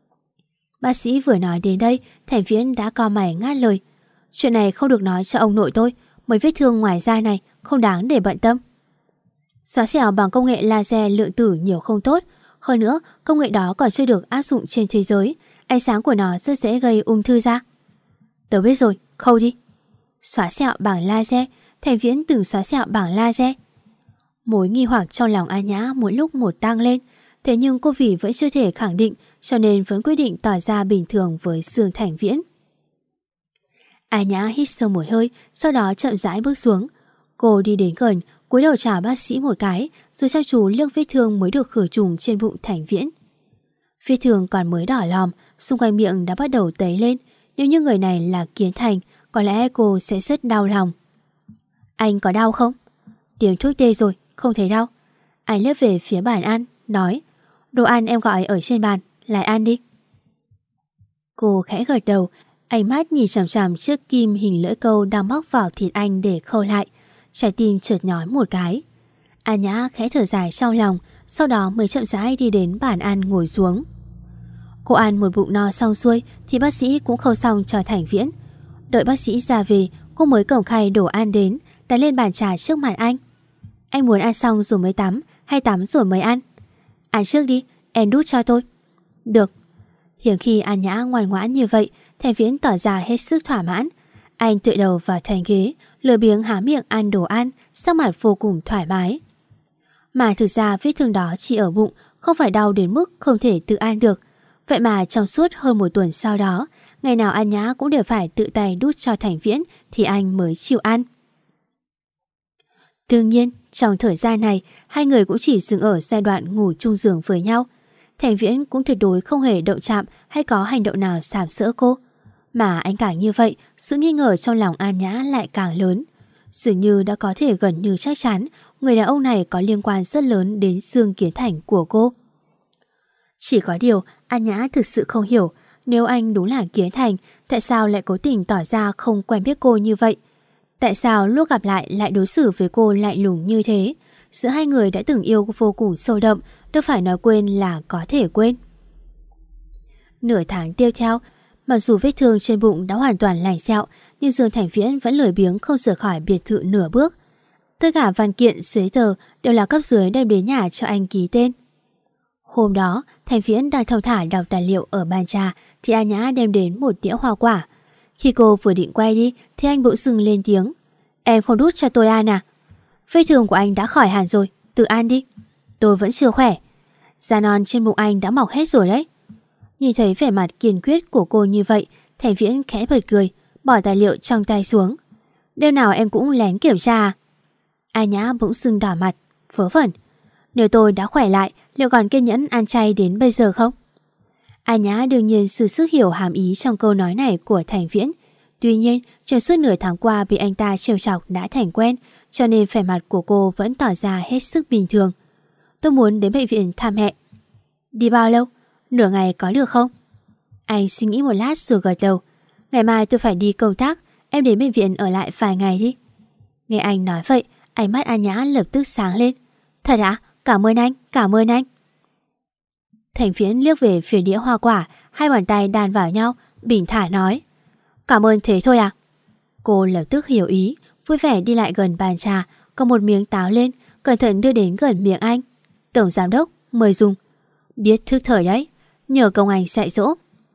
Bác sĩ vừa nói đến đây, Thành Viễn đã cau mày ngắt lời: Chuyện này không được nói cho ông nội tôi, mấy vết thương ngoài da này không đáng để bận tâm. Xóa sẹo bằng công nghệ laser lượng tử nhiều không tốt, hơn nữa công nghệ đó còn chưa được áp dụng trên thế giới, ánh sáng của nó rất dễ gây ung thư da. Tớ biết rồi, khâu đi. Xóa sẹo bằng laser, Thành Viễn từng xóa sẹo bằng laser. Mối nghi hoặc trong lòng A Nhã mỗi lúc một tăng lên, thế nhưng cô vì vẫn chưa thể khẳng định, cho nên vẫn quyết định tỏ ra bình thường với Dương Thành Viễn. A Nhã hít sâu một hơi, sau đó chậm rãi bước xuống. Cô đi đến gần, cúi đầu chào bác sĩ một cái, rồi chăm chú liếc vết thương mới được khử trùng trên bụng Thành Viễn. Vết thương còn mới đỏ lòm, xung quanh miệng đã bắt đầu tấy lên. Nếu như người này là Kiến Thành, có lẽ cô sẽ rất đau lòng. Anh có đau không? Tiêm thuốc tê rồi, không thấy đau. Anh liếc về phía bàn ăn, nói: Đồ ăn em gọi ở trên bàn, lại ăn đi. Cô khẽ gật đầu, ánh mắt nhìn chằm chằm chiếc kim hình lưỡi câu đang móc vào thịt anh để khâu lại. Trái tim chợt nhói một cái. An Nhã khẽ thở dài trong lòng, sau đó mới chậm rãi đi đến bàn ăn ngồi xuống. Cô ăn một bụng no xong xuôi thì bác sĩ cũng khâu xong cho Thành Viễn. Đợi bác sĩ ra về, cô mới cầm khay đồ ăn đến, đặt lên bàn trà trước mặt anh. Anh muốn ăn xong rồi mới tắm, hay tắm rồi mới ăn? Ăn trước đi, em đút cho tôi. Được. Hiếm khi An Nhã ngoan ngoãn như vậy, Thành Viễn tỏ ra hết sức thỏa mãn. Anh tựa đầu vào thành ghế, lười biếng há miệng ăn đồ ăn, sắc mặt vô cùng thoải mái. Mà thực ra vết thương đó chỉ ở bụng, không phải đau đến mức không thể tự ăn được. Vậy mà trong suốt hơn một tuần sau đó, ngày nào An Nhã cũng đều phải tự tay đút cho Thành Viễn thì anh mới chịu ăn. Đương nhiên, trong thời gian này, hai người cũng chỉ dừng ở giai đoạn ngủ chung giường với nhau. Thành Viễn cũng tuyệt đối không hề động chạm hay có hành động nào sàm sỡ cô. Mà anh càng như vậy, sự nghi ngờ trong lòng An Nhã lại càng lớn. Dường như đã có thể gần như chắc chắn người đàn ông này có liên quan rất lớn đến Dương Kiến Thành của cô. Chỉ có điều, An Nhã thực sự không hiểu, nếu anh đúng là Kiến Thành, tại sao lại cố tình tỏ ra không quen biết cô như vậy? Tại sao lúc gặp lại lại đối xử với cô lạnh lùng như thế? Giữa hai người đã từng yêu vô cùng sâu đậm, đâu phải nói quên là có thể quên. Nửa tháng tiếp theo, mặc dù vết thương trên bụng đã hoàn toàn lành sẹo, nhưng Dương Thành Viễn vẫn lười biếng không rời khỏi biệt thự nửa bước. Tất cả văn kiện, giấy tờ đều là cấp dưới đem đến nhà cho anh ký tên. Hôm đó, Thành Viễn đang thong thả đọc tài liệu ở bàn trà thì An Nhã đem đến một đĩa hoa quả. Khi cô vừa định quay đi thì anh bỗng dưng lên tiếng: Em không đút cho tôi ăn à? Vết thương của anh đã khỏi hẳn rồi, tự ăn đi. Tôi vẫn chưa khỏe. Da non trên bụng anh đã mọc hết rồi đấy. Nhìn thấy vẻ mặt kiên quyết của cô như vậy, Thành Viễn khẽ bật cười, bỏ tài liệu trong tay xuống. Đêm nào em cũng lén kiểm tra à? An Nhã bỗng dưng đỏ mặt, vớ vẩn. Nếu tôi đã khỏe lại, liệu còn kiên nhẫn ăn chay đến bây giờ không? An Nhã đương nhiên sự sức hiểu hàm ý trong câu nói này của Thành Viễn. Tuy nhiên, trong suốt nửa tháng qua bị anh ta trêu chọc đã thành quen, cho nên vẻ mặt của cô vẫn tỏ ra hết sức bình thường. Tôi muốn đến bệnh viện thăm mẹ. Đi bao lâu? Nửa ngày có được không? Anh suy nghĩ một lát rồi gật đầu. Ngày mai tôi phải đi công tác, em đến bệnh viện ở lại vài ngày đi. Nghe anh nói vậy, ánh mắt An Nhã lập tức sáng lên. Thật ạ? Cảm ơn anh, cảm ơn anh. Thành Viễn liếc về phía đĩa hoa quả, hai bàn tay đan vào nhau, bình thản nói: Cảm ơn thế thôi à? Cô lập tức hiểu ý, vui vẻ đi lại gần bàn trà, cầm một miếng táo lên, cẩn thận đưa đến gần miệng anh. Tổng giám đốc, mời dùng. Biết thức thời đấy, nhờ công anh dạy dỗ.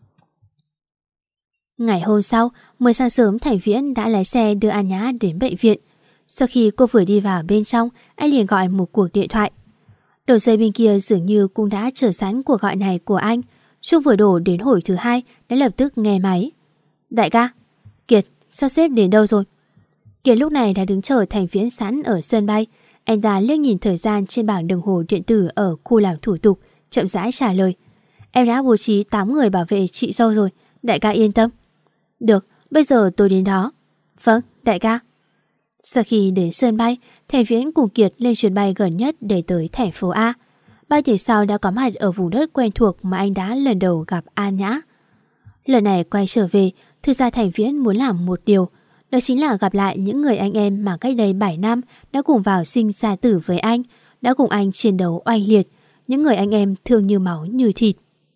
Ngày hôm sau, mới sáng sớm Thành Viễn đã lái xe đưa An Nhã đến bệnh viện. Sau khi cô vừa đi vào bên trong, anh liền gọi một cuộc điện thoại. Đầu dây bên kia dường như cũng đã chờ sẵn cuộc gọi này của anh. Chuông vừa đổ đến hồi thứ hai đã lập tức nghe máy. Đại ca, Kiệt, sắp xếp đến đâu rồi? Kiệt lúc này đã đứng chờ Thành Viễn sẵn ở sân bay. Anh ta liếc nhìn thời gian trên bảng đồng hồ điện tử ở khu làm thủ tục, chậm rãi trả lời. Em đã bố trí tám người bảo vệ chị dâu rồi, đại ca yên tâm. Được, bây giờ tôi đến đó. Vâng, đại ca. Sau khi đến sân bay, Thành Viễn cùng Kiệt lên chuyến bay gần nhất để tới thành phố A. Ba tiếng sau đã có mặt ở vùng đất quen thuộc mà anh đã lần đầu gặp An Nhã. Lần này quay trở về, thực ra Thành Viễn muốn làm một điều, đó chính là gặp lại những người anh em mà cách đây bảy năm đã cùng vào sinh ra tử với anh, đã cùng anh chiến đấu oanh liệt, những người anh em thương như máu như thịt.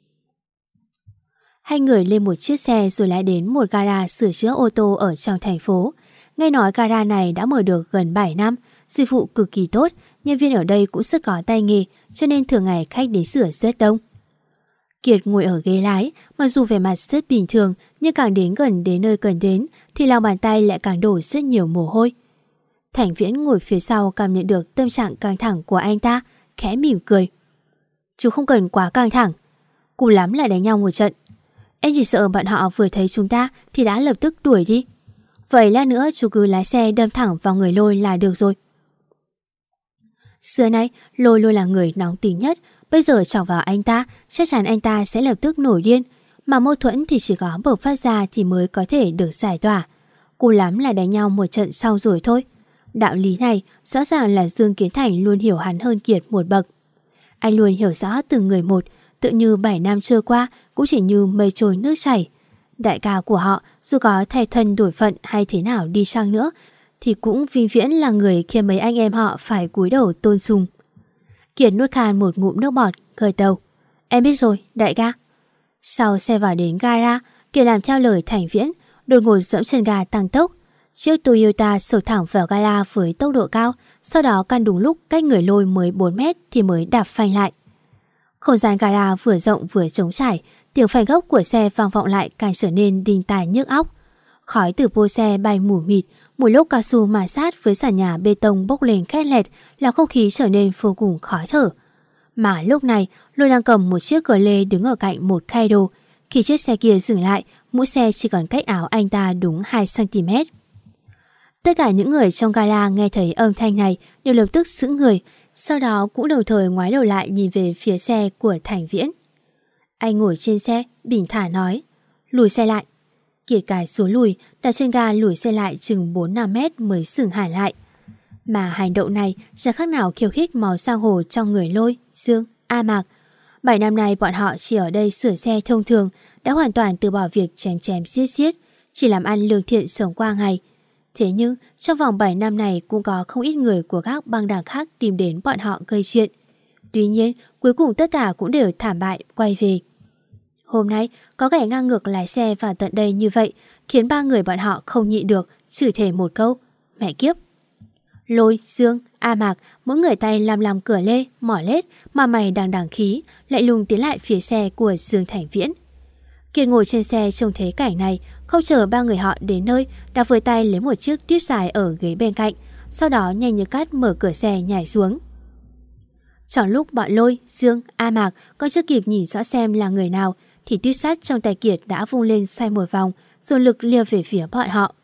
Hai người lên một chiếc xe rồi lái đến một gara sửa chữa ô tô ở trong thành phố. Nghe nói gara này đã mở được gần bảy năm, dịch vụ cực kỳ tốt, nhân viên ở đây cũng rất có tay nghề, cho nên thường ngày khách đến sửa rất đông. Kiệt ngồi ở ghế lái, mặc dù vẻ mặt rất bình thường, nhưng càng đến gần đến nơi cần đến thì lòng bàn tay lại càng đổ rất nhiều mồ hôi. Thành Viễn ngồi phía sau cảm nhận được tâm trạng căng thẳng của anh ta, khẽ mỉm cười. Chú không cần quá căng thẳng, cùng lắm lại đánh nhau một trận. Em chỉ sợ bọn họ vừa thấy chúng ta thì đã lập tức đuổi đi. Vậy lát nữa chú cứ lái xe đâm thẳng vào người Lôi là được rồi. Xưa nay, Lôi luôn là người nóng tính nhất. Bây giờ chọc vào anh ta, chắc chắn anh ta sẽ lập tức nổi điên. Mà mâu thuẫn thì chỉ có bộc phát ra thì mới có thể được giải tỏa. Cùng lắm là đánh nhau một trận sau rồi thôi. Đạo lý này rõ ràng là Dương Kiến Thành luôn hiểu hắn hơn Kiệt một bậc. Anh luôn hiểu rõ từng người một, tự như bảy năm trôi qua cũng chỉ như mây trôi nước chảy. Đại ca của họ dù có thay thân đổi phận hay thế nào đi chăng nữa thì cũng vĩnh viễn là người khiến mấy anh em họ phải cúi đầu tôn sùng. Kiệt nuốt khan một ngụm nước bọt, gật đầu. Em biết rồi, đại ca. Sau xe vào đến gara, Kiệt làm theo lời Thành Viễn, đột ngột dẫm chân ga tăng tốc. Chiếc Toyota sổ thẳng vào gara với tốc độ cao, sau đó căn đúng lúc cách người Lôi mới bốn mét thì mới đạp phanh lại. Không gian gara vừa rộng vừa trống trải, tiếng phanh gốc của xe vang vọng lại càng trở nên đinh tai nhức óc. Khói từ pô xe bay mù mịt, một lốp cao su ma sát với sàn nhà bê tông bốc lên khét lẹt, làm không khí trở nên vô cùng khó thở. Mà lúc này, Lôi đang cầm một chiếc cờ lê đứng ở cạnh một khay đồ. Khi chiếc xe kia dừng lại, mũi xe chỉ còn cách áo anh ta đúng hai xăng-ti-mét. Tất cả những người trong gala nghe thấy âm thanh này đều lập tức sững người, sau đó cũng đồng thời ngoái đầu lại nhìn về phía xe của Thành Viễn. Anh ngồi trên xe, bình thản nói, lùi xe lại. Kiệt cài xuống lùi, đặt chân ga lùi xe lại chừng bốn năm mét mới dừng hẳn lại. Mà hành động này chẳng khác nào khiêu khích máu sang hồ trong người Lôi, Dương, A Mạc. Bảy năm nay bọn họ chỉ ở đây sửa xe thông thường, đã hoàn toàn từ bỏ việc chém chém giết giết, chỉ làm ăn lương thiện sống qua ngày. Thế nhưng trong vòng bảy năm này cũng có không ít người của các băng đảng khác tìm đến bọn họ gây chuyện. Tuy nhiên cuối cùng tất cả cũng đều thảm bại quay về. Hôm nay có kẻ ngang ngược lái xe vào tận đây như vậy, khiến ba người bọn họ không nhịn được, chửi thề một câu, mẹ kiếp. Lôi, Dương, A Mạc, mỗi người tay làm làm cửa lê, mỏ lết, mà mày đằng đằng khí, lại lùng tiến lại phía xe của Dương Thành Viễn. Kiệt ngồi trên xe trông thấy cảnh này, không chờ ba người họ đến nơi, đã với tay lấy một chiếc tuyếp dài ở ghế bên cạnh, sau đó nhanh như cắt mở cửa xe nhảy xuống. Trong lúc bọn Lôi, Dương, A Mạc còn chưa kịp nhìn rõ xem là người nào, thì tuyếp sắt trong tay Kiệt đã vung lên xoay một vòng, dồn lực liều về phía bọn họ.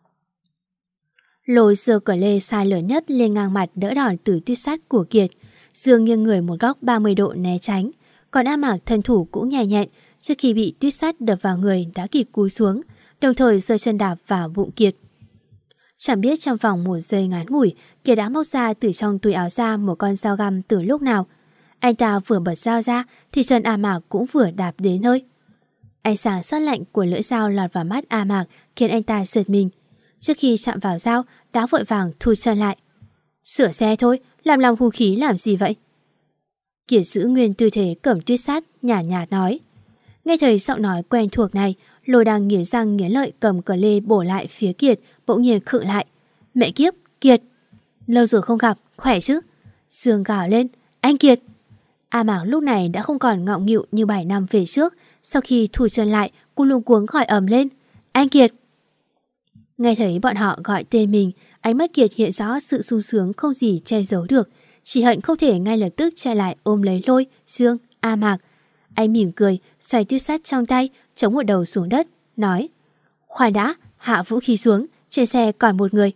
Lôi giơ cửa lê sai lớn nhất lên ngang mặt đỡ đòn từ tuyếp sắt của Kiệt. Dương nghiêng người một góc ba mươi độ né tránh, còn A Mạc thân thủ cũng nhẹ nhẹn, trước khi bị tuyết sắt đập vào người đã kịp cúi xuống, đồng thời giơ chân đạp vào bụng Kiệt. Chẳng biết trong vòng một giây ngắn ngủi, Kiệt đã móc ra từ trong túi áo ra một con dao găm từ lúc nào. Anh ta vừa bật dao ra thì chân A Mạc cũng vừa đạp đến nơi. Ánh sáng sắc lạnh của lưỡi dao lọt vào mắt A Mạc khiến anh ta giật mình. Trước khi chạm vào dao, đã vội vàng thu chân lại. Sửa xe thôi, làm lòng hung khí làm gì vậy? Kiệt giữ nguyên tư thế cầm tuyết sắt, nhả nhạt nói. Nghe thấy giọng nói quen thuộc này, Lôi đang nghiến răng nghiến lợi cầm cờ lê bổ lại phía Kiệt, bỗng nhiên khựng lại. Mẹ kiếp, Kiệt! Lâu rồi không gặp, khỏe chứ? Dương gào lên, anh Kiệt! A Mạc lúc này đã không còn ngọng nghịu như bảy năm về trước, sau khi thu chân lại, cô luống cuống gọi ầm lên. Anh Kiệt! Nghe thấy bọn họ gọi tên mình, ánh mắt Kiệt hiện rõ sự sung sướng không gì che giấu được, chỉ hận không thể ngay lập tức chạy lại ôm lấy Lôi, Dương, A Mạc. Anh mỉm cười, xoay tuyết sắt trong tay, chống một đầu xuống đất, nói: Khoan đã, hạ vũ khí xuống, trên xe còn một người.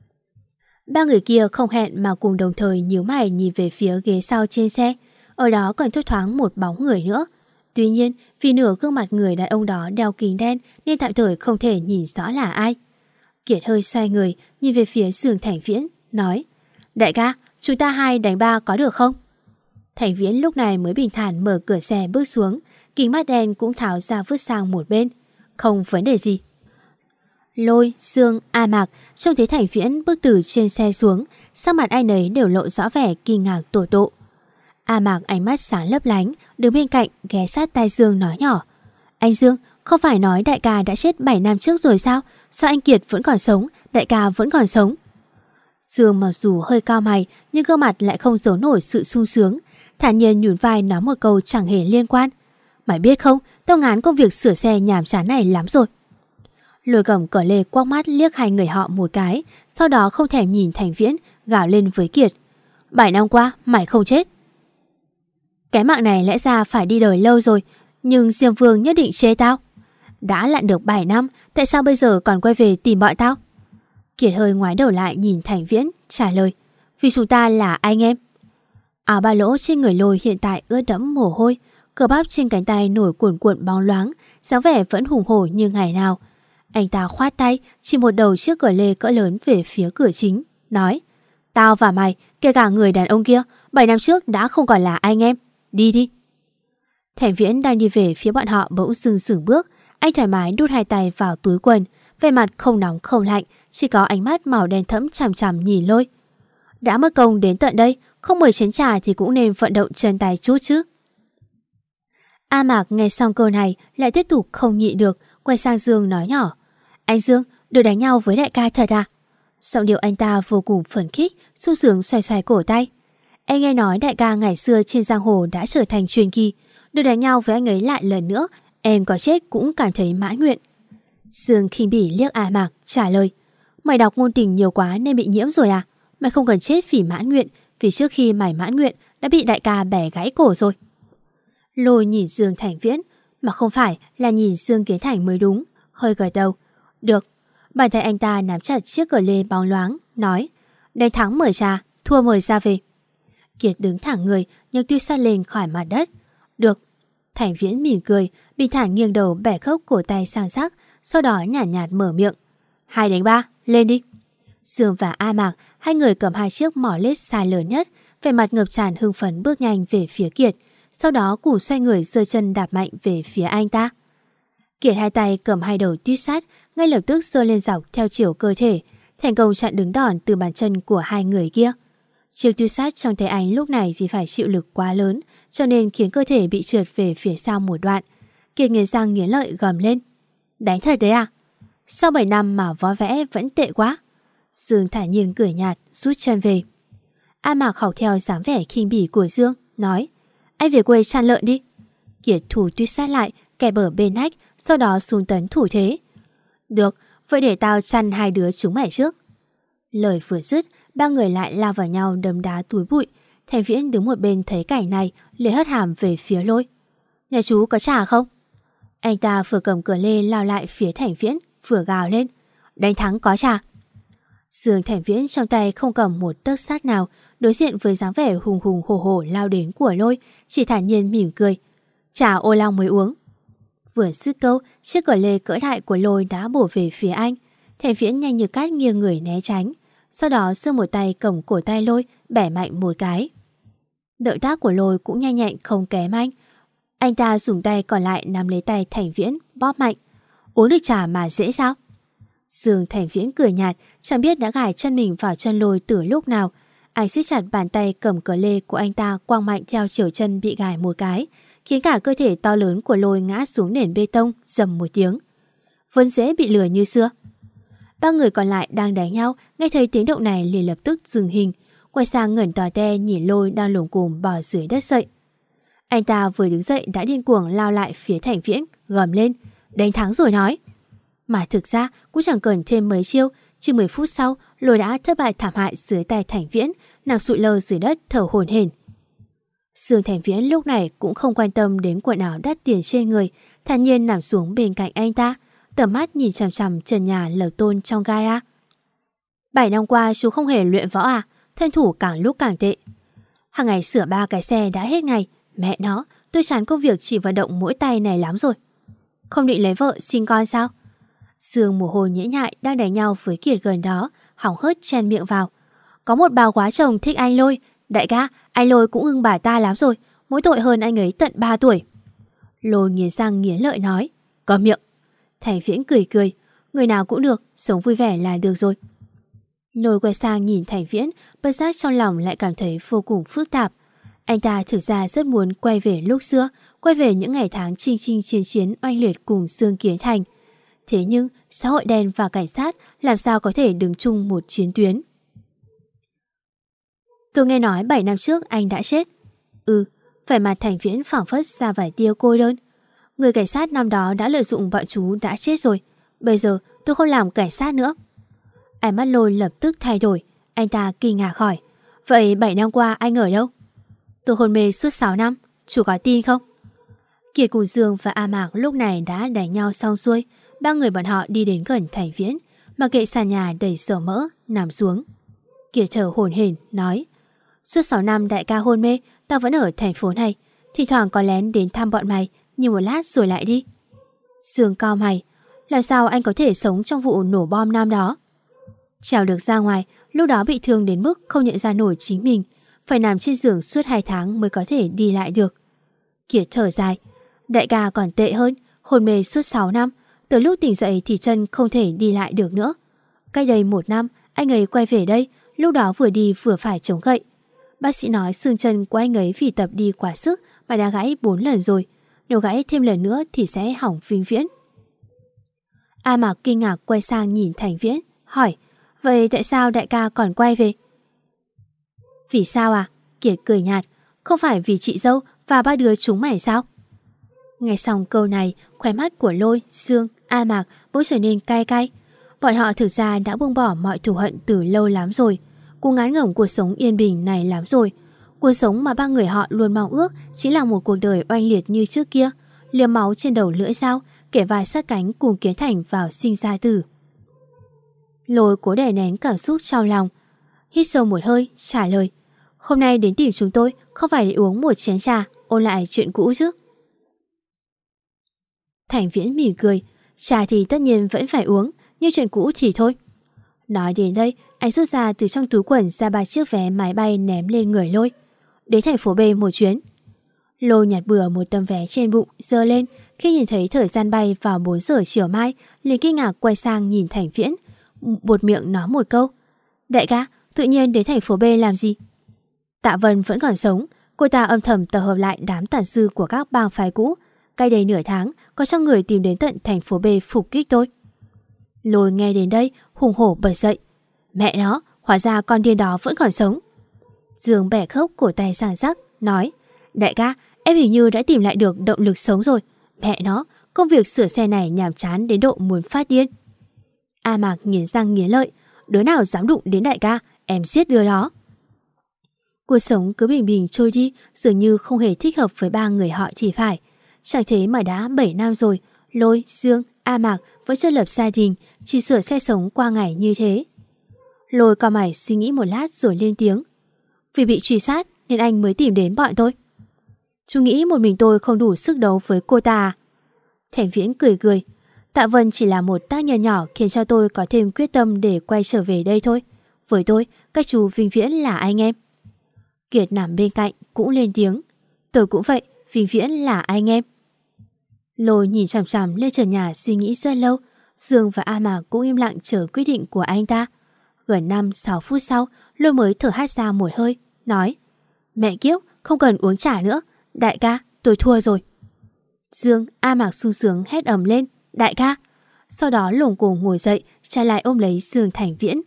Ba người kia không hẹn mà cùng đồng thời nhíu mày nhìn về phía ghế sau trên xe, ở đó còn thốt thoáng một bóng người nữa. Tuy nhiên, vì nửa gương mặt người đàn ông đó đeo kính đen nên tạm thời không thể nhìn rõ là ai. Kiệt hơi xoay người, nhìn về phía Dương Thành Viễn, nói: Đại ca, chúng ta hai đánh ba có được không? Thành Viễn lúc này mới bình thản mở cửa xe bước xuống, kính mắt đen cũng tháo ra vứt sang một bên. Không vấn đề gì. Lôi, Dương, A Mạc trông thấy Thành Viễn bước từ trên xe xuống, sắc mặt ai nấy đều lộ rõ vẻ kinh ngạc tột độ. A Mạc ánh mắt sáng lấp lánh, đứng bên cạnh ghé sát tai Dương nói nhỏ: Anh Dương, không phải nói đại ca đã chết bảy năm trước rồi sao? Sao anh Kiệt vẫn còn sống, đại ca vẫn còn sống? Dương mặc dù hơi cao mày, nhưng gương mặt lại không giấu nổi sự sung sướng, thản nhiên nhún vai nói một câu chẳng hề liên quan: Mày biết không, tao ngán công việc sửa xe nhàm chán này lắm rồi. Lôi cầm cờ lê quắc mắt liếc hai người họ một cái, sau đó không thèm nhìn Thành Viễn, gào lên với Kiệt: Bảy năm qua mày không chết. Cái mạng này lẽ ra phải đi đời lâu rồi, nhưng Diêm Vương nhất định chê tao. Đã lặn được bảy năm, tại sao bây giờ còn quay về tìm bọn tao? Kiệt hơi ngoái đầu lại nhìn Thành Viễn, trả lời: Vì chúng ta là anh em, Áo ba lỗ trên người Lôi hiện tại ướt đẫm mồ hôi, cơ bắp trên cánh tay nổi cuộn cuộn bóng loáng, dáng vẻ vẫn hùng hổ như ngày nào. Anh ta khoát tay, chỉ một đầu chiếc cờ lê cỡ lớn về phía cửa chính, nói: Tao và mày, kể cả người đàn ông kia, bảy năm trước đã không còn là anh em. Đi đi. Thành Viễn đang đi về phía bọn họ bỗng dưng dừng bước. Anh thoải mái đút hai tay vào túi quần, vẻ mặt không nóng không lạnh, chỉ có ánh mắt màu đen thẫm chằm chằm nhìn Lôi. Đã mất công đến tận đây, không mời chén trà thì cũng nên vận động chân tay chút chứ. A Mạc nghe xong câu này lại tiếp tục không nhịn được, quay sang Dương nói nhỏ: Anh Dương, được đánh nhau với đại ca thật à? Giọng điệu anh ta vô cùng phấn khích, sung sướng xoay xoay cổ tay. Em nghe nói đại ca ngày xưa trên giang hồ đã trở thành truyền kỳ, được đánh nhau với anh ấy lại lần nữa, em có chết cũng cảm thấy mãn nguyện. Dương khinh bỉ liếc A Mạc trả lời: Mày đọc ngôn tình nhiều quá nên bị nhiễm rồi à? Mày không cần chết vì mãn nguyện, vì trước khi mày mãn nguyện đã bị đại ca bẻ gãy cổ rồi. Lôi nhìn Dương Thành Viễn, mà không phải là nhìn Dương Kiến Thành mới đúng, hơi gật đầu. Được. Bàn tay anh ta nắm chặt chiếc cờ lê bóng loáng, nói: Đánh thắng mời trà, thua mời ra về. Kiệt đứng thẳng người, nhưng tuy sát lên khỏi mặt đất. Được. Thành Viễn mỉm cười, bình thản nghiêng đầu bẻ khớp cổ tay sang sắc, sau đó nhàn nhạt, nhạt mở miệng: Hai đánh ba, lên đi. Dương và A Mạc, hai người cầm hai chiếc mỏ lết size lớn nhất, vẻ mặt ngập tràn hưng phấn bước nhanh về phía Kiệt, sau đó củ xoay người giơ chân đạp mạnh về phía anh ta. Kiệt hai tay cầm hai đầu tuyết sắt, ngay lập tức giơ lên dọc theo chiều cơ thể, thành công chặn đứng đòn từ bàn chân của hai người kia. Chiếc tuyết sắt trong tay anh lúc này vì phải chịu lực quá lớn, cho nên khiến cơ thể bị trượt về phía sau một đoạn. Kiệt nghiến răng nghiến lợi gầm lên: Đánh thật đấy à? Sau bảy năm mà vó vẽ vẫn tệ quá. Dương thản nhiên cười nhạt, rút chân về. A Mạc học theo dáng vẻ khinh bỉ của Dương, nói: Anh về quê chăn lợn đi. Kiệt thủ tuyết sắt lại, kẹp ở bên nách, sau đó xuống tấn thủ thế. Được, vậy để tao chăn hai đứa chúng mày trước. Lời vừa dứt, ba người lại lao vào nhau đấm đá túi bụi. Thành Viễn đứng một bên thấy cảnh này, liền hất hàm về phía Lôi. Nhà chú có trà không? Anh ta vừa cầm cờ lê lao lại phía Thành Viễn, vừa gào lên: Đánh thắng có trà. Dương Thành Viễn trong tay không cầm một tấc sắt nào, đối diện với dáng vẻ hùng hùng hổ hổ lao đến của Lôi, chỉ thản nhiên mỉm cười: Trà ô long mới uống. Vừa dứt câu, chiếc cờ lê cỡ đại của Lôi đã bổ về phía anh. Thành Viễn nhanh như cát nghiêng người né tránh, sau đó giơ một tay cầm cổ tay Lôi, bẻ mạnh một cái. Động tác của Lôi cũng nhanh nhẹn không kém anh. Anh ta dùng tay còn lại nắm lấy tay Thành Viễn, bóp mạnh. Uống được trà mà dễ sao? Dương Thành Viễn cười nhạt, chẳng biết đã gài chân mình vào chân Lôi từ lúc nào. Anh siết chặt bàn tay cầm cờ lê của anh ta quăng mạnh theo chiều chân bị gài một cái, khiến cả cơ thể to lớn của Lôi ngã xuống nền bê tông, rầm một tiếng. Vẫn dễ bị lừa như xưa. Ba người còn lại đang đánh nhau, nghe thấy tiếng động này liền lập tức dừng hình, quay sang ngẩn tò te nhìn Lôi đang lủng cùm bò dưới đất dậy. Anh ta vừa đứng dậy đã điên cuồng lao lại phía Thành Viễn, gầm lên: Đánh thắng rồi nói. Mà thực ra cũng chẳng cần thêm mấy chiêu, chỉ mười phút sau Lôi đã thất bại thảm hại dưới tay Thành Viễn, nằm sụi lơ dưới đất thở hổn hển. Dương Thành Viễn lúc này cũng không quan tâm đến quần áo đắt tiền trên người, thản nhiên nằm xuống bên cạnh anh ta, tầm mắt nhìn chằm chằm trần nhà lầu tôn trong gara. Bảy năm qua chú không hề luyện võ à? Thân thủ càng lúc càng tệ. Hàng ngày sửa ba cái xe đã hết ngày. Mẹ nó, tôi chán công việc chỉ vận động mỗi tay này lắm rồi. Không định lấy vợ sinh con sao? Dương mồ hôi nhễ nhại đang đánh nhau với Kiệt gần đó, hỏng hớt chen miệng vào. Có một bà quá chồng thích anh Lôi. Đại ca, anh Lôi cũng ưng bà ta lắm rồi, mỗi tội hơn anh ấy tận ba tuổi. Lôi nghiến răng nghiến lợi nói: Cầm miệng. Thành Viễn cười cười: Người nào cũng được, sống vui vẻ là được rồi. Lôi quay sang nhìn Thành Viễn, bất giác trong lòng lại cảm thấy vô cùng phức tạp. Anh ta thực ra rất muốn quay về lúc xưa, quay về những ngày tháng chinh chinh chiến chiến oanh liệt cùng Dương Kiến Thành. Thế nhưng xã hội đen và cảnh sát làm sao có thể đứng chung một chiến tuyến? Tôi nghe nói bảy năm trước anh đã chết. Ừ, vẻ mặt Thành Viễn phảng phất ra vài tia cô đơn. Người cảnh sát năm đó đã lợi dụng bọn chú đã chết rồi. Bây giờ tôi không làm cảnh sát nữa. Ánh mắt Lôi lập tức thay đổi. Anh ta kinh ngạc hỏi: Vậy bảy năm qua anh ở đâu? Tôi hôn mê suốt sáu năm, chú có tin không? Kiệt cùng Dương và A Mạc lúc này đã đánh nhau xong xuôi. Ba người bọn họ đi đến gần Thành Viễn, mặc kệ sàn nhà đầy dầu mỡ, nằm xuống. Kiệt thở hổn hển nói: Suốt sáu năm đại ca hôn mê, tao vẫn ở thành phố này. Thỉnh thoảng có lén đến thăm bọn mày, nhưng một lát rồi lại đi. Dương cau mày. Làm sao anh có thể sống trong vụ nổ bom năm đó? Trèo được ra ngoài, lúc đó bị thương đến mức không nhận ra nổi chính mình, phải nằm trên giường suốt hai tháng mới có thể đi lại được. Kiệt thở dài. Đại ca còn tệ hơn, hôn mê suốt sáu năm, từ lúc tỉnh dậy thì chân không thể đi lại được nữa. Cách đây một năm, anh ấy quay về đây, lúc đó vừa đi vừa phải chống gậy. Bác sĩ nói xương chân của anh ấy vì tập đi quá sức mà đã gãy bốn lần rồi, nếu gãy thêm lần nữa thì sẽ hỏng vĩnh viễn. A Mạc kinh ngạc quay sang nhìn Thành Viễn, hỏi, vậy tại sao đại ca còn quay về? Vì sao à? Kiệt cười nhạt, không phải vì chị dâu và ba đứa chúng mày sao? Nghe xong câu này, khóe mắt của Lôi, Dương, A Mạc bỗng trở nên cay cay. Bọn họ thực ra đã buông bỏ mọi thù hận từ lâu lắm rồi, cũng ngán ngẩm cuộc sống yên bình này lắm rồi. Cuộc sống mà ba người họ luôn mong ước chính là một cuộc đời oanh liệt như trước kia, liếm máu trên đầu lưỡi dao, kể vai sát cánh cùng Kiến Thành vào sinh ra tử. Lôi cố đè nén cảm xúc trong lòng, hít sâu một hơi, trả lời, hôm nay đến tìm chúng tôi không phải để uống một chén trà, ôn lại chuyện cũ chứ? Thành Viễn mỉm cười, trà thì tất nhiên vẫn phải uống, nhưng chuyện cũ thì thôi. Nói đến đây, anh rút ra từ trong túi quần ra ba chiếc vé máy bay ném lên người Lôi. Đến thành phố B một chuyến. Lôi nhặt bừa một tấm vé trên bụng, giơ lên. Khi nhìn thấy thời gian bay vào bốn giờ chiều mai, liền kinh ngạc quay sang nhìn Thành Viễn, buột miệng nói một câu, đại ca, tự nhiên đến thành phố B làm gì? Tạ Vân vẫn còn sống, cô ta âm thầm tập hợp lại đám tàn dư của các bang phái cũ. Cách đây nửa tháng, có cho người tìm đến tận thành phố B phục kích tôi. Lôi nghe đến đây, hùng hổ bật dậy. Mẹ nó, hóa ra con điên đó vẫn còn sống. Dương bẻ khớp cổ tay sàn sắc, nói, đại ca, em hình như đã tìm lại được động lực sống rồi. Mẹ nó, công việc sửa xe này nhàm chán đến độ muốn phát điên. A Mạc nghiến răng nghiến lợi, đứa nào dám đụng đến đại ca, em giết đứa đó. Cuộc sống cứ bình bình trôi đi, dường như không hề thích hợp với ba người họ thì phải. Chẳng thế mà đã bảy năm rồi, Lôi, Dương, A Mạc vẫn chưa lập gia đình, chỉ sửa xe sống qua ngày như thế. Lôi cau mày suy nghĩ một lát rồi lên tiếng, vì bị truy sát nên anh mới tìm đến bọn tôi. Chú nghĩ một mình tôi không đủ sức đấu với cô ta à? Thành Viễn cười cười, Tạ Vân chỉ là một tác nhân nhỏ khiến cho tôi có thêm quyết tâm để quay trở về đây thôi. Với tôi, các chú Vinh Viễn là anh em. Kiệt nằm bên cạnh cũng lên tiếng, tôi cũng vậy, Vinh Viễn là anh em. Lôi nhìn chằm chằm lên trần nhà suy nghĩ rất lâu. Dương và A Mạc cũng im lặng chờ quyết định của anh ta. Gần năm sáu phút sau, Lôi mới thở hắt ra một hơi, nói, mẹ kiếp, không cần uống trà nữa, đại ca, tôi thua rồi. Dương, A Mạc sung sướng hét ầm lên, đại ca. Sau đó lồm cồm ngồi dậy, chạy lại ôm lấy Dương Thành Viễn.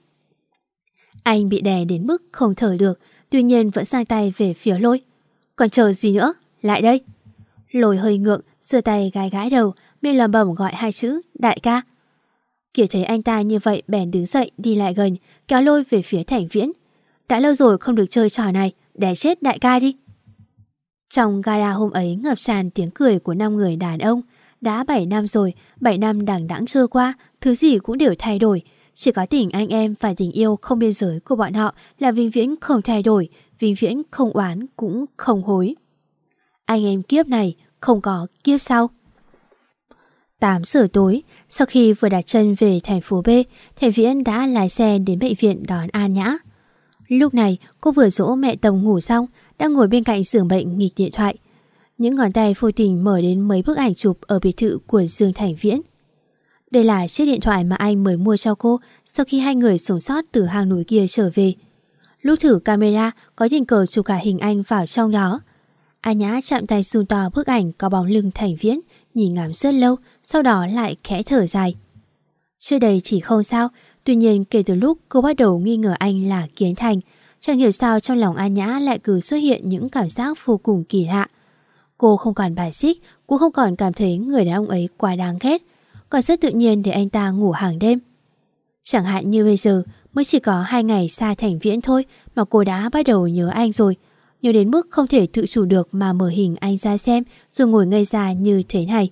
Anh bị đè đến mức không thở được, tuy nhiên vẫn giang tay về phía Lôi. Còn chờ gì nữa, lại đây. Lôi hơi ngượng, giơ tay gãi gãi đầu, miệng lẩm bẩm gọi hai chữ đại ca. Kiệt thấy anh ta như vậy bèn đứng dậy đi lại gần, kéo Lôi về phía Thành Viễn. Đã lâu rồi không được chơi trò này, đè chết đại ca đi. Trong gara hôm ấy ngập tràn tiếng cười của năm người đàn ông. Đã bảy năm rồi, bảy năm đằng đẵng trôi qua, thứ gì cũng đều thay đổi. Chỉ có tình anh em và tình yêu không biên giới của bọn họ là vĩnh viễn không thay đổi, vĩnh viễn không oán cũng không hối. Anh em kiếp này không có kiếp sau. tám giờ tối, sau khi vừa đặt chân về thành phố B, Thành Viễn đã lái xe đến bệnh viện đón An Nhã. Lúc này, cô vừa dỗ mẹ Tông ngủ xong, đang ngồi bên cạnh giường bệnh nghịch điện thoại. Những ngón tay vô tình mở đến mấy bức ảnh chụp ở biệt thự của Dương Thành Viễn. Đây là chiếc điện thoại mà anh mới mua cho cô sau khi hai người sống sót từ hang núi kia trở về. Lúc thử camera, có tình cờ chụp cả hình anh vào trong đó. An Nhã chạm tay zoom to bức ảnh có bóng lưng Thành Viễn, nhìn ngắm rất lâu, sau đó lại khẽ thở dài. Trước đây thì không sao, tuy nhiên kể từ lúc cô bắt đầu nghi ngờ anh là Kiến Thành, chẳng hiểu sao trong lòng An Nhã lại cứ xuất hiện những cảm giác vô cùng kỳ lạ. Cô không còn bài xích, cũng không còn cảm thấy người đàn ông ấy quá đáng ghét, còn rất tự nhiên để anh ta ngủ hàng đêm. Chẳng hạn như bây giờ, mới chỉ có hai ngày xa Thành Viễn thôi mà cô đã bắt đầu nhớ anh rồi. Nhớ đến mức không thể tự chủ được mà mở hình anh ra xem rồi ngồi ngây ra như thế này.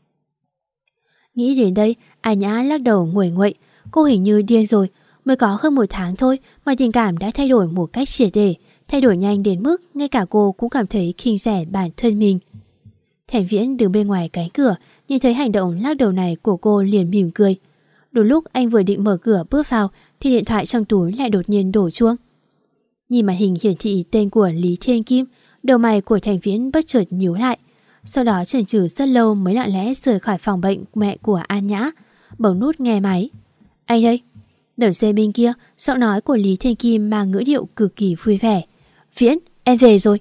Nghĩ đến đây, An Nhã lắc đầu nguội nguậy. Cô hình như điên rồi, mới có hơn một tháng thôi mà tình cảm đã thay đổi một cách triệt để, thay đổi nhanh đến mức ngay cả cô cũng cảm thấy khinh rẻ bản thân mình. Thành Viễn đứng bên ngoài cánh cửa, nhìn thấy hành động lắc đầu này của cô liền mỉm cười. Đúng lúc anh vừa định mở cửa bước vào thì điện thoại trong túi lại đột nhiên đổ chuông. Nhìn màn hình hiển thị tên của Lý Thiên Kim, đầu mày của Thành Viễn bất chợt nhíu lại. Sau đó chần chừ rất lâu mới lặng lẽ rời khỏi phòng bệnh mẹ của An Nhã, bấm nút nghe máy. Anh đây. Đầu dây bên kia, giọng nói của Lý Thiên Kim mang ngữ điệu cực kỳ vui vẻ. Viễn, em về rồi.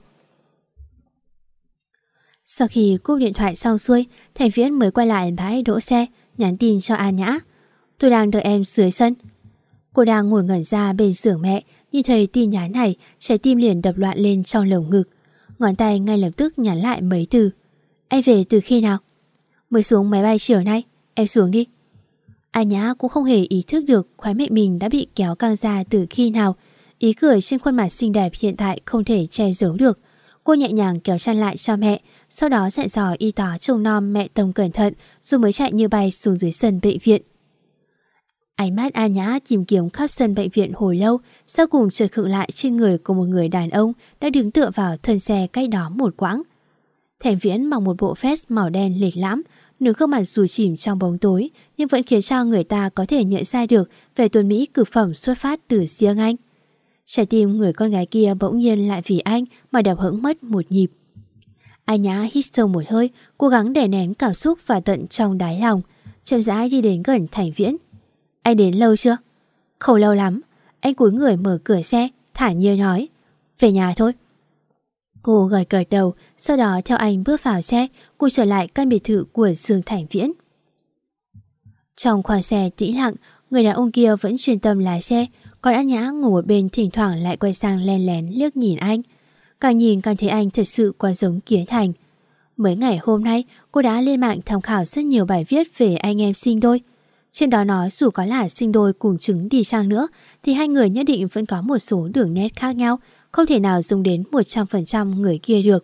Sau khi cúp điện thoại xong xuôi, Thành Viễn mới quay lại bãi đỗ xe, nhắn tin cho An Nhã. Tôi đang đợi em dưới sân. Cô đang ngồi ngẩn ra bên giường mẹ, nhìn thấy tin nhắn này, trái tim liền đập loạn lên trong lồng ngực. Ngón tay ngay lập tức nhắn lại mấy từ. Anh về từ khi nào? Mới xuống máy bay chiều nay, em xuống đi. An Nhã cũng không hề ý thức được khóe miệng mình đã bị kéo căng ra từ khi nào. Ý cười trên khuôn mặt xinh đẹp hiện tại không thể che giấu được. Cô nhẹ nhàng kéo chăn lại cho mẹ, sau đó dặn dò y tá trông nom mẹ Tông cẩn thận, rồi mới chạy như bay xuống dưới sân bệnh viện. Ánh mắt An Nhã tìm kiếm khắp sân bệnh viện hồi lâu, sau cùng chợt khựng lại trên người của một người đàn ông đã đứng tựa vào thân xe cách đó một quãng. Thành Viễn mặc một bộ vest màu đen lịch lãm, nửa gương mặt dù chìm trong bóng tối nhưng vẫn khiến cho người ta có thể nhận ra được vẻ tuấn mỹ cực phẩm xuất phát từ riêng anh. Trái tim người con gái kia bỗng nhiên lại vì anh mà đập hững mất một nhịp. An Nhã hít sâu một hơi, cố gắng đè nén cảm xúc vào tận trong đáy lòng, chậm rãi đi đến gần Thành Viễn. Anh đến lâu chưa? Không lâu lắm. Anh cúi người mở cửa xe, thản nhiên nói. Về nhà thôi. Cô gật gật đầu, sau đó theo anh bước vào xe, cô trở lại căn biệt thự của Dương Thành Viễn. Trong khoang xe tĩnh lặng, người đàn ông kia vẫn chuyên tâm lái xe, còn An Nhã ngồi một bên thỉnh thoảng lại quay sang len lén liếc nhìn anh. Càng nhìn càng thấy anh thật sự quá giống Kiến Thành. Mấy ngày hôm nay, cô đã lên mạng tham khảo rất nhiều bài viết về anh em sinh đôi. Trên đó nói dù có là sinh đôi cùng trứng đi chăng nữa thì hai người nhất định vẫn có một số đường nét khác nhau, không thể nào dùng đến một trăm phần trăm người kia được.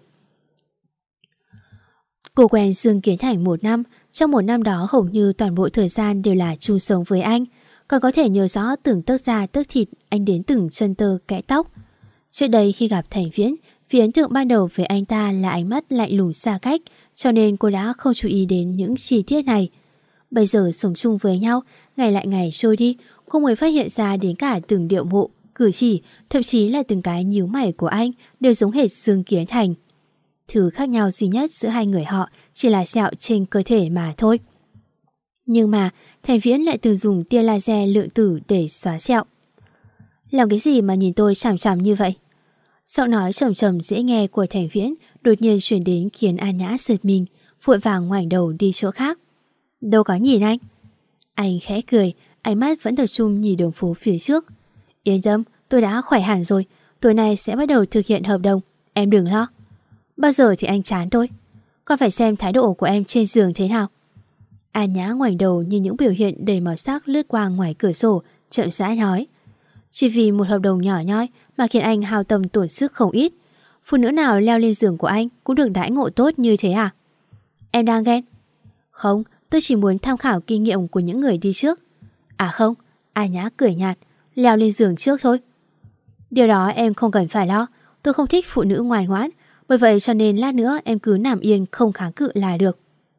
Cô quen Dương Kiến Thành một năm, trong một năm đó hầu như toàn bộ thời gian đều là chung sống với anh, còn có thể nhớ rõ từng tấc da tấc thịt anh đến từng chân tơ kẽ tóc. Trước đây khi gặp Thành Viễn, vì ấn tượng ban đầu về anh ta là ánh mắt lạnh lùng xa cách, cho nên cô đã không chú ý đến những chi tiết này. Bây giờ sống chung với nhau, ngày lại ngày trôi đi, cô mới phát hiện ra đến cả từng điệu bộ, cử chỉ, thậm chí là từng cái nhíu mày của anh đều giống hệt Dương Kiến Thành. Thứ khác nhau duy nhất giữa hai người họ chỉ là sẹo trên cơ thể mà thôi. Nhưng mà Thành Viễn lại từng dùng tia laser lượng tử để xóa sẹo. Làm cái gì mà nhìn tôi chằm chằm như vậy? Giọng nói trầm trầm dễ nghe của Thành Viễn đột nhiên truyền đến khiến An Nhã giật mình, vội vàng ngoảnh đầu đi chỗ khác. Đâu có nhìn anh. Anh khẽ cười, ánh mắt vẫn tập trung nhìn đường phố phía trước. Yên tâm, tôi đã khỏe hẳn rồi, tối nay sẽ bắt đầu thực hiện hợp đồng, em đừng lo. Bao giờ thì anh chán tôi? Còn phải xem thái độ của em trên giường thế nào. An Nhã ngoảnh đầu nhìn những biểu hiện đầy màu sắc lướt qua ngoài cửa sổ, chậm rãi nói. Chỉ vì một hợp đồng nhỏ nhoi mà khiến anh hao tâm tổn sức không ít. Phụ nữ nào leo lên giường của anh cũng được đãi ngộ tốt như thế à? Em đang ghen? Không, tôi chỉ muốn tham khảo kinh nghiệm của những người đi trước. À không, An Nhã cười nhạt, leo lên giường trước thôi. Điều đó em không cần phải lo, tôi không thích phụ nữ ngoan ngoãn, bởi vậy cho nên lát nữa em cứ nằm yên không kháng cự là được.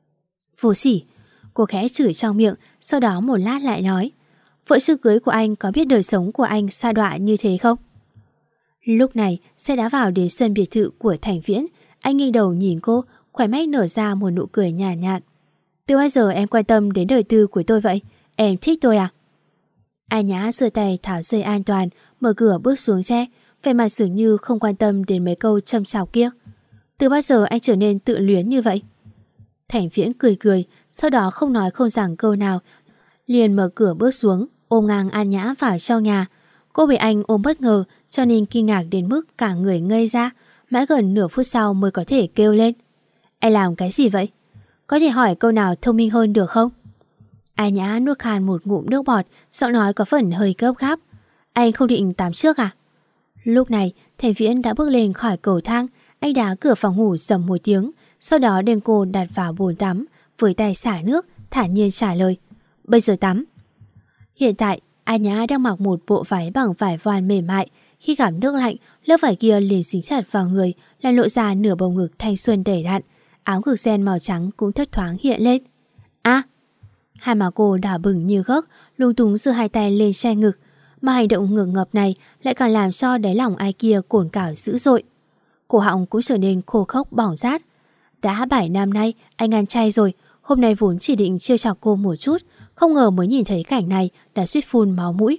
Vô sỉ, cô khẽ chửi trong miệng, sau đó một lát lại nói. Vợ sư cưới của anh có biết đời sống của anh sa đọa như thế không? Lúc này xe đã vào đến sân biệt thự của Thành Viễn. Anh nghiêng đầu nhìn cô, khóe mắt nở ra một nụ cười nhàn nhạt, nhạt. Từ bao giờ em quan tâm đến đời tư của tôi vậy? Em thích tôi à? An Nhã giơ tay tháo dây an toàn, mở cửa bước xuống xe, vẻ mặt dường như không quan tâm đến mấy câu châm chọc kia. Từ bao giờ anh trở nên tự luyến như vậy? Thành Viễn cười cười, sau đó không nói không rằng câu nào, liền mở cửa bước xuống, ôm ngang An Nhã vào trong nhà. Cô bị anh ôm bất ngờ cho nên kinh ngạc đến mức cả người ngây ra, mãi gần nửa phút sau mới có thể kêu lên. Anh làm cái gì vậy? Có thể hỏi câu nào thông minh hơn được không? An Nhã nuốt khan một ngụm nước bọt, giọng nói có phần hơi gấp gáp. Anh không định tắm trước à? Lúc này Thành Viễn đã bước lên khỏi cầu thang. Anh đá cửa phòng ngủ dầm một tiếng, sau đó đem cô đặt vào bồn tắm, với tay xả nước, thản nhiên trả lời. Bây giờ tắm. Hiện tại An Nhã đang mặc một bộ váy bằng vải voan mềm mại, Khi gặp nước lạnh, lớp vải kia liền dính chặt vào người, làm lộ ra nửa bầu ngực thanh xuân đầy đặn. Áo ngực ren màu trắng cũng thất thoáng hiện lên. A! Hai má cô đỏ bừng như gấc, lung túng giơ hai tay lên che ngực, mà hành động ngượng ngập này lại càng làm cho đáy lòng ai kia cồn cào dữ dội. Cổ họng cũng trở nên khô khốc bỏng rát. Đã bảy năm nay anh ăn chay rồi, hôm nay vốn chỉ định trêu chọc cô một chút, không ngờ mới nhìn thấy cảnh này đã suýt phun máu mũi.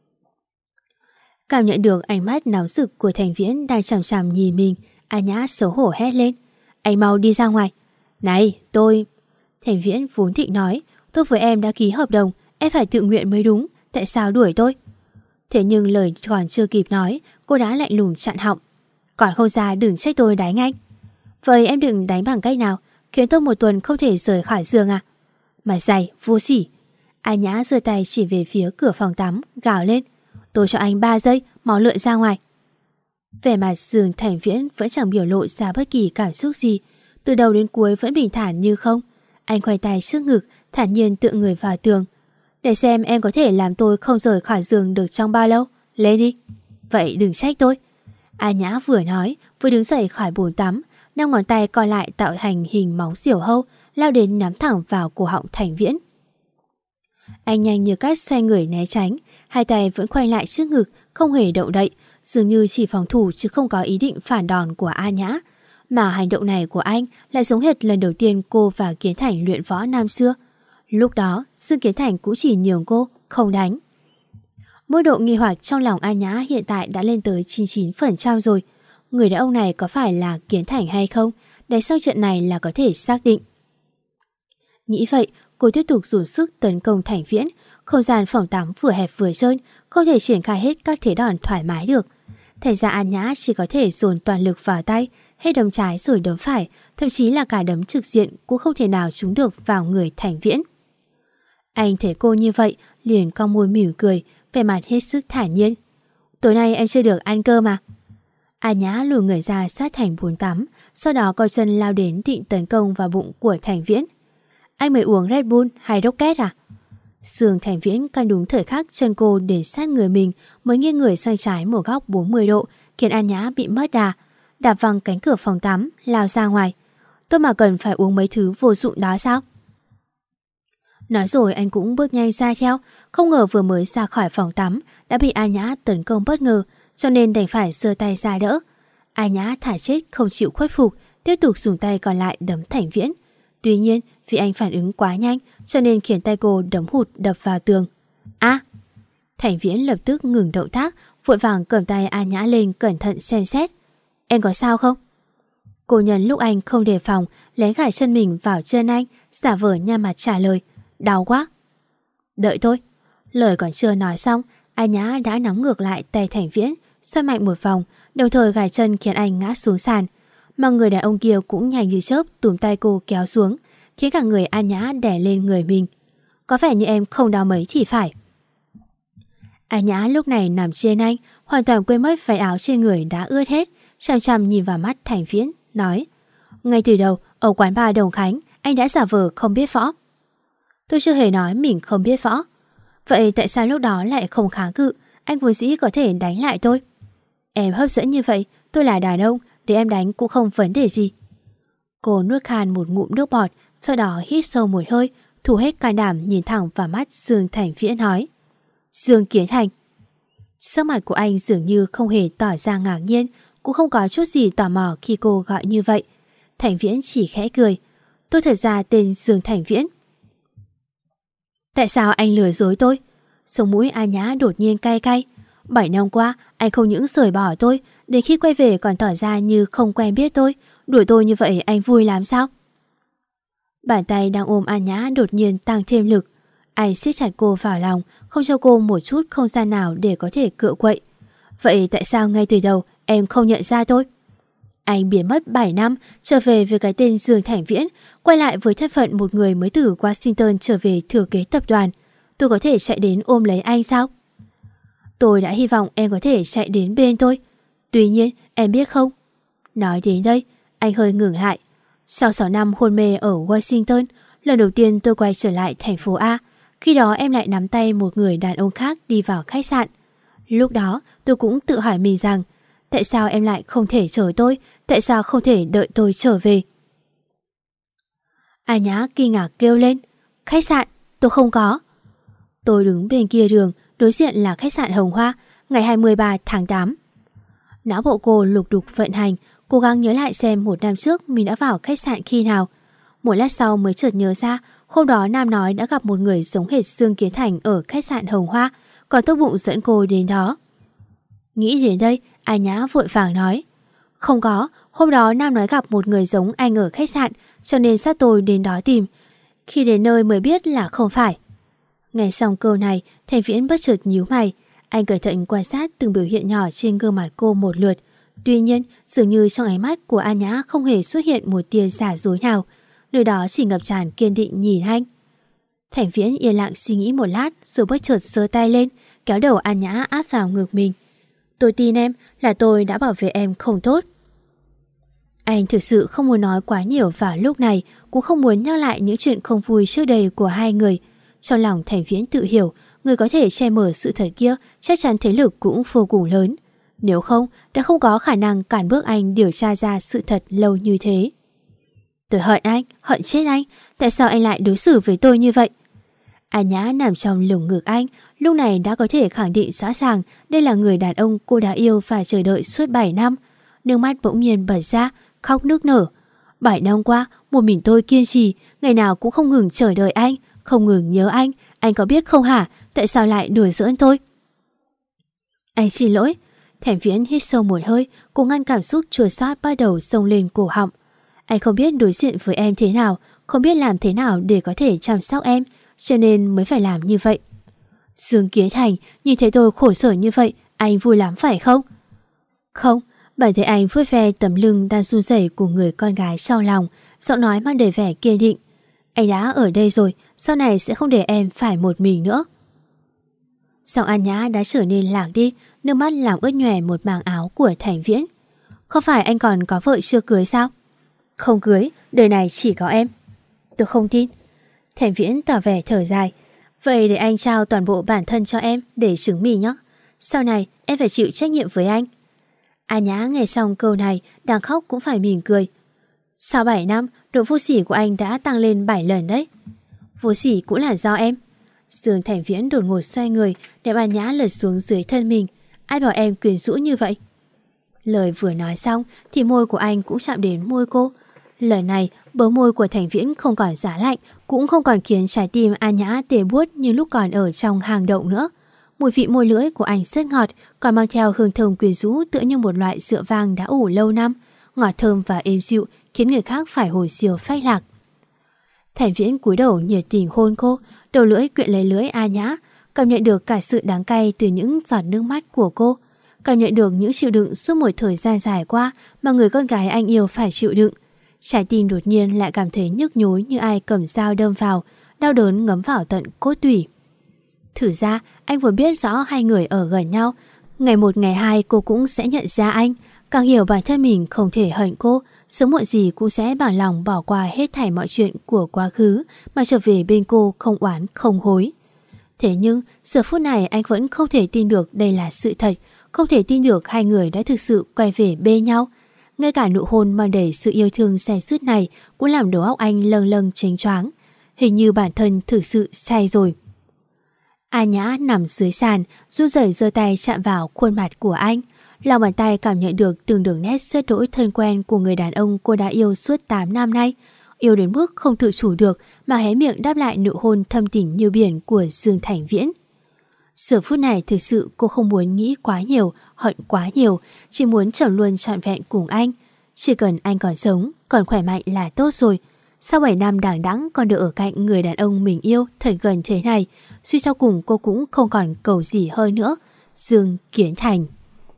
Cảm nhận được ánh mắt nóng rực của Thành Viễn đang chằm chằm nhìn mình, A Nhã xấu hổ hét lên. Anh mau đi ra ngoài. Này, tôi... Thành Viễn vốn định nói, tôi với em đã ký hợp đồng, em phải tự nguyện mới đúng, tại sao đuổi tôi? Thế nhưng lời còn chưa kịp nói, cô đã lạnh lùng chặn họng. Còn không ra đừng trách tôi đánh anh. Vậy em đừng đánh bằng cách nào, khiến tôi một tuần không thể rời khỏi giường à? Mà dày, vô sỉ. A Nhã giơ tay chỉ về phía cửa phòng tắm, gào lên. Tôi cho anh ba giây, máu lượn ra ngoài. Vẻ mặt Dương Thành Viễn vẫn chẳng biểu lộ ra bất kỳ cảm xúc gì, từ đầu đến cuối vẫn bình thản như không. Anh khoanh tay trước ngực, thản nhiên tựa người vào tường. Để xem em có thể làm tôi không rời khỏi giường được trong bao lâu. Lên đi. Vậy đừng trách tôi. A Nhã vừa nói, vừa đứng dậy khỏi bồn tắm, năm ngón tay còn lại tạo thành hình móng diều hâu, lao đến nắm thẳng vào cổ họng Thành Viễn. Anh nhanh như cát xoay người né tránh, hai tay vẫn khoanh lại trước ngực, không hề động đậy, dường như chỉ phòng thủ chứ không có ý định phản đòn của A Nhã. Mà hành động này của anh lại giống hệt lần đầu tiên cô và Kiến Thành luyện võ năm xưa. Lúc đó, Dương Kiến Thành cũng chỉ nhường cô, không đánh. Mức độ nghi hoặc trong lòng A Nhã hiện tại đã lên tới chín mươi chín phần trăm rồi. Người đàn ông này có phải là Kiến Thành hay không, để sau trận này là có thể xác định. Nghĩ vậy, cô tiếp tục dồn sức tấn công Thành Viễn. Không gian phòng tắm vừa hẹp vừa trơn, không thể triển khai hết các thế đòn thoải mái được. Thành ra A Nhã chỉ có thể dồn toàn lực vào tay, hết đấm trái rồi đấm phải, thậm chí là cả đấm trực diện cũng không thể nào trúng được vào người Thành Viễn. Anh thấy cô như vậy, liền cong môi mỉm cười, vẻ mặt hết sức thản nhiên. Tối nay em chưa được ăn cơm mà. A Nhã lùi người ra sát thành bồn tắm, sau đó co chân lao đến định tấn công vào bụng của Thành Viễn. Anh mới uống Red Bull hay Rocket à? Dương Thành Viễn căn đúng thời khắc chân cô đến sát người mình mới nghiêng người sang trái một góc bốn mươi độ, khiến A Nhã bị mất đà, đạp văng cánh cửa phòng tắm, lao ra ngoài. Tôi mà cần phải uống mấy thứ vô dụng đó sao? Nói rồi anh cũng bước nhanh ra theo, không ngờ vừa mới ra khỏi phòng tắm đã bị A Nhã tấn công bất ngờ, cho nên đành phải giơ tay ra đỡ. A Nhã thả chết không chịu khuất phục, tiếp tục dùng tay còn lại đấm Thành Viễn. Tuy nhiên, vì anh phản ứng quá nhanh, cho nên khiến tay cô đấm hụt đập vào tường. A! Thành Viễn lập tức ngừng động tác, vội vàng cầm tay A Nhã lên cẩn thận xem xét. Em có sao không? Cô nhân lúc anh không đề phòng, lén gài chân mình vào chân anh, giả vờ nhăn mặt trả lời. Đau quá. Đợi thôi. Lời còn chưa nói xong, A Nhã đã nắm ngược lại tay Thành Viễn, xoay mạnh một vòng, đồng thời gài chân khiến anh ngã xuống sàn. Mà người đàn ông kia cũng nhanh như chớp túm tay cô kéo xuống, khiến cả người A Nhã đè lên người mình. Có vẻ như em không đau mấy thì phải. A Nhã lúc này nằm trên anh, hoàn toàn quên mất váy áo trên người đã ướt hết, chằm chằm nhìn vào mắt Thành Viễn, nói: ngay từ đầu ở quán bar Đồng Khánh, anh đã giả vờ không biết võ. Tôi chưa hề nói mình không biết võ. Vậy tại sao lúc đó lại không kháng cự? Anh vốn dĩ có thể đánh lại tôi. Em hấp dẫn như vậy, tôi là đàn ông, để em đánh cũng không vấn đề gì. Cô nuốt khan một ngụm nước bọt, sau đó hít sâu một hơi, thu hết can đảm nhìn thẳng vào mắt Dương Thành Viễn nói: Dương Kiến Thành. Sắc mặt của anh dường như không hề tỏ ra ngạc nhiên, cũng không có chút gì tò mò khi cô gọi như vậy. Thành Viễn chỉ khẽ cười. Tôi thật ra tên Dương Thành Viễn. Tại sao anh lừa dối tôi? Sống mũi A Nhã đột nhiên cay cay. Bảy năm qua anh không những rời bỏ tôi, đến khi quay về còn tỏ ra như không quen biết tôi. Đuổi tôi như vậy anh vui lắm sao? Bàn tay đang ôm A Nhã đột nhiên tăng thêm lực. Anh siết chặt cô vào lòng, không cho cô một chút không gian nào để có thể cựa quậy. Vậy tại sao ngay từ đầu em không nhận ra tôi? Anh biến mất bảy năm, trở về với cái tên Dương Thành Viễn, quay lại với thân phận một người mới từ Washington trở về thừa kế tập đoàn. Tôi có thể chạy đến ôm lấy anh sao? Tôi đã hy vọng em có thể chạy đến bên tôi. Tuy nhiên, em biết không? Nói đến đây, anh hơi ngừng lại. Sau sáu năm hôn mê ở Washington, lần đầu tiên tôi quay trở lại thành phố A. Khi đó em lại nắm tay một người đàn ông khác đi vào khách sạn. Lúc đó tôi cũng tự hỏi mình rằng tại sao em lại không thể chờ tôi, tại sao không thể đợi tôi trở về. A Nhã kinh ngạc kêu lên, khách sạn, tôi không có. Tôi đứng bên kia đường, đối diện là khách sạn Hồng Hoa, ngày hai mươi ba tháng tám. Não bộ cô lục đục vận hành, cố gắng nhớ lại xem một năm trước mình đã vào khách sạn khi nào. Một lát sau mới chợt nhớ ra, hôm đó Nam nói đã gặp một người giống hệt Dương Kiến Thành ở khách sạn Hồng Hoa, còn tốt bụng dẫn cô đến đó. Nghĩ đến đây, A Nhã vội vàng nói, không có, hôm đó Nam nói gặp một người giống anh ở khách sạn, cho nên sát tôi đến đó tìm. Khi đến nơi mới biết là không phải. Nghe xong câu này, Thành Viễn bất chợt nhíu mày. Anh cẩn thận quan sát từng biểu hiện nhỏ trên gương mặt cô một lượt. Tuy nhiên, dường như trong ánh mắt của A Nhã không hề xuất hiện một tia giả dối nào. Nơi đó chỉ ngập tràn kiên định nhìn anh. Thành Viễn yên lặng suy nghĩ một lát rồi bất chợt giơ tay lên, kéo đầu A Nhã áp vào ngực mình. Tôi tin em, là tôi đã bảo vệ em không tốt. Anh thực sự không muốn nói quá nhiều vào lúc này, cũng không muốn nhắc lại những chuyện không vui trước đây của hai người. Trong lòng Thành Viễn tự hiểu, người có thể che mở sự thật kia chắc chắn thế lực cũng vô cùng lớn. Nếu không, đã không có khả năng cản bước anh điều tra ra sự thật lâu như thế. Tôi hận anh, hận chết anh. Tại sao anh lại đối xử với tôi như vậy? A Nhã nằm trong lồng ngực anh, lúc này đã có thể khẳng định rõ ràng đây là người đàn ông cô đã yêu và chờ đợi suốt bảy năm. Nước mắt bỗng nhiên bật ra, khóc nức nở. bảy năm qua, một mình tôi kiên trì, ngày nào cũng không ngừng chờ đợi anh, không ngừng nhớ anh. Anh có biết không hả? Tại sao lại đùa giỡn tôi? Anh xin lỗi. Thành Viễn hít sâu một hơi, cố ngăn cảm xúc chua xót bắt đầu xông lên cổ họng. Anh không biết đối diện với em thế nào, không biết làm thế nào để có thể chăm sóc em, cho nên mới phải làm như vậy. Dương Kiến Thành, nhìn thấy tôi khổ sở như vậy, anh vui lắm phải không? Không, bản thấy anh vuốt ve tấm lưng đang run rẩy của người con gái sau lòng, giọng nói mang đầy vẻ kiên định. Anh đã ở đây rồi, sau này sẽ không để em phải một mình nữa. Giọng A Nhã đã trở nên lạc đi, nước mắt làm ướt nhòe một mảng áo của Thành Viễn. Không phải anh còn có vợ chưa cưới sao? Không cưới, đời này chỉ có em. Tôi không tin. Thành Viễn tỏ vẻ thở dài. Vậy để anh trao toàn bộ bản thân cho em để chứng minh nhé. Sau này em phải chịu trách nhiệm với anh. A Nhã nghe xong câu này, đang khóc cũng phải mỉm cười. Sau bảy năm, độ vô sỉ của anh đã tăng lên bảy lần đấy. Vô sỉ cũng là do em. Dương Thành Viễn đột ngột xoay người, để A Nhã lật xuống dưới thân mình. Ai bảo em quyến rũ như vậy? Lời vừa nói xong thì môi của anh cũng chạm đến môi cô. Lời này, bờ môi của Thành Viễn không còn giá lạnh, cũng không còn khiến trái tim A Nhã tê buốt như lúc còn ở trong hang động nữa. Mùi vị môi lưỡi của anh rất ngọt, còn mang theo hương thơm quyến rũ tựa như một loại rượu vang đã ủ lâu năm, ngọt thơm và êm dịu khiến người khác phải hồi siêu phách lạc. Thành Viễn cúi đầu nhiệt tình hôn cô, đầu lưỡi quyện lấy lưỡi A Nhã, cảm nhận được cả sự đắng cay từ những giọt nước mắt của cô, cảm nhận được những chịu đựng suốt một thời gian dài qua mà người con gái anh yêu phải chịu đựng. Trái tim đột nhiên lại cảm thấy nhức nhối như ai cầm dao đâm vào, đau đớn ngấm vào tận cốt tủy. Thử ra, anh vừa biết rõ hai người ở gần nhau. Ngày một ngày hai cô cũng sẽ nhận ra anh. Càng hiểu bản thân mình không thể hận cô, sớm muộn gì cũng sẽ bằng lòng bỏ qua hết thảy mọi chuyện của quá khứ mà trở về bên cô không oán không hối. Thế nhưng, giờ phút này anh vẫn không thể tin được đây là sự thật, không thể tin được hai người đã thực sự quay về bên nhau. Ngay cả nụ hôn mang đầy sự yêu thương say sứt này cũng làm đầu óc anh lâng lâng chênh choáng. Hình như bản thân thực sự say rồi. A Nhã nằm dưới sàn, run rẩy giơ tay chạm vào khuôn mặt của anh. Lòng bàn tay cảm nhận được từng đường nét rất đỗi thân quen của người đàn ông cô đã yêu suốt tám năm nay. Yêu đến mức không tự chủ được mà hé miệng đáp lại nụ hôn thâm tình như biển của Dương Thành Viễn. Giờ phút này thực sự cô không muốn nghĩ quá nhiều, hận quá nhiều, chỉ muốn trở luôn trọn vẹn cùng anh. Chỉ cần anh còn sống, còn khỏe mạnh là tốt rồi. Sau bảy năm đằng đẵng còn được ở cạnh người đàn ông mình yêu thật gần thế này, suy sau cùng cô cũng không còn cầu gì hơn nữa. Dương Kiến Thành.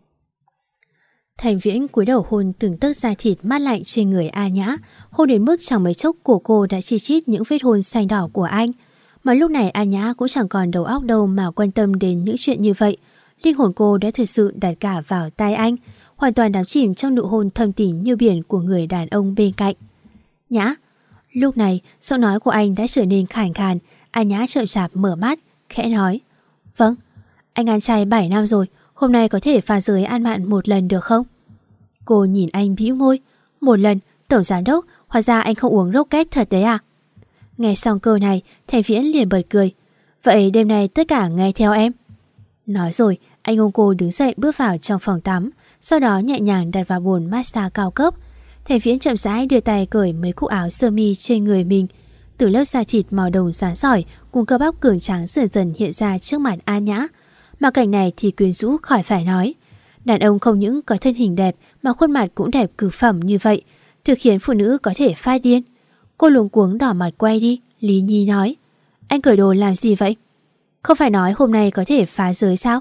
Thành Viễn cúi đầu hôn từng tấc da thịt mát lạnh trên người A Nhã, hôn đến mức chẳng mấy chốc của cô đã chi chít những vết hôn xanh đỏ của anh. Mà lúc này A Nhã cũng chẳng còn đầu óc đâu mà quan tâm đến những chuyện như vậy. Linh hồn cô đã thực sự đặt cả vào tay anh, hoàn toàn đắm chìm trong nụ hôn thâm tình như biển của người đàn ông bên cạnh. Nhã. Lúc này, giọng nói của anh đã trở nên khàn khàn. A Nhã chậm chạp mở mắt, khẽ nói. Vâng. Anh ăn chay bảy năm rồi, hôm nay có thể phá giới ăn mặn một lần được không? Cô nhìn anh bĩu môi. Một lần, tổng giám đốc, hóa ra anh không uống Rocket thật đấy à? Nghe xong câu này, Thành Viễn liền bật cười. Vậy đêm nay tất cả nghe theo em. Nói rồi, anh ôm cô đứng dậy bước vào trong phòng tắm, sau đó nhẹ nhàng đặt vào bồn massage cao cấp. Thành Viễn chậm rãi đưa tay cởi mấy cúc áo sơ mi trên người mình. Từ lớp da thịt màu đồng sáng sỏi cùng cơ bắp cường tráng dần dần hiện ra trước mặt An Nhã. Mà cảnh này thì quyến rũ khỏi phải nói. Đàn ông không những có thân hình đẹp mà khuôn mặt cũng đẹp cực phẩm như vậy, thực khiến phụ nữ có thể phát điên. Cô luống cuống đỏ mặt quay đi. Lý Nhi nói, anh cởi đồ làm gì vậy? Không phải nói hôm nay có thể phá giới sao?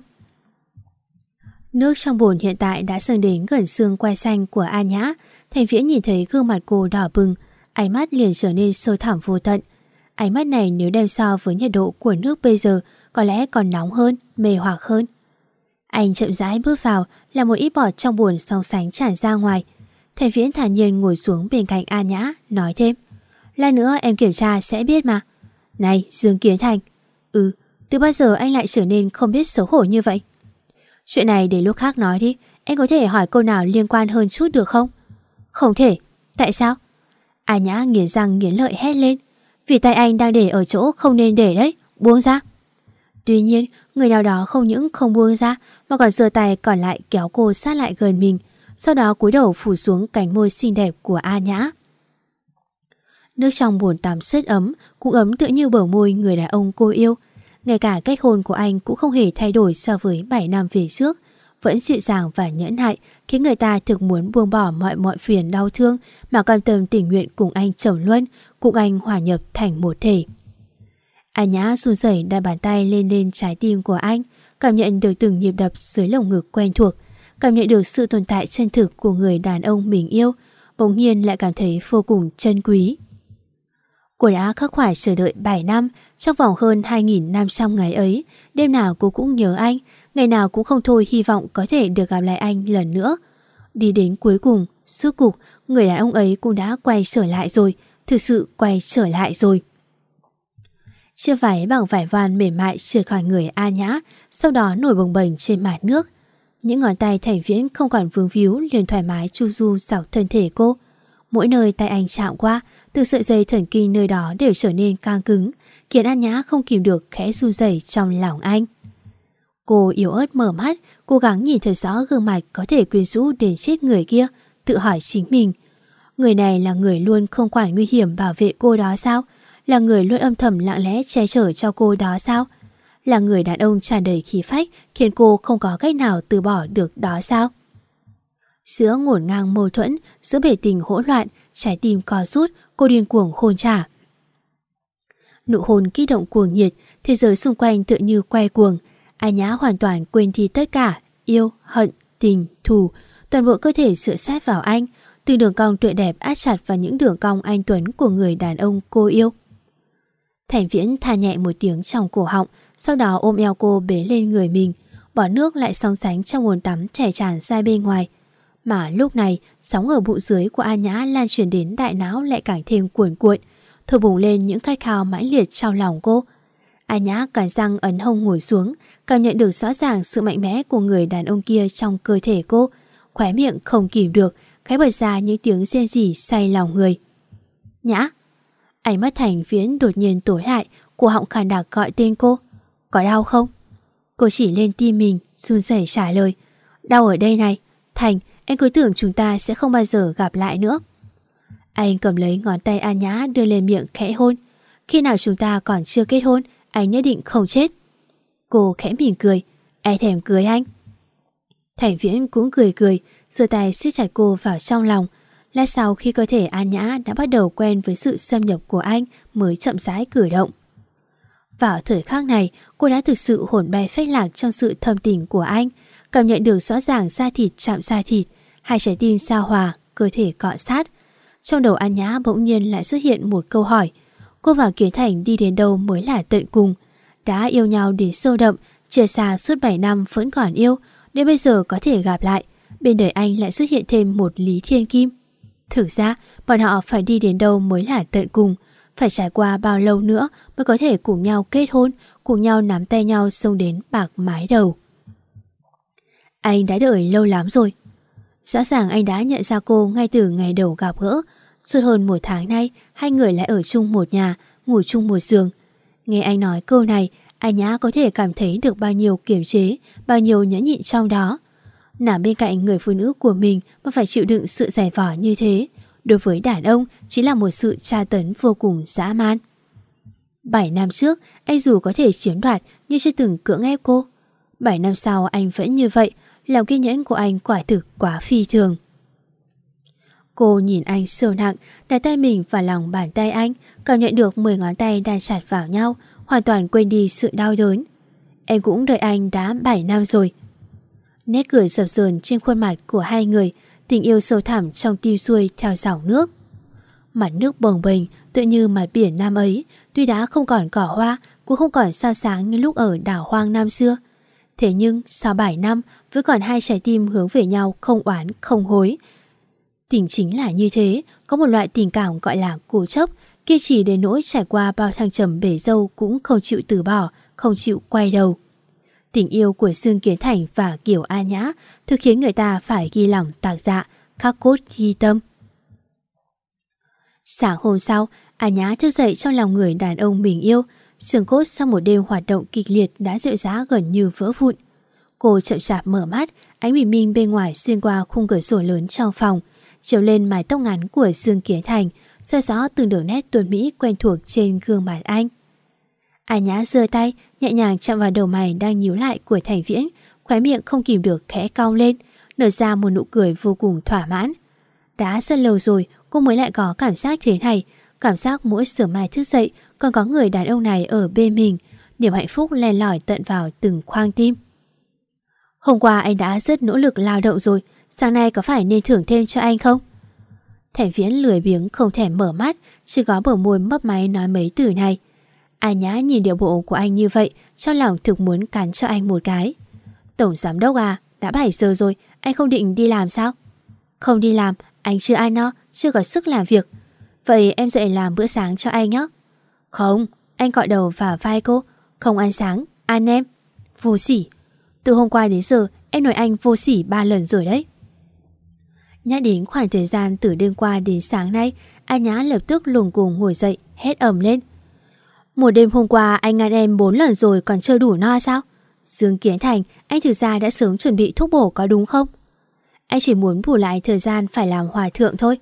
Nước trong bồn hiện tại đã dâng đến gần xương quai xanh của An Nhã. Thành Viễn nhìn thấy gương mặt cô đỏ bừng, ánh mắt liền trở nên sâu thẳm vô tận. Ánh mắt này nếu đem so với nhiệt độ của nước bây giờ, có lẽ còn nóng hơn, mê hoặc hơn. Anh chậm rãi bước vào, là một ít bọt trong bồn song sánh tràn ra ngoài. Thành Viễn thản nhiên ngồi xuống bên cạnh An Nhã, nói thêm, lát nữa em kiểm tra sẽ biết mà. Này Dương Kiến Thành. Ừ, từ bao giờ anh lại trở nên không biết xấu hổ như vậy? Chuyện này để lúc khác nói đi, em có thể hỏi câu nào liên quan hơn chút được không? Không thể. Tại sao? An Nhã nghiến răng nghiến lợi hét lên. Vì tay anh đang để ở chỗ không nên để đấy, buông ra. Tuy nhiên, người nào đó không những không buông ra mà còn giơ tay còn lại kéo cô sát lại gần mình, sau đó cúi đầu phủ xuống cánh môi xinh đẹp của An Nhã. Nước trong bồn tắm rất ấm, cũng ấm tựa như bờ môi người đàn ông cô yêu. Ngay cả cách hôn của anh cũng không hề thay đổi so với bảy năm về trước, vẫn dịu dàng và nhẫn nại, khiến người ta thực muốn buông bỏ mọi mọi phiền đau thương mà cam tâm tình nguyện cùng anh chồng luân, cùng anh hòa nhập thành một thể. An Nhã run rẩy đặt bàn tay lên lên trái tim của anh, cảm nhận được từng nhịp đập dưới lồng ngực quen thuộc, cảm nhận được sự tồn tại chân thực của người đàn ông mình yêu, bỗng nhiên lại cảm thấy vô cùng trân quý. Cô đã khắc khoải chờ đợi bảy năm, trong vòng hơn hai nghìn năm trăm ngày ấy, đêm nào cô cũng nhớ anh, ngày nào cũng không thôi hy vọng có thể được gặp lại anh lần nữa. Đi đến cuối cùng, suốt cục, người đàn ông ấy cũng đã quay trở lại rồi, thực sự quay trở lại rồi. Chiếc váy bằng vải voan mềm mại trượt khỏi người An Nhã, sau đó nổi bồng bềnh trên mặt nước. Những ngón tay Thành Viễn không còn vướng víu liền thoải mái chu du dọc thân thể cô. Mỗi nơi tay anh chạm qua, từ sợi dây thần kinh nơi đó đều trở nên căng cứng, khiến An Nhã không kìm được khẽ run rẩy trong lòng anh. Cô yếu ớt mở mắt, cố gắng nhìn thật rõ gương mặt có thể quyến rũ đến chết người kia, tự hỏi chính mình. Người này là người luôn không quản nguy hiểm bảo vệ cô đó sao? Là người luôn âm thầm lặng lẽ che chở cho cô đó sao? Là người đàn ông tràn đầy khí phách khiến cô không có cách nào từ bỏ được đó sao? Giữa ngổn ngang mâu thuẫn, giữa bể tình hỗn loạn, trái tim co rút, cô điên cuồng hôn trả. Nụ hôn kích động cuồng nhiệt, thế giới xung quanh tựa như quay cuồng. An Nhã hoàn toàn quên đi tất cả, yêu, hận, tình, thù, toàn bộ cơ thể dựa sát vào anh, từ đường cong tuyệt đẹp áp chặt vào những đường cong anh tuấn của người đàn ông cô yêu. Thành Viễn than nhẹ một tiếng trong cổ họng, sau đó ôm eo cô bế lên người mình, bỏ nước lại song sánh trong bồn tắm chảy tràn ra bên ngoài. Mà lúc này, sóng ở bụng dưới của An Nhã lan truyền đến đại não lại càng thêm cuồn cuộn, thổi bùng lên những khát khao mãnh liệt trong lòng cô. An Nhã cắn răng ấn hông ngồi xuống, cảm nhận được rõ ràng sự mạnh mẽ của người đàn ông kia trong cơ thể cô, khóe miệng không kìm được, khẽ bật ra những tiếng rên rỉ say lòng người. Nhã! Ánh mắt Thành Viễn đột nhiên tối lại, cổ họng khàn đặc gọi tên cô. Có đau không? Cô chỉ lên tim mình, run rẩy trả lời. Đau ở đây này. Thành, anh cứ tưởng chúng ta sẽ không bao giờ gặp lại nữa. Anh cầm lấy ngón tay An Nhã đưa lên miệng khẽ hôn. Khi nào chúng ta còn chưa kết hôn, anh nhất định không chết. Cô khẽ mỉm cười. Ai thèm cưới anh. Thành Viễn cũng cười cười, giơ tay siết chặt cô vào trong lòng. Lát sau khi cơ thể An Nhã đã bắt đầu quen với sự xâm nhập của anh mới chậm rãi cử động. Vào thời khắc này, cô đã thực sự hồn bay phách lạc trong sự thâm tình của anh, cảm nhận được rõ ràng da thịt chạm da thịt, hai trái tim giao hòa, cơ thể cọ sát. Trong đầu An Nhã bỗng nhiên lại xuất hiện một câu hỏi. Cô và Kiến Thành đi đến đâu mới là tận cùng? Đã yêu nhau đến sâu đậm, chia xa suốt bảy năm vẫn còn yêu, đến bây giờ có thể gặp lại. Bên đời anh lại xuất hiện thêm một Lý Thiên Kim. Thực ra, bọn họ phải đi đến đâu mới là tận cùng, phải trải qua bao lâu nữa mới có thể cùng nhau kết hôn, cùng nhau nắm tay nhau xông đến bạc mái đầu. Anh đã đợi lâu lắm rồi. Rõ ràng anh đã nhận ra cô ngay từ ngày đầu gặp gỡ. Suốt hơn một tháng nay, hai người lại ở chung một nhà, ngủ chung một giường. Nghe anh nói câu này, A Nhã có thể cảm thấy được bao nhiêu kiềm chế, bao nhiêu nhẫn nhịn trong đó. Nằm bên cạnh người phụ nữ của mình mà phải chịu đựng sự dày vò như thế, đối với đàn ông chỉ là một sự tra tấn vô cùng dã man. Bảy năm trước, anh dù có thể chiếm đoạt nhưng chưa từng cưỡng ép cô. Bảy năm sau anh vẫn như vậy, lòng kiên nhẫn của anh quả thực quá phi thường. Cô nhìn anh sâu nặng, đặt tay mình vào lòng bàn tay anh, cảm nhận được mười ngón tay đan chặt vào nhau, hoàn toàn quên đi sự đau đớn. Em cũng đợi anh đã bảy năm rồi. Nét cười sập sờn trên khuôn mặt của hai người, tình yêu sâu thẳm trong tim xuôi theo dòng nước. Mặt nước bồng bềnh tựa như mặt biển năm ấy, tuy đã không còn cỏ hoa, cũng không còn sao sáng như lúc ở đảo hoang năm xưa. Thế nhưng sau bảy năm vẫn còn hai trái tim hướng về nhau, không oán không hối. Tình chính là như thế, có một loại tình cảm gọi là cố chấp, kiên trì đến nỗi trải qua bao thăng trầm bể dâu cũng không chịu từ bỏ, không chịu quay đầu. Tình yêu của Dương Kiến Thành và Kiều A Nhã thực khiến người ta phải ghi lòng tạc dạ, khắc cốt ghi tâm. Sáng hôm sau, A Nhã thức dậy trong lòng người đàn ông mình yêu. Xương cốt sau một đêm hoạt động kịch liệt đã dịu giá gần như vỡ vụn. Cô chậm chạp mở mắt, ánh bình minh bên ngoài xuyên qua khung cửa sổ lớn trong phòng, chiếu lên mái tóc ngắn của Dương Kiến Thành, soi rõ từng đường nét tuấn mỹ quen thuộc trên gương mặt anh. A Nhã giơ tay, nhẹ nhàng chạm vào đầu mày đang nhíu lại của Thành Viễn, khóe miệng không kìm được khẽ cong lên, nở ra một nụ cười vô cùng thỏa mãn. Đã rất lâu rồi cô mới lại có cảm giác thế này, cảm giác mỗi sớm mai thức dậy còn có người đàn ông này ở bên mình, niềm hạnh phúc len lỏi tận vào từng khoang tim. Hôm qua anh đã rất nỗ lực lao động rồi, sáng nay có phải nên thưởng thêm cho anh không? Thành Viễn lười biếng không thèm mở mắt, chỉ có bờ môi mấp máy nói mấy từ này. A Nhã nhìn điệu bộ của anh như vậy, trong lòng thực muốn cắn cho anh một cái. Tổng giám đốc à, đã bảy giờ rồi, anh không định đi làm sao? Không đi làm, anh chưa ăn no, chưa có sức làm việc. Vậy em dậy làm bữa sáng cho anh nhé. Không, anh cọ đầu vào vai cô. Không ăn sáng, ăn em. Vô sỉ. Từ hôm qua đến giờ em nói anh vô sỉ ba lần rồi đấy. Nhắc đến khoảng thời gian từ đêm qua đến sáng nay, A Nhã lập tức lùng cùng ngồi dậy, hét ầm lên. Một đêm hôm qua anh ăn em bốn lần rồi còn chưa đủ no sao? Dương Kiến Thành, anh thực ra đã sớm chuẩn bị thuốc bổ có đúng không? Anh chỉ muốn bù lại thời gian phải làm hòa thượng thôi.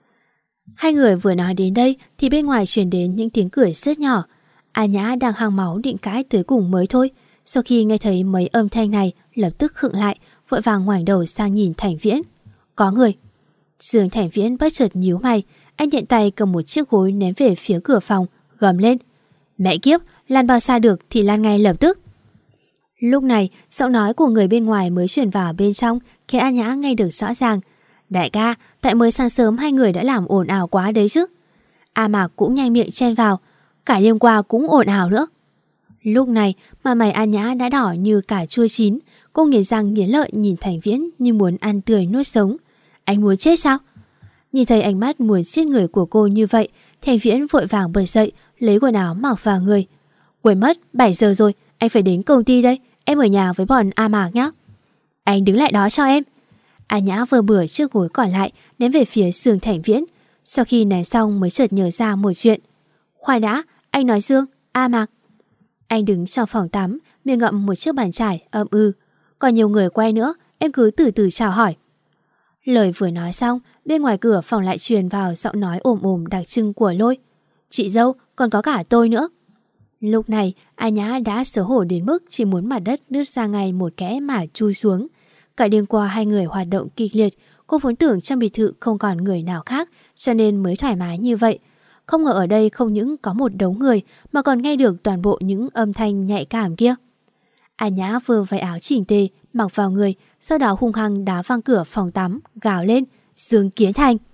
Hai người vừa nói đến đây thì bên ngoài truyền đến những tiếng cười rất nhỏ. A Nhã đang hăng máu định cãi tới cùng mới thôi. Sau khi nghe thấy mấy âm thanh này, lập tức khựng lại, vội vàng ngoảnh đầu sang nhìn Thành Viễn. Có người. Dương Thành Viễn bất chợt nhíu mày, anh tiện tay cầm một chiếc gối ném về phía cửa phòng, gầm lên. Mẹ kiếp, lăn bao xa được thì lăn ngay lập tức. Lúc này, giọng nói của người bên ngoài mới truyền vào bên trong, khiến A Nhã nghe được rõ ràng. Đại ca, tại mới sáng sớm hai người đã làm ồn ào quá đấy chứ. A Mạc cũng nhanh miệng chen vào. Cả đêm qua cũng ồn ào nữa. Lúc này mà mày A Nhã đã đỏ như cà chua chín. Cô nghiến răng nghiến lợi nhìn Thành Viễn như muốn ăn tươi nuốt sống. Anh muốn chết sao? Nhìn thấy ánh mắt muốn giết người của cô như vậy, Thành Viễn vội vàng bật dậy, lấy quần áo mặc vào người. Quên mất, bảy giờ rồi, anh phải đến công ty đây. Em ở nhà với bọn A Mạc nhé. Anh đứng lại đó cho em. A Nhã vừa bừa chiếc gối còn lại ném về phía Dương Thành Viễn. Sau khi ném xong mới chợt nhớ ra một chuyện. Khoan đã, anh nói Dương, A Mạc. Anh đứng trong phòng tắm, miệng ngậm một chiếc bàn chải, âm ư. Còn nhiều người quay nữa, em cứ từ từ chào hỏi. Lời vừa nói xong, bên ngoài cửa phòng lại truyền vào giọng nói ồm ồm đặc trưng của Lôi. Chị dâu, còn có cả tôi nữa. Lúc này, A Nhã đã xấu hổ đến mức chỉ muốn mặt đất nứt ra ngay một kẽ mà chui xuống. Cả đêm qua hai người hoạt động kịch liệt, cô vốn tưởng trong biệt thự không còn người nào khác, cho nên mới thoải mái như vậy. Không ngờ ở đây không những có một đống người mà còn nghe được toàn bộ những âm thanh nhạy cảm kia. A Nhã vừa váy áo chỉnh tề, mặc vào người, sau đó hung hăng đá văng cửa phòng tắm, gào lên. Dương Kiến Thành!